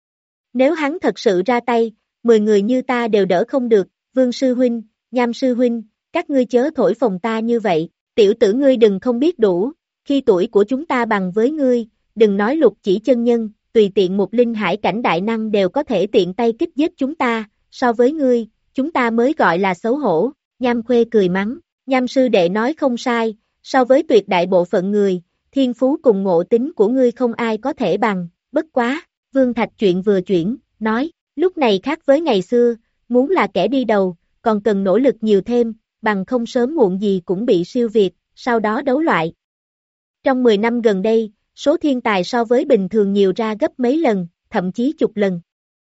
Nếu hắn thật sự ra tay, mười người như ta đều đỡ không được. Vương sư huynh, Nham sư huynh, các ngươi chớ thổi phồng ta như vậy, tiểu tử ngươi đừng không biết đủ, khi tuổi của chúng ta bằng với ngươi, đừng nói Lục Chỉ chân nhân, tùy tiện một linh hải cảnh đại năng đều có thể tiện tay kích giết chúng ta, so với ngươi, chúng ta mới gọi là xấu hổ. Nham Khuê cười mắng, Nham sư đệ nói không sai, so với tuyệt đại bộ phận người, thiên phú cùng ngộ tính của ngươi không ai có thể bằng, bất quá. Vương Thạch chuyện vừa chuyển, nói, lúc này khác với ngày xưa, muốn là kẻ đi đầu, còn cần nỗ lực nhiều thêm, bằng không sớm muộn gì cũng bị siêu việt, sau đó đấu loại. Trong mười năm gần đây, số thiên tài so với bình thường nhiều ra gấp mấy lần, thậm chí chục lần.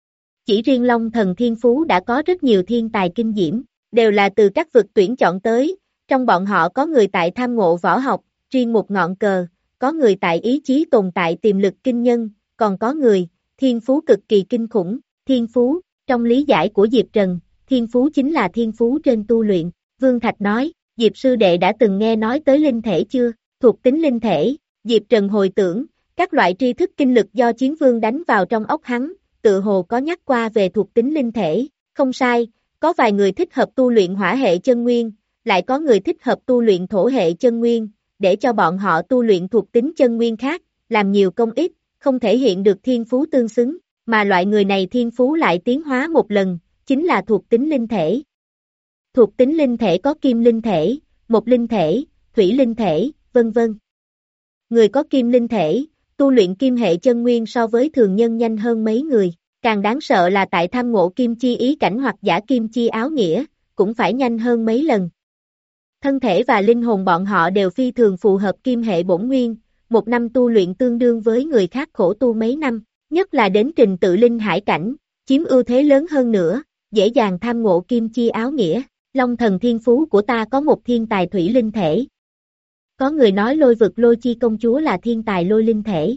Chỉ riêng Long Thần Thiên Phú đã có rất nhiều thiên tài kinh diễm, đều là từ các vực tuyển chọn tới, trong bọn họ có người tại tham ngộ võ học, riêng một ngọn cờ, có người tại ý chí tồn tại tiềm lực kinh nhân, còn có người, thiên phú cực kỳ kinh khủng. Thiên phú, trong lý giải của Diệp Trần, thiên phú chính là thiên phú trên tu luyện. Vương Thạch nói, Diệp sư đệ đã từng nghe nói tới linh thể chưa? Thuộc tính linh thể. Diệp Trần hồi tưởng, các loại tri thức kinh lực do chiến vương đánh vào trong óc hắn, tự hồ có nhắc qua về thuộc tính linh thể. Không sai, có vài người thích hợp tu luyện hỏa hệ chân nguyên, lại có người thích hợp tu luyện thổ hệ chân nguyên, để cho bọn họ tu luyện thuộc tính chân nguyên khác, làm nhiều công ít, không thể hiện được thiên phú tương xứng, mà loại người này thiên phú lại tiến hóa một lần, chính là thuộc tính linh thể. Thuộc tính linh thể có kim linh thể, mộc linh thể, thủy linh thể, vân vân. Người có kim linh thể, tu luyện kim hệ chân nguyên so với thường nhân nhanh hơn mấy người, càng đáng sợ là tại tham ngộ kim chi ý cảnh hoặc giả kim chi áo nghĩa, cũng phải nhanh hơn mấy lần. Thân thể và linh hồn bọn họ đều phi thường phù hợp kim hệ bổn nguyên, một năm tu luyện tương đương với người khác khổ tu mấy năm, nhất là đến trình tự linh hải cảnh, chiếm ưu thế lớn hơn nữa, dễ dàng tham ngộ kim chi áo nghĩa. Long Thần Thiên Phú của ta có một thiên tài thủy linh thể. Có người nói Lôi vực Lôi Chi công chúa là thiên tài lôi linh thể.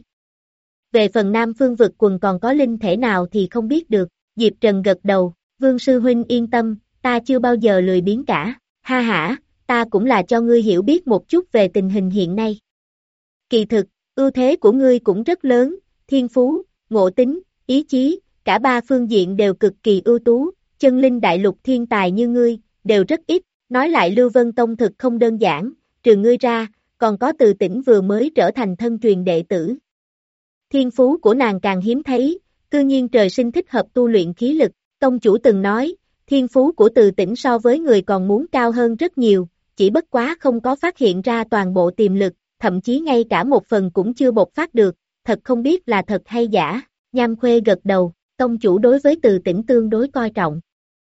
Về phần Nam Phương vực quần còn có linh thể nào thì không biết được. Diệp Trần gật đầu, Vương sư huynh yên tâm, ta chưa bao giờ lười biếng cả. Ha ha, ta cũng là cho ngươi hiểu biết một chút về tình hình hiện nay. Kỳ thực, ưu thế của ngươi cũng rất lớn, thiên phú, ngộ tính, ý chí, cả ba phương diện đều cực kỳ ưu tú, chân linh đại lục thiên tài như ngươi, đều rất ít, nói lại Lưu Vân Tông thực không đơn giản, trừ ngươi ra, còn có Từ Tĩnh vừa mới trở thành thân truyền đệ tử. Thiên phú của nàng càng hiếm thấy, cư nhiên trời sinh thích hợp tu luyện khí lực, tông chủ từng nói, thiên phú của Từ Tĩnh so với người còn muốn cao hơn rất nhiều, chỉ bất quá không có phát hiện ra toàn bộ tiềm lực, thậm chí ngay cả một phần cũng chưa bộc phát được, thật không biết là thật hay giả. Nham Khuê gật đầu, tông chủ đối với Từ Tĩnh tương đối coi trọng.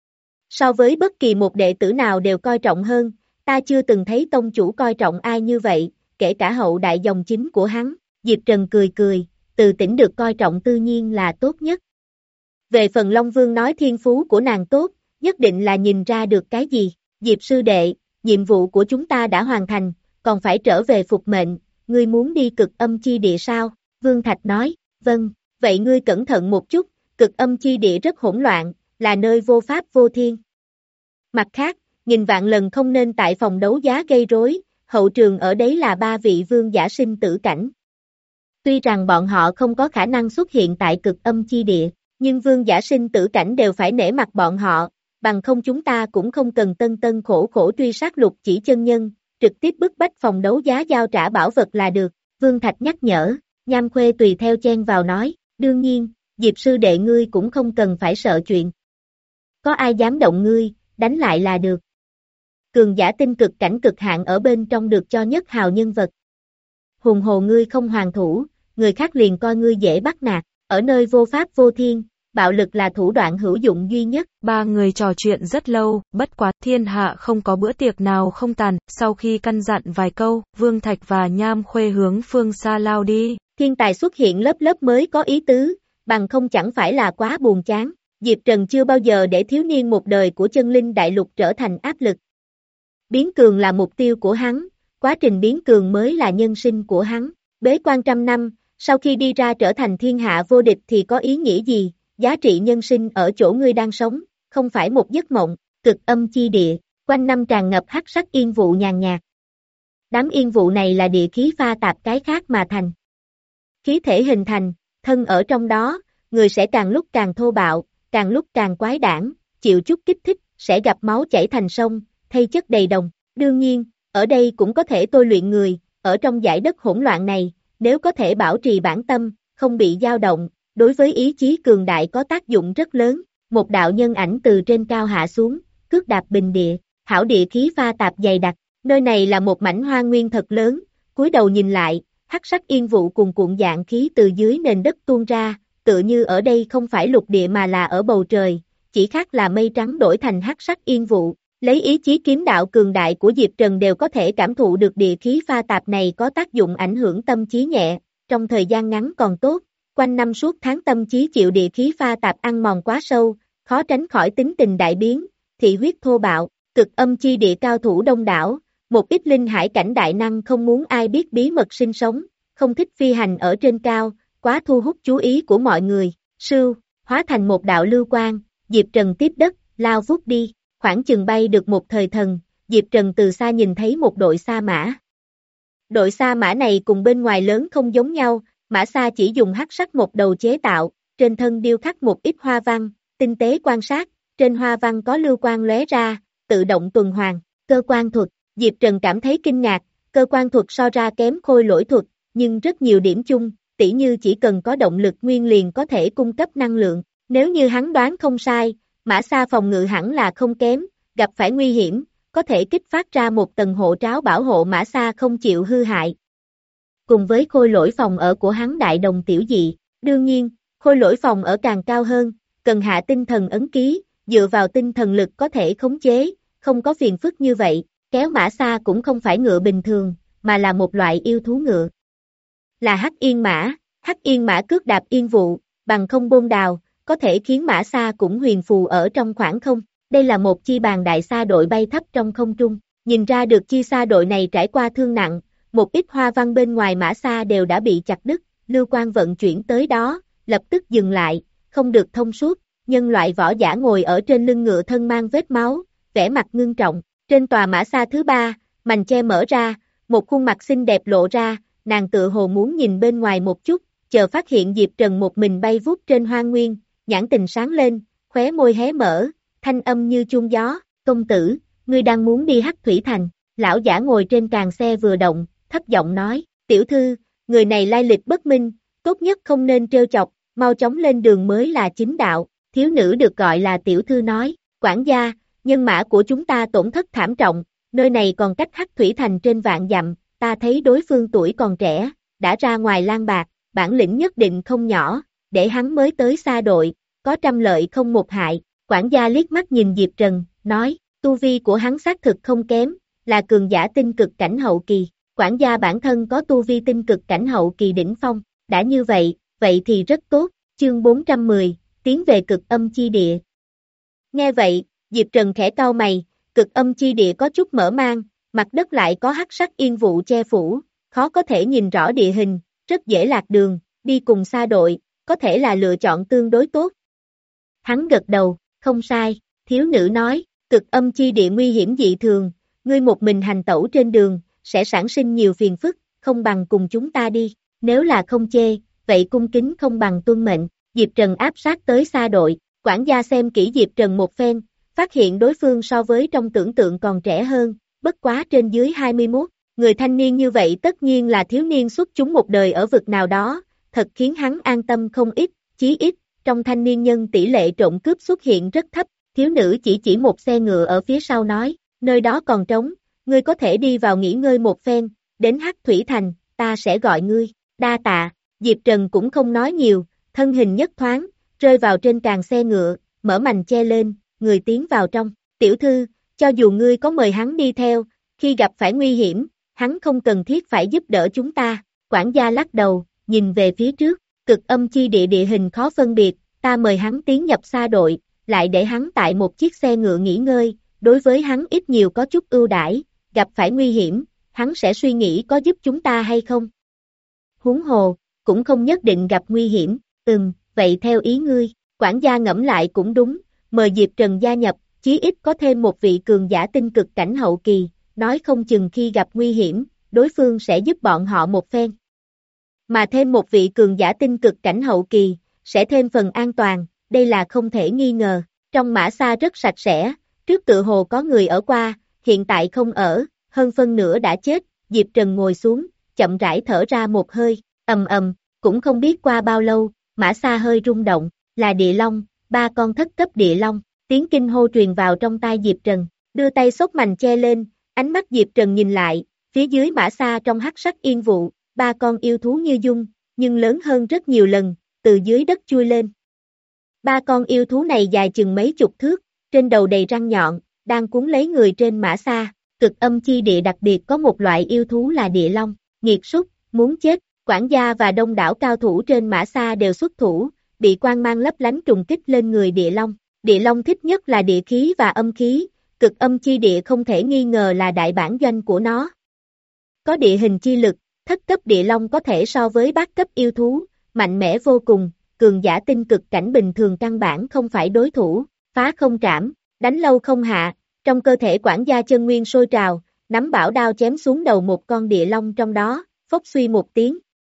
So với bất kỳ một đệ tử nào đều coi trọng hơn, ta chưa từng thấy tông chủ coi trọng ai như vậy, kể cả hậu đại dòng chính của hắn. Diệp Trần cười cười, Từ Tĩnh được coi trọng tự nhiên là tốt nhất. Về phần Long Vương nói thiên phú của nàng tốt, nhất định là nhìn ra được cái gì. Diệp sư đệ, nhiệm vụ của chúng ta đã hoàn thành, còn phải trở về phục mệnh, ngươi muốn đi cực âm chi địa sao? Vương Thạch nói, vâng, vậy ngươi cẩn thận một chút, cực âm chi địa rất hỗn loạn, là nơi vô pháp vô thiên. Mặt khác, nghìn vạn lần không nên tại phòng đấu giá gây rối, hậu trường ở đấy là ba vị vương giả sinh tử cảnh. Tuy rằng bọn họ không có khả năng xuất hiện tại cực âm chi địa, nhưng vương giả sinh tử cảnh đều phải nể mặt bọn họ, bằng không chúng ta cũng không cần tân tân khổ khổ truy sát Lục Chỉ chân nhân, trực tiếp bức bách phòng đấu giá giao trả bảo vật là được. Vương Thạch nhắc nhở, Nham Khuê tùy theo chen vào nói, đương nhiên, Diệp sư đệ ngươi cũng không cần phải sợ chuyện. Có ai dám động ngươi, đánh lại là được. Cường giả tinh cực cảnh cực hạn ở bên trong được cho nhất hào nhân vật. Hùng hồ ngươi không hoàn thủ, người khác liền coi ngươi dễ bắt nạt, ở nơi vô pháp vô thiên, bạo lực là thủ đoạn hữu dụng duy nhất. Ba người trò chuyện rất lâu, bất quá thiên hạ không có bữa tiệc nào không tàn, sau khi căn dặn vài câu, Vương Thạch và Nham Khuê hướng phương xa lao đi. Thiên tài xuất hiện lớp lớp mới có ý tứ, bằng không chẳng phải là quá buồn chán. Diệp Trần chưa bao giờ để thiếu niên một đời của chân linh đại lục trở thành áp lực. Biến cường là mục tiêu của hắn, quá trình biến cường mới là nhân sinh của hắn. Bế quan trăm năm, sau khi đi ra trở thành thiên hạ vô địch thì có ý nghĩa gì? Giá trị nhân sinh ở chỗ ngươi đang sống, không phải một giấc mộng. Cực âm chi địa, quanh năm tràn ngập hắc sắc yên vụ nhàn nhạt. Đám yên vụ này là địa khí pha tạp cái khác mà thành. Khí thể hình thành, thân ở trong đó, người sẽ càng lúc càng thô bạo, càng lúc càng quái đản, chịu chút kích thích, sẽ gặp máu chảy thành sông, thây chất đầy đồng. Đương nhiên, ở đây cũng có thể tôi luyện người, ở trong dải đất hỗn loạn này, nếu có thể bảo trì bản tâm, không bị dao động, đối với ý chí cường đại có tác dụng rất lớn. Một đạo nhân ảnh từ trên cao hạ xuống, cước đạp bình địa, hảo địa khí pha tạp dày đặc, nơi này là một mảnh hoa nguyên thật lớn, cúi đầu nhìn lại, hắc sắc yên vụ cùng cuộn dạng khí từ dưới nền đất tuôn ra, tựa như ở đây không phải lục địa mà là ở bầu trời, chỉ khác là mây trắng đổi thành hắc sắc yên vụ. Lấy ý chí kiếm đạo cường đại của Diệp Trần đều có thể cảm thụ được địa khí pha tạp này có tác dụng ảnh hưởng tâm trí nhẹ, trong thời gian ngắn còn tốt, quanh năm suốt tháng tâm trí chịu địa khí pha tạp ăn mòn quá sâu, khó tránh khỏi tính tình đại biến, thị huyết thô bạo, cực âm chi địa cao thủ đông đảo, một ít linh hải cảnh đại năng không muốn ai biết bí mật sinh sống, không thích phi hành ở trên cao, quá thu hút chú ý của mọi người, sưu, hóa thành một đạo lưu quang, Diệp Trần tiếp đất, lao vút đi, khoảng chừng bay được một thời thần, Diệp Trần từ xa nhìn thấy một đội sa mã. Đội sa mã này cùng bên ngoài lớn không giống nhau, mã sa chỉ dùng hắc sắc một đầu chế tạo, trên thân điêu khắc một ít hoa văn, tinh tế quan sát, trên hoa văn có lưu quang lóe ra, tự động tuần hoàn, cơ quan thuật, Diệp Trần cảm thấy kinh ngạc, cơ quan thuật so ra kém khôi lỗi thuật, nhưng rất nhiều điểm chung, tỉ như chỉ cần có động lực nguyên liền có thể cung cấp năng lượng, nếu như hắn đoán không sai, mã sa phòng ngự hẳn là không kém, gặp phải nguy hiểm, có thể kích phát ra một tầng hộ tráo bảo hộ mã sa không chịu hư hại. Cùng với khôi lỗi phòng ở của hắn đại đồng tiểu dị, đương nhiên, khôi lỗi phòng ở càng cao hơn, cần hạ tinh thần ấn ký, dựa vào tinh thần lực có thể khống chế, không có phiền phức như vậy, kéo mã sa cũng không phải ngựa bình thường, mà là một loại yêu thú ngựa. Là hắc yên mã, hắc yên mã cước đạp yên vụ, bằng không bôn đào, có thể khiến mã sa cũng huyền phù ở trong khoảng không. Đây là một chi bàn đại sa đội bay thấp trong không trung, nhìn ra được chi sa đội này trải qua thương nặng, một ít hoa văn bên ngoài mã sa đều đã bị chặt đứt, lưu quang vận chuyển tới đó, lập tức dừng lại, không được thông suốt, nhân loại võ giả ngồi ở trên lưng ngựa thân mang vết máu, vẻ mặt ngưng trọng, trên tòa mã sa thứ ba, mành che mở ra, một khuôn mặt xinh đẹp lộ ra, nàng tựa hồ muốn nhìn bên ngoài một chút, chờ phát hiện Diệp Trần một mình bay vút trên hoang nguyên, nhãn tình sáng lên, khóe môi hé mở, thanh âm như chuông gió, công tử, ngươi đang muốn đi Hắc Thủy Thành, lão giả ngồi trên càng xe vừa động, thấp giọng nói, tiểu thư, người này lai lịch bất minh, tốt nhất không nên trêu chọc, mau chóng lên đường mới là chính đạo, thiếu nữ được gọi là tiểu thư nói, quản gia, nhân mã của chúng ta tổn thất thảm trọng, nơi này còn cách Hắc Thủy Thành trên vạn dặm, ta thấy đối phương tuổi còn trẻ, đã ra ngoài lang bạc, bản lĩnh nhất định không nhỏ, để hắn mới tới xa đội, có trăm lợi không một hại. Quản gia liếc mắt nhìn Diệp Trần, nói, tu vi của hắn xác thực không kém, là cường giả tinh cực cảnh hậu kỳ, quản gia bản thân có tu vi tinh cực cảnh hậu kỳ đỉnh phong, đã như vậy, vậy thì rất tốt, chương bốn trăm mười, tiến về cực âm chi địa. Nghe vậy, Diệp Trần khẽ cau mày, cực âm chi địa có chút mở mang, mặt đất lại có hắc sắc yên vụ che phủ, khó có thể nhìn rõ địa hình, rất dễ lạc đường, đi cùng xa đội, có thể là lựa chọn tương đối tốt. Hắn gật đầu. Không sai, thiếu nữ nói, cực âm chi địa nguy hiểm dị thường, ngươi một mình hành tẩu trên đường, sẽ sản sinh nhiều phiền phức, không bằng cùng chúng ta đi, nếu là không chê, vậy cung kính không bằng tuân mệnh, Diệp Trần áp sát tới xa đội, quản gia xem kỹ Diệp Trần một phen, phát hiện đối phương so với trong tưởng tượng còn trẻ hơn, bất quá trên dưới hai mươi mốt, người thanh niên như vậy tất nhiên là thiếu niên xuất chúng một đời ở vực nào đó, thật khiến hắn an tâm không ít, chí ít. Trong thanh niên nhân tỷ lệ trộm cướp xuất hiện rất thấp, thiếu nữ chỉ chỉ một xe ngựa ở phía sau nói, nơi đó còn trống, ngươi có thể đi vào nghỉ ngơi một phen, đến Hắc Thủy Thành, ta sẽ gọi ngươi, đa tạ, Diệp Trần cũng không nói nhiều, thân hình nhất thoáng, rơi vào trên càng xe ngựa, mở mành che lên, người tiến vào trong, tiểu thư, cho dù ngươi có mời hắn đi theo, khi gặp phải nguy hiểm, hắn không cần thiết phải giúp đỡ chúng ta, quản gia lắc đầu, nhìn về phía trước. Cực âm chi địa địa hình khó phân biệt, ta mời hắn tiến nhập xa đội, lại để hắn tại một chiếc xe ngựa nghỉ ngơi, đối với hắn ít nhiều có chút ưu đãi, gặp phải nguy hiểm, hắn sẽ suy nghĩ có giúp chúng ta hay không. Huống hồ, cũng không nhất định gặp nguy hiểm, ừm, vậy theo ý ngươi, quản gia ngẫm lại cũng đúng, mời Diệp Trần gia nhập, chí ít có thêm một vị cường giả tinh cực cảnh hậu kỳ, nói không chừng khi gặp nguy hiểm, đối phương sẽ giúp bọn họ một phen. Mà thêm một vị cường giả tinh cực cảnh hậu kỳ, sẽ thêm phần an toàn, đây là không thể nghi ngờ. Trong mã xa rất sạch sẽ, trước tự hồ có người ở qua, hiện tại không ở, hơn phân nửa đã chết, Diệp Trần ngồi xuống, chậm rãi thở ra một hơi, ầm ầm, cũng không biết qua bao lâu, mã xa hơi rung động, là địa long, ba con thất cấp địa long, tiếng kinh hô truyền vào trong tai Diệp Trần, đưa tay xốc mành che lên, ánh mắt Diệp Trần nhìn lại, phía dưới mã xa trong hắc sắc yên vụ, ba con yêu thú như dung, nhưng lớn hơn rất nhiều lần, từ dưới đất chui lên. Ba con yêu thú này dài chừng mấy chục thước, trên đầu đầy răng nhọn, đang cuốn lấy người trên mã xa. Cực âm chi địa đặc biệt có một loại yêu thú là địa long, nghiệt súc, muốn chết, quản gia và đông đảo cao thủ trên mã xa đều xuất thủ, bị quang mang lấp lánh trùng kích lên người địa long. Địa long thích nhất là địa khí và âm khí, cực âm chi địa không thể nghi ngờ là đại bản doanh của nó. Có địa hình chi lực, thất cấp địa long có thể so với bát cấp yêu thú, mạnh mẽ vô cùng, cường giả tinh cực cảnh bình thường căn bản không phải đối thủ, phá không trảm, đánh lâu không hạ, trong cơ thể quản gia chân nguyên sôi trào, nắm bảo đao chém xuống đầu một con địa long trong đó, phốc suy một tiếng.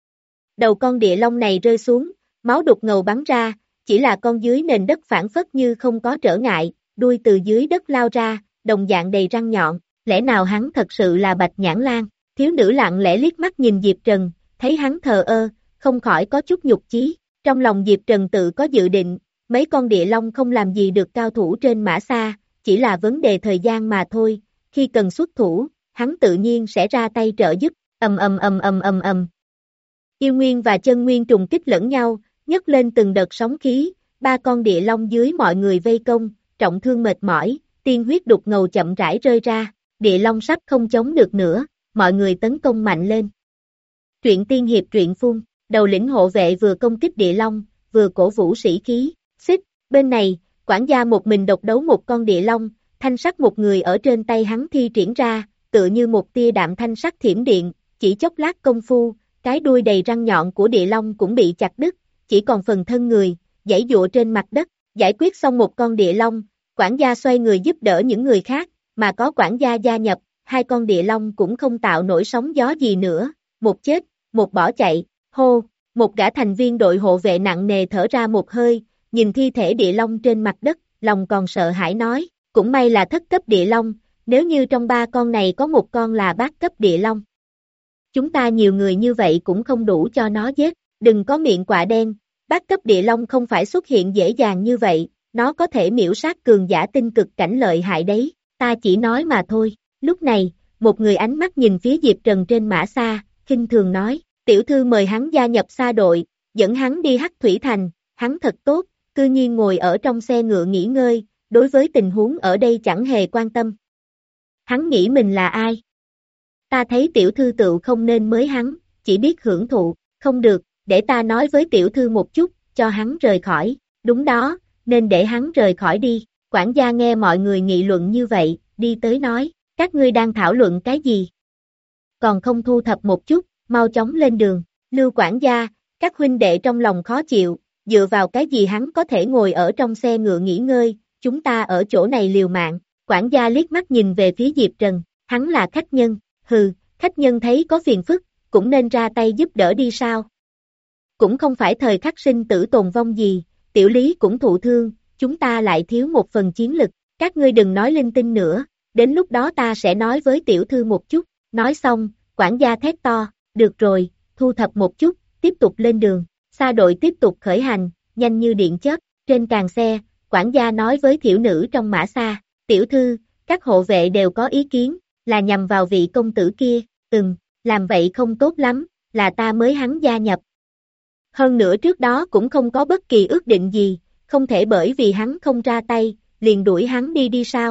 Đầu con địa long này rơi xuống, máu đục ngầu bắn ra, chỉ là con dưới nền đất phản phất như không có trở ngại, đuôi từ dưới đất lao ra, đồng dạng đầy răng nhọn, lẽ nào hắn thật sự là Bạch Nhãn Lang? Thiếu nữ lặng lẽ liếc mắt nhìn Diệp Trần, thấy hắn thờ ơ, không khỏi có chút nhục chí. Trong lòng Diệp Trần tự có dự định, mấy con địa long không làm gì được cao thủ trên mã xa, chỉ là vấn đề thời gian mà thôi, khi cần xuất thủ, hắn tự nhiên sẽ ra tay trợ giúp, ầm ầm ầm ầm ầm ầm. Yêu nguyên và chân nguyên trùng kích lẫn nhau, nhấc lên từng đợt sóng khí, ba con địa long dưới mọi người vây công, trọng thương mệt mỏi, tiên huyết đục ngầu chậm rãi rơi ra, địa long sắp không chống được nữa, mọi người tấn công mạnh lên. Truyện tiên hiệp truyện phun, đầu lĩnh hộ vệ vừa công kích địa long, vừa cổ vũ sĩ khí, xích, bên này, quản gia một mình độc đấu một con địa long, thanh sắc một người ở trên tay hắn thi triển ra, tựa như một tia đạm thanh sắc thiểm điện, chỉ chốc lát công phu, cái đuôi đầy răng nhọn của địa long cũng bị chặt đứt, chỉ còn phần thân người, giãy giụa trên mặt đất, giải quyết xong một con địa long, quản gia xoay người giúp đỡ những người khác, mà có quản gia gia nhập, hai con địa long cũng không tạo nổi sóng gió gì nữa, một chết, một bỏ chạy, hô, một gã thành viên đội hộ vệ nặng nề thở ra một hơi, nhìn thi thể địa long trên mặt đất, lòng còn sợ hãi nói, cũng may là thất cấp địa long, nếu như trong ba con này có một con là bát cấp địa long. Chúng ta nhiều người như vậy cũng không đủ cho nó giết, đừng có miệng quạ đen, bát cấp địa long không phải xuất hiện dễ dàng như vậy, nó có thể miễu sát cường giả tinh cực cảnh lợi hại đấy, ta chỉ nói mà thôi. Lúc này, một người ánh mắt nhìn phía Diệp Trần trên mã xa, khinh thường nói, tiểu thư mời hắn gia nhập xa đội, dẫn hắn đi Hắc Thủy Thành, hắn thật tốt, cư nhiên ngồi ở trong xe ngựa nghỉ ngơi, đối với tình huống ở đây chẳng hề quan tâm. Hắn nghĩ mình là ai? Ta thấy tiểu thư tự không nên mới hắn, chỉ biết hưởng thụ, không được, để ta nói với tiểu thư một chút, cho hắn rời khỏi, đúng đó, nên để hắn rời khỏi đi. Quản gia nghe mọi người nghị luận như vậy, đi tới nói, các ngươi đang thảo luận cái gì? Còn không thu thập một chút, mau chóng lên đường, Lưu quản gia, các huynh đệ trong lòng khó chịu, dựa vào cái gì hắn có thể ngồi ở trong xe ngựa nghỉ ngơi, chúng ta ở chỗ này liều mạng, quản gia liếc mắt nhìn về phía Diệp Trần, hắn là khách nhân, hừ, khách nhân thấy có phiền phức, cũng nên ra tay giúp đỡ đi sao? Cũng không phải thời khắc sinh tử tồn vong gì, tiểu lý cũng thụ thương, chúng ta lại thiếu một phần chiến lực, các ngươi đừng nói linh tinh nữa, đến lúc đó ta sẽ nói với tiểu thư một chút, nói xong, quản gia thét to, được rồi, thu thập một chút, tiếp tục lên đường, xa đội tiếp tục khởi hành, nhanh như điện chớp, trên càng xe, quản gia nói với thiểu nữ trong mã xa, tiểu thư, các hộ vệ đều có ý kiến, là nhằm vào vị công tử kia, ừm, làm vậy không tốt lắm, là ta mới hắn gia nhập. Hơn nữa trước đó cũng không có bất kỳ ước định gì, không thể bởi vì hắn không ra tay, liền đuổi hắn đi đi sao.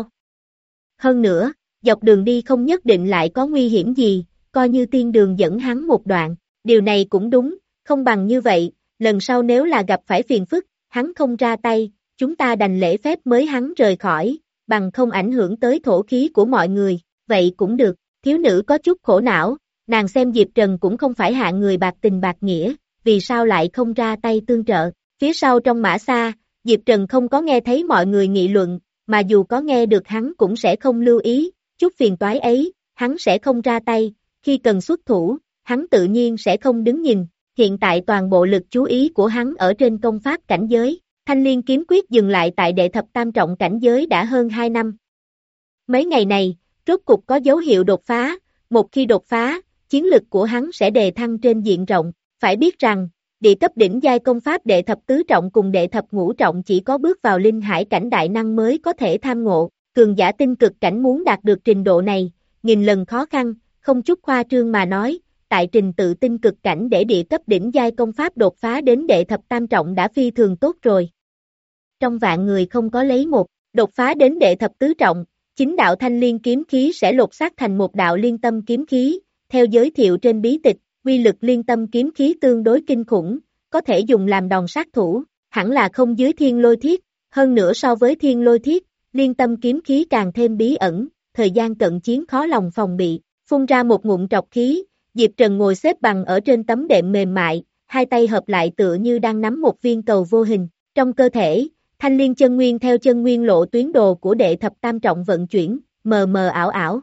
Hơn nữa, dọc đường đi không nhất định lại có nguy hiểm gì, coi như tiên đường dẫn hắn một đoạn, điều này cũng đúng, không bằng như vậy, lần sau nếu là gặp phải phiền phức, hắn không ra tay, chúng ta đành lễ phép mới hắn rời khỏi, bằng không ảnh hưởng tới thổ khí của mọi người, vậy cũng được, thiếu nữ có chút khổ não, nàng xem Diệp Trần cũng không phải hạng người bạc tình bạc nghĩa, vì sao lại không ra tay tương trợ, phía sau trong mã xa, Diệp Trần không có nghe thấy mọi người nghị luận, mà dù có nghe được hắn cũng sẽ không lưu ý, chút phiền toái ấy, hắn sẽ không ra tay, khi cần xuất thủ, hắn tự nhiên sẽ không đứng nhìn, hiện tại toàn bộ lực chú ý của hắn ở trên công pháp cảnh giới, Thanh Liên kiếm quyết dừng lại tại đệ thập tam trọng cảnh giới đã hơn hai năm. Mấy ngày này, rốt cục có dấu hiệu đột phá, một khi đột phá, chiến lực của hắn sẽ đề thăng trên diện rộng, phải biết rằng, địa cấp đỉnh giai công pháp đệ thập tứ trọng cùng đệ thập ngũ trọng chỉ có bước vào linh hải cảnh đại năng mới có thể tham ngộ, cường giả tinh cực cảnh muốn đạt được trình độ này, nghìn lần khó khăn, không chút khoa trương mà nói, tại trình tự tinh cực cảnh để địa cấp đỉnh giai công pháp đột phá đến đệ thập tam trọng đã phi thường tốt rồi. Trong vạn người không có lấy một, đột phá đến đệ thập tứ trọng, chính đạo thanh liên kiếm khí sẽ lột xác thành một đạo liên tâm kiếm khí, theo giới thiệu trên bí tịch, uy lực liên tâm kiếm khí tương đối kinh khủng, có thể dùng làm đòn sát thủ, hẳn là không dưới thiên lôi thiết, hơn nữa so với thiên lôi thiết, liên tâm kiếm khí càng thêm bí ẩn, thời gian cận chiến khó lòng phòng bị, phun ra một ngụm trọc khí, Diệp Trần ngồi xếp bằng ở trên tấm đệm mềm mại, hai tay hợp lại tựa như đang nắm một viên cầu vô hình, trong cơ thể, thanh liên chân nguyên theo chân nguyên lộ tuyến đồ của đệ thập tam trọng vận chuyển, mờ mờ ảo ảo.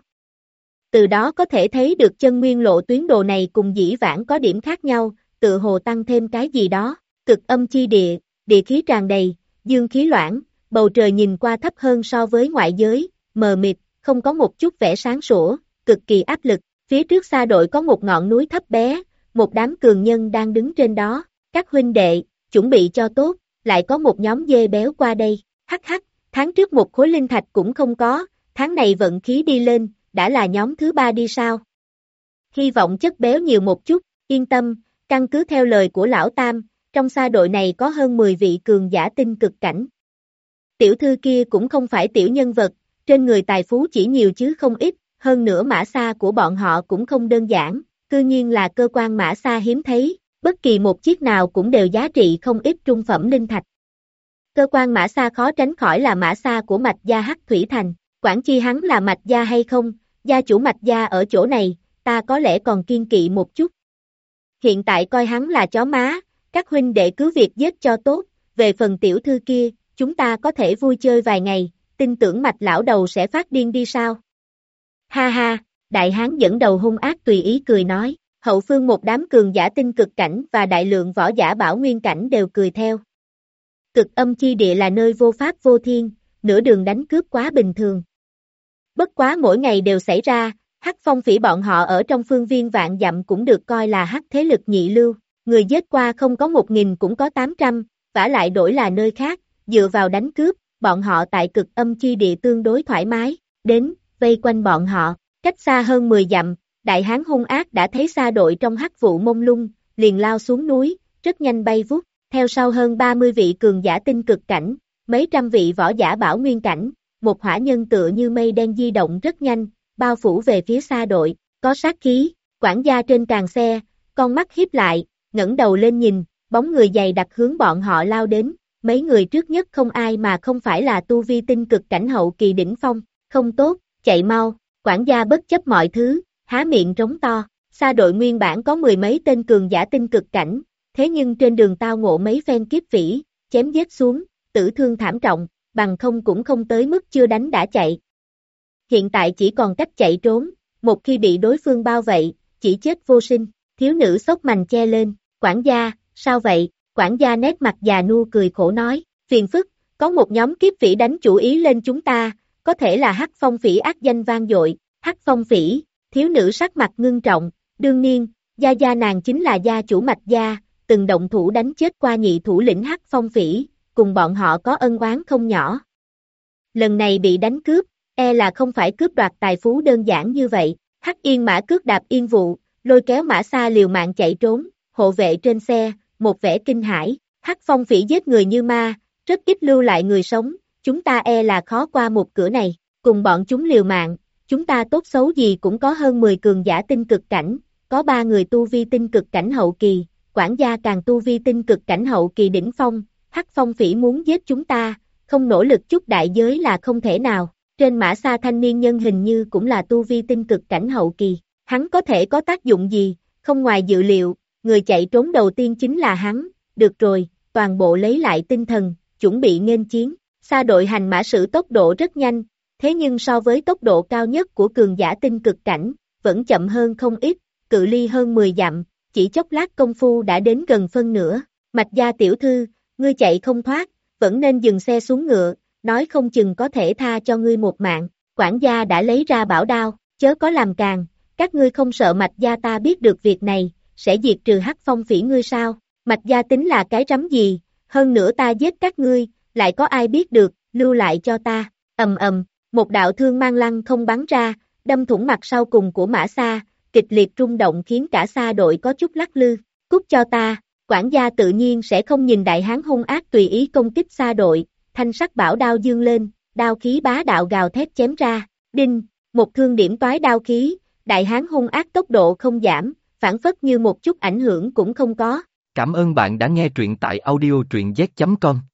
Từ đó có thể thấy được chân nguyên lộ tuyến đồ này cùng dĩ vãng có điểm khác nhau, tự hồ tăng thêm cái gì đó, cực âm chi địa, địa khí tràn đầy, dương khí loãng, bầu trời nhìn qua thấp hơn so với ngoại giới, mờ mịt, không có một chút vẻ sáng sủa, cực kỳ áp lực, phía trước xa đội có một ngọn núi thấp bé, một đám cường nhân đang đứng trên đó, các huynh đệ, chuẩn bị cho tốt, lại có một nhóm dê béo qua đây, hắc hắc, tháng trước một khối linh thạch cũng không có, tháng này vận khí đi lên, đã là nhóm thứ ba đi sao? Hy vọng chất béo nhiều một chút, yên tâm, căn cứ theo lời của lão Tam, trong xa đội này có hơn mười vị cường giả tinh cực cảnh. Tiểu thư kia cũng không phải tiểu nhân vật, trên người tài phú chỉ nhiều chứ không ít, hơn nữa mã xa của bọn họ cũng không đơn giản, cư nhiên là cơ quan mã xa hiếm thấy, bất kỳ một chiếc nào cũng đều giá trị không ít trung phẩm linh thạch. Cơ quan mã xa khó tránh khỏi là mã xa của mạch gia Hắc Thủy Thành, quản chi hắn là mạch gia hay không, gia chủ mạch gia ở chỗ này, ta có lẽ còn kiên kỵ một chút. Hiện tại coi hắn là chó má, các huynh đệ cứ việc giết cho tốt, về phần tiểu thư kia, chúng ta có thể vui chơi vài ngày, tin tưởng mạch lão đầu sẽ phát điên đi sao? Ha ha, đại hán dẫn đầu hung ác tùy ý cười nói, hậu phương một đám cường giả tinh cực cảnh và đại lượng võ giả bảo nguyên cảnh đều cười theo. Cực âm chi địa là nơi vô pháp vô thiên, nửa đường đánh cướp quá bình thường. Bất quá mỗi ngày đều xảy ra, Hắc Phong Phỉ bọn họ ở trong phương viên vạn dặm cũng được coi là hắc thế lực nhị lưu, người giết qua không có một nghìn cũng có tám trăm, vả lại đổi là nơi khác, dựa vào đánh cướp, bọn họ tại cực âm chi địa tương đối thoải mái, đến, vây quanh bọn họ, cách xa hơn mười dặm, đại hán hung ác đã thấy xa đội trong hắc vụ mông lung, liền lao xuống núi, rất nhanh bay vút, theo sau hơn ba mươi vị cường giả tinh cực cảnh, mấy trăm vị võ giả bảo nguyên cảnh, một hỏa nhân tựa như mây đen di động rất nhanh, bao phủ về phía xa đội, có sát khí, quản gia trên càng xe, con mắt híp lại, ngẩng đầu lên nhìn, bóng người dày đặc hướng bọn họ lao đến, mấy người trước nhất không ai mà không phải là tu vi tinh cực cảnh hậu kỳ đỉnh phong, không tốt, chạy mau, quản gia bất chấp mọi thứ, há miệng trống to, xa đội nguyên bản có mười mấy tên cường giả tinh cực cảnh, thế nhưng trên đường tao ngộ mấy phen kiếp vĩ, chém giết xuống, tử thương thảm trọng, bằng không cũng không tới mức chưa đánh đã chạy. Hiện tại chỉ còn cách chạy trốn, một khi bị đối phương bao vây, chỉ chết vô sinh, thiếu nữ xốc mành che lên, quản gia, sao vậy, quản gia nét mặt già nua cười khổ nói, phiền phức, có một nhóm kiếp vĩ đánh chủ ý lên chúng ta, có thể là Hắc Phong Phỉ ác danh vang dội, Hắc Phong Phỉ, thiếu nữ sắc mặt ngưng trọng, đương nhiên, gia gia nàng chính là gia chủ mạch gia, từng động thủ đánh chết qua nhị thủ lĩnh Hắc Phong Phỉ, cùng bọn họ có ân oán không nhỏ. Lần này bị đánh cướp, e là không phải cướp đoạt tài phú đơn giản như vậy, Hắc Yên Mã cướp đạp yên vụ, lôi kéo mã xa liều mạng chạy trốn, hộ vệ trên xe, một vẻ kinh hãi, Hắc Phong Phỉ giết người như ma, rất ít lưu lại người sống, chúng ta e là khó qua một cửa này, cùng bọn chúng liều mạng, chúng ta tốt xấu gì cũng có hơn mười cường giả tinh cực cảnh, có ba người tu vi tinh cực cảnh hậu kỳ, quản gia càng tu vi tinh cực cảnh hậu kỳ đỉnh phong, Hắc Phong Phỉ muốn giết chúng ta, không nỗ lực chút đại giới là không thể nào. Trên mã xa thanh niên nhân hình như cũng là tu vi tinh cực cảnh hậu kỳ. Hắn có thể có tác dụng gì, không ngoài dự liệu, người chạy trốn đầu tiên chính là hắn. Được rồi, toàn bộ lấy lại tinh thần, chuẩn bị nghênh chiến. Xa đội hành mã sử tốc độ rất nhanh, thế nhưng so với tốc độ cao nhất của cường giả tinh cực cảnh, vẫn chậm hơn không ít, cự ly hơn mười dặm, chỉ chốc lát công phu đã đến gần phân nửa. Mạch Gia tiểu thư, ngươi chạy không thoát, vẫn nên dừng xe xuống ngựa, nói không chừng có thể tha cho ngươi một mạng. Quản gia đã lấy ra bảo đao, chớ có làm càng, các ngươi không sợ Mạch Gia ta biết được việc này, sẽ diệt trừ Hắc Phong Phỉ ngươi sao? Mạch Gia tính là cái rắm gì, hơn nữa ta giết các ngươi, lại có ai biết được, lưu lại cho ta. Ầm ầm, một đạo thương mang lăng không bắn ra, đâm thủng mặt sau cùng của mã xa, kịch liệt rung động khiến cả xa đội có chút lắc lư. Cút cho ta, quản gia tự nhiên sẽ không nhìn đại hán hung ác tùy ý công kích xa đội, thanh sắc bảo đao dương lên, đao khí bá đạo gào thét chém ra. Đinh, một thương điểm toái đao khí, đại hán hung ác tốc độ không giảm, phản phất như một chút ảnh hưởng cũng không có. Cảm ơn bạn đã nghe truyện tại audio truyện z chấm com.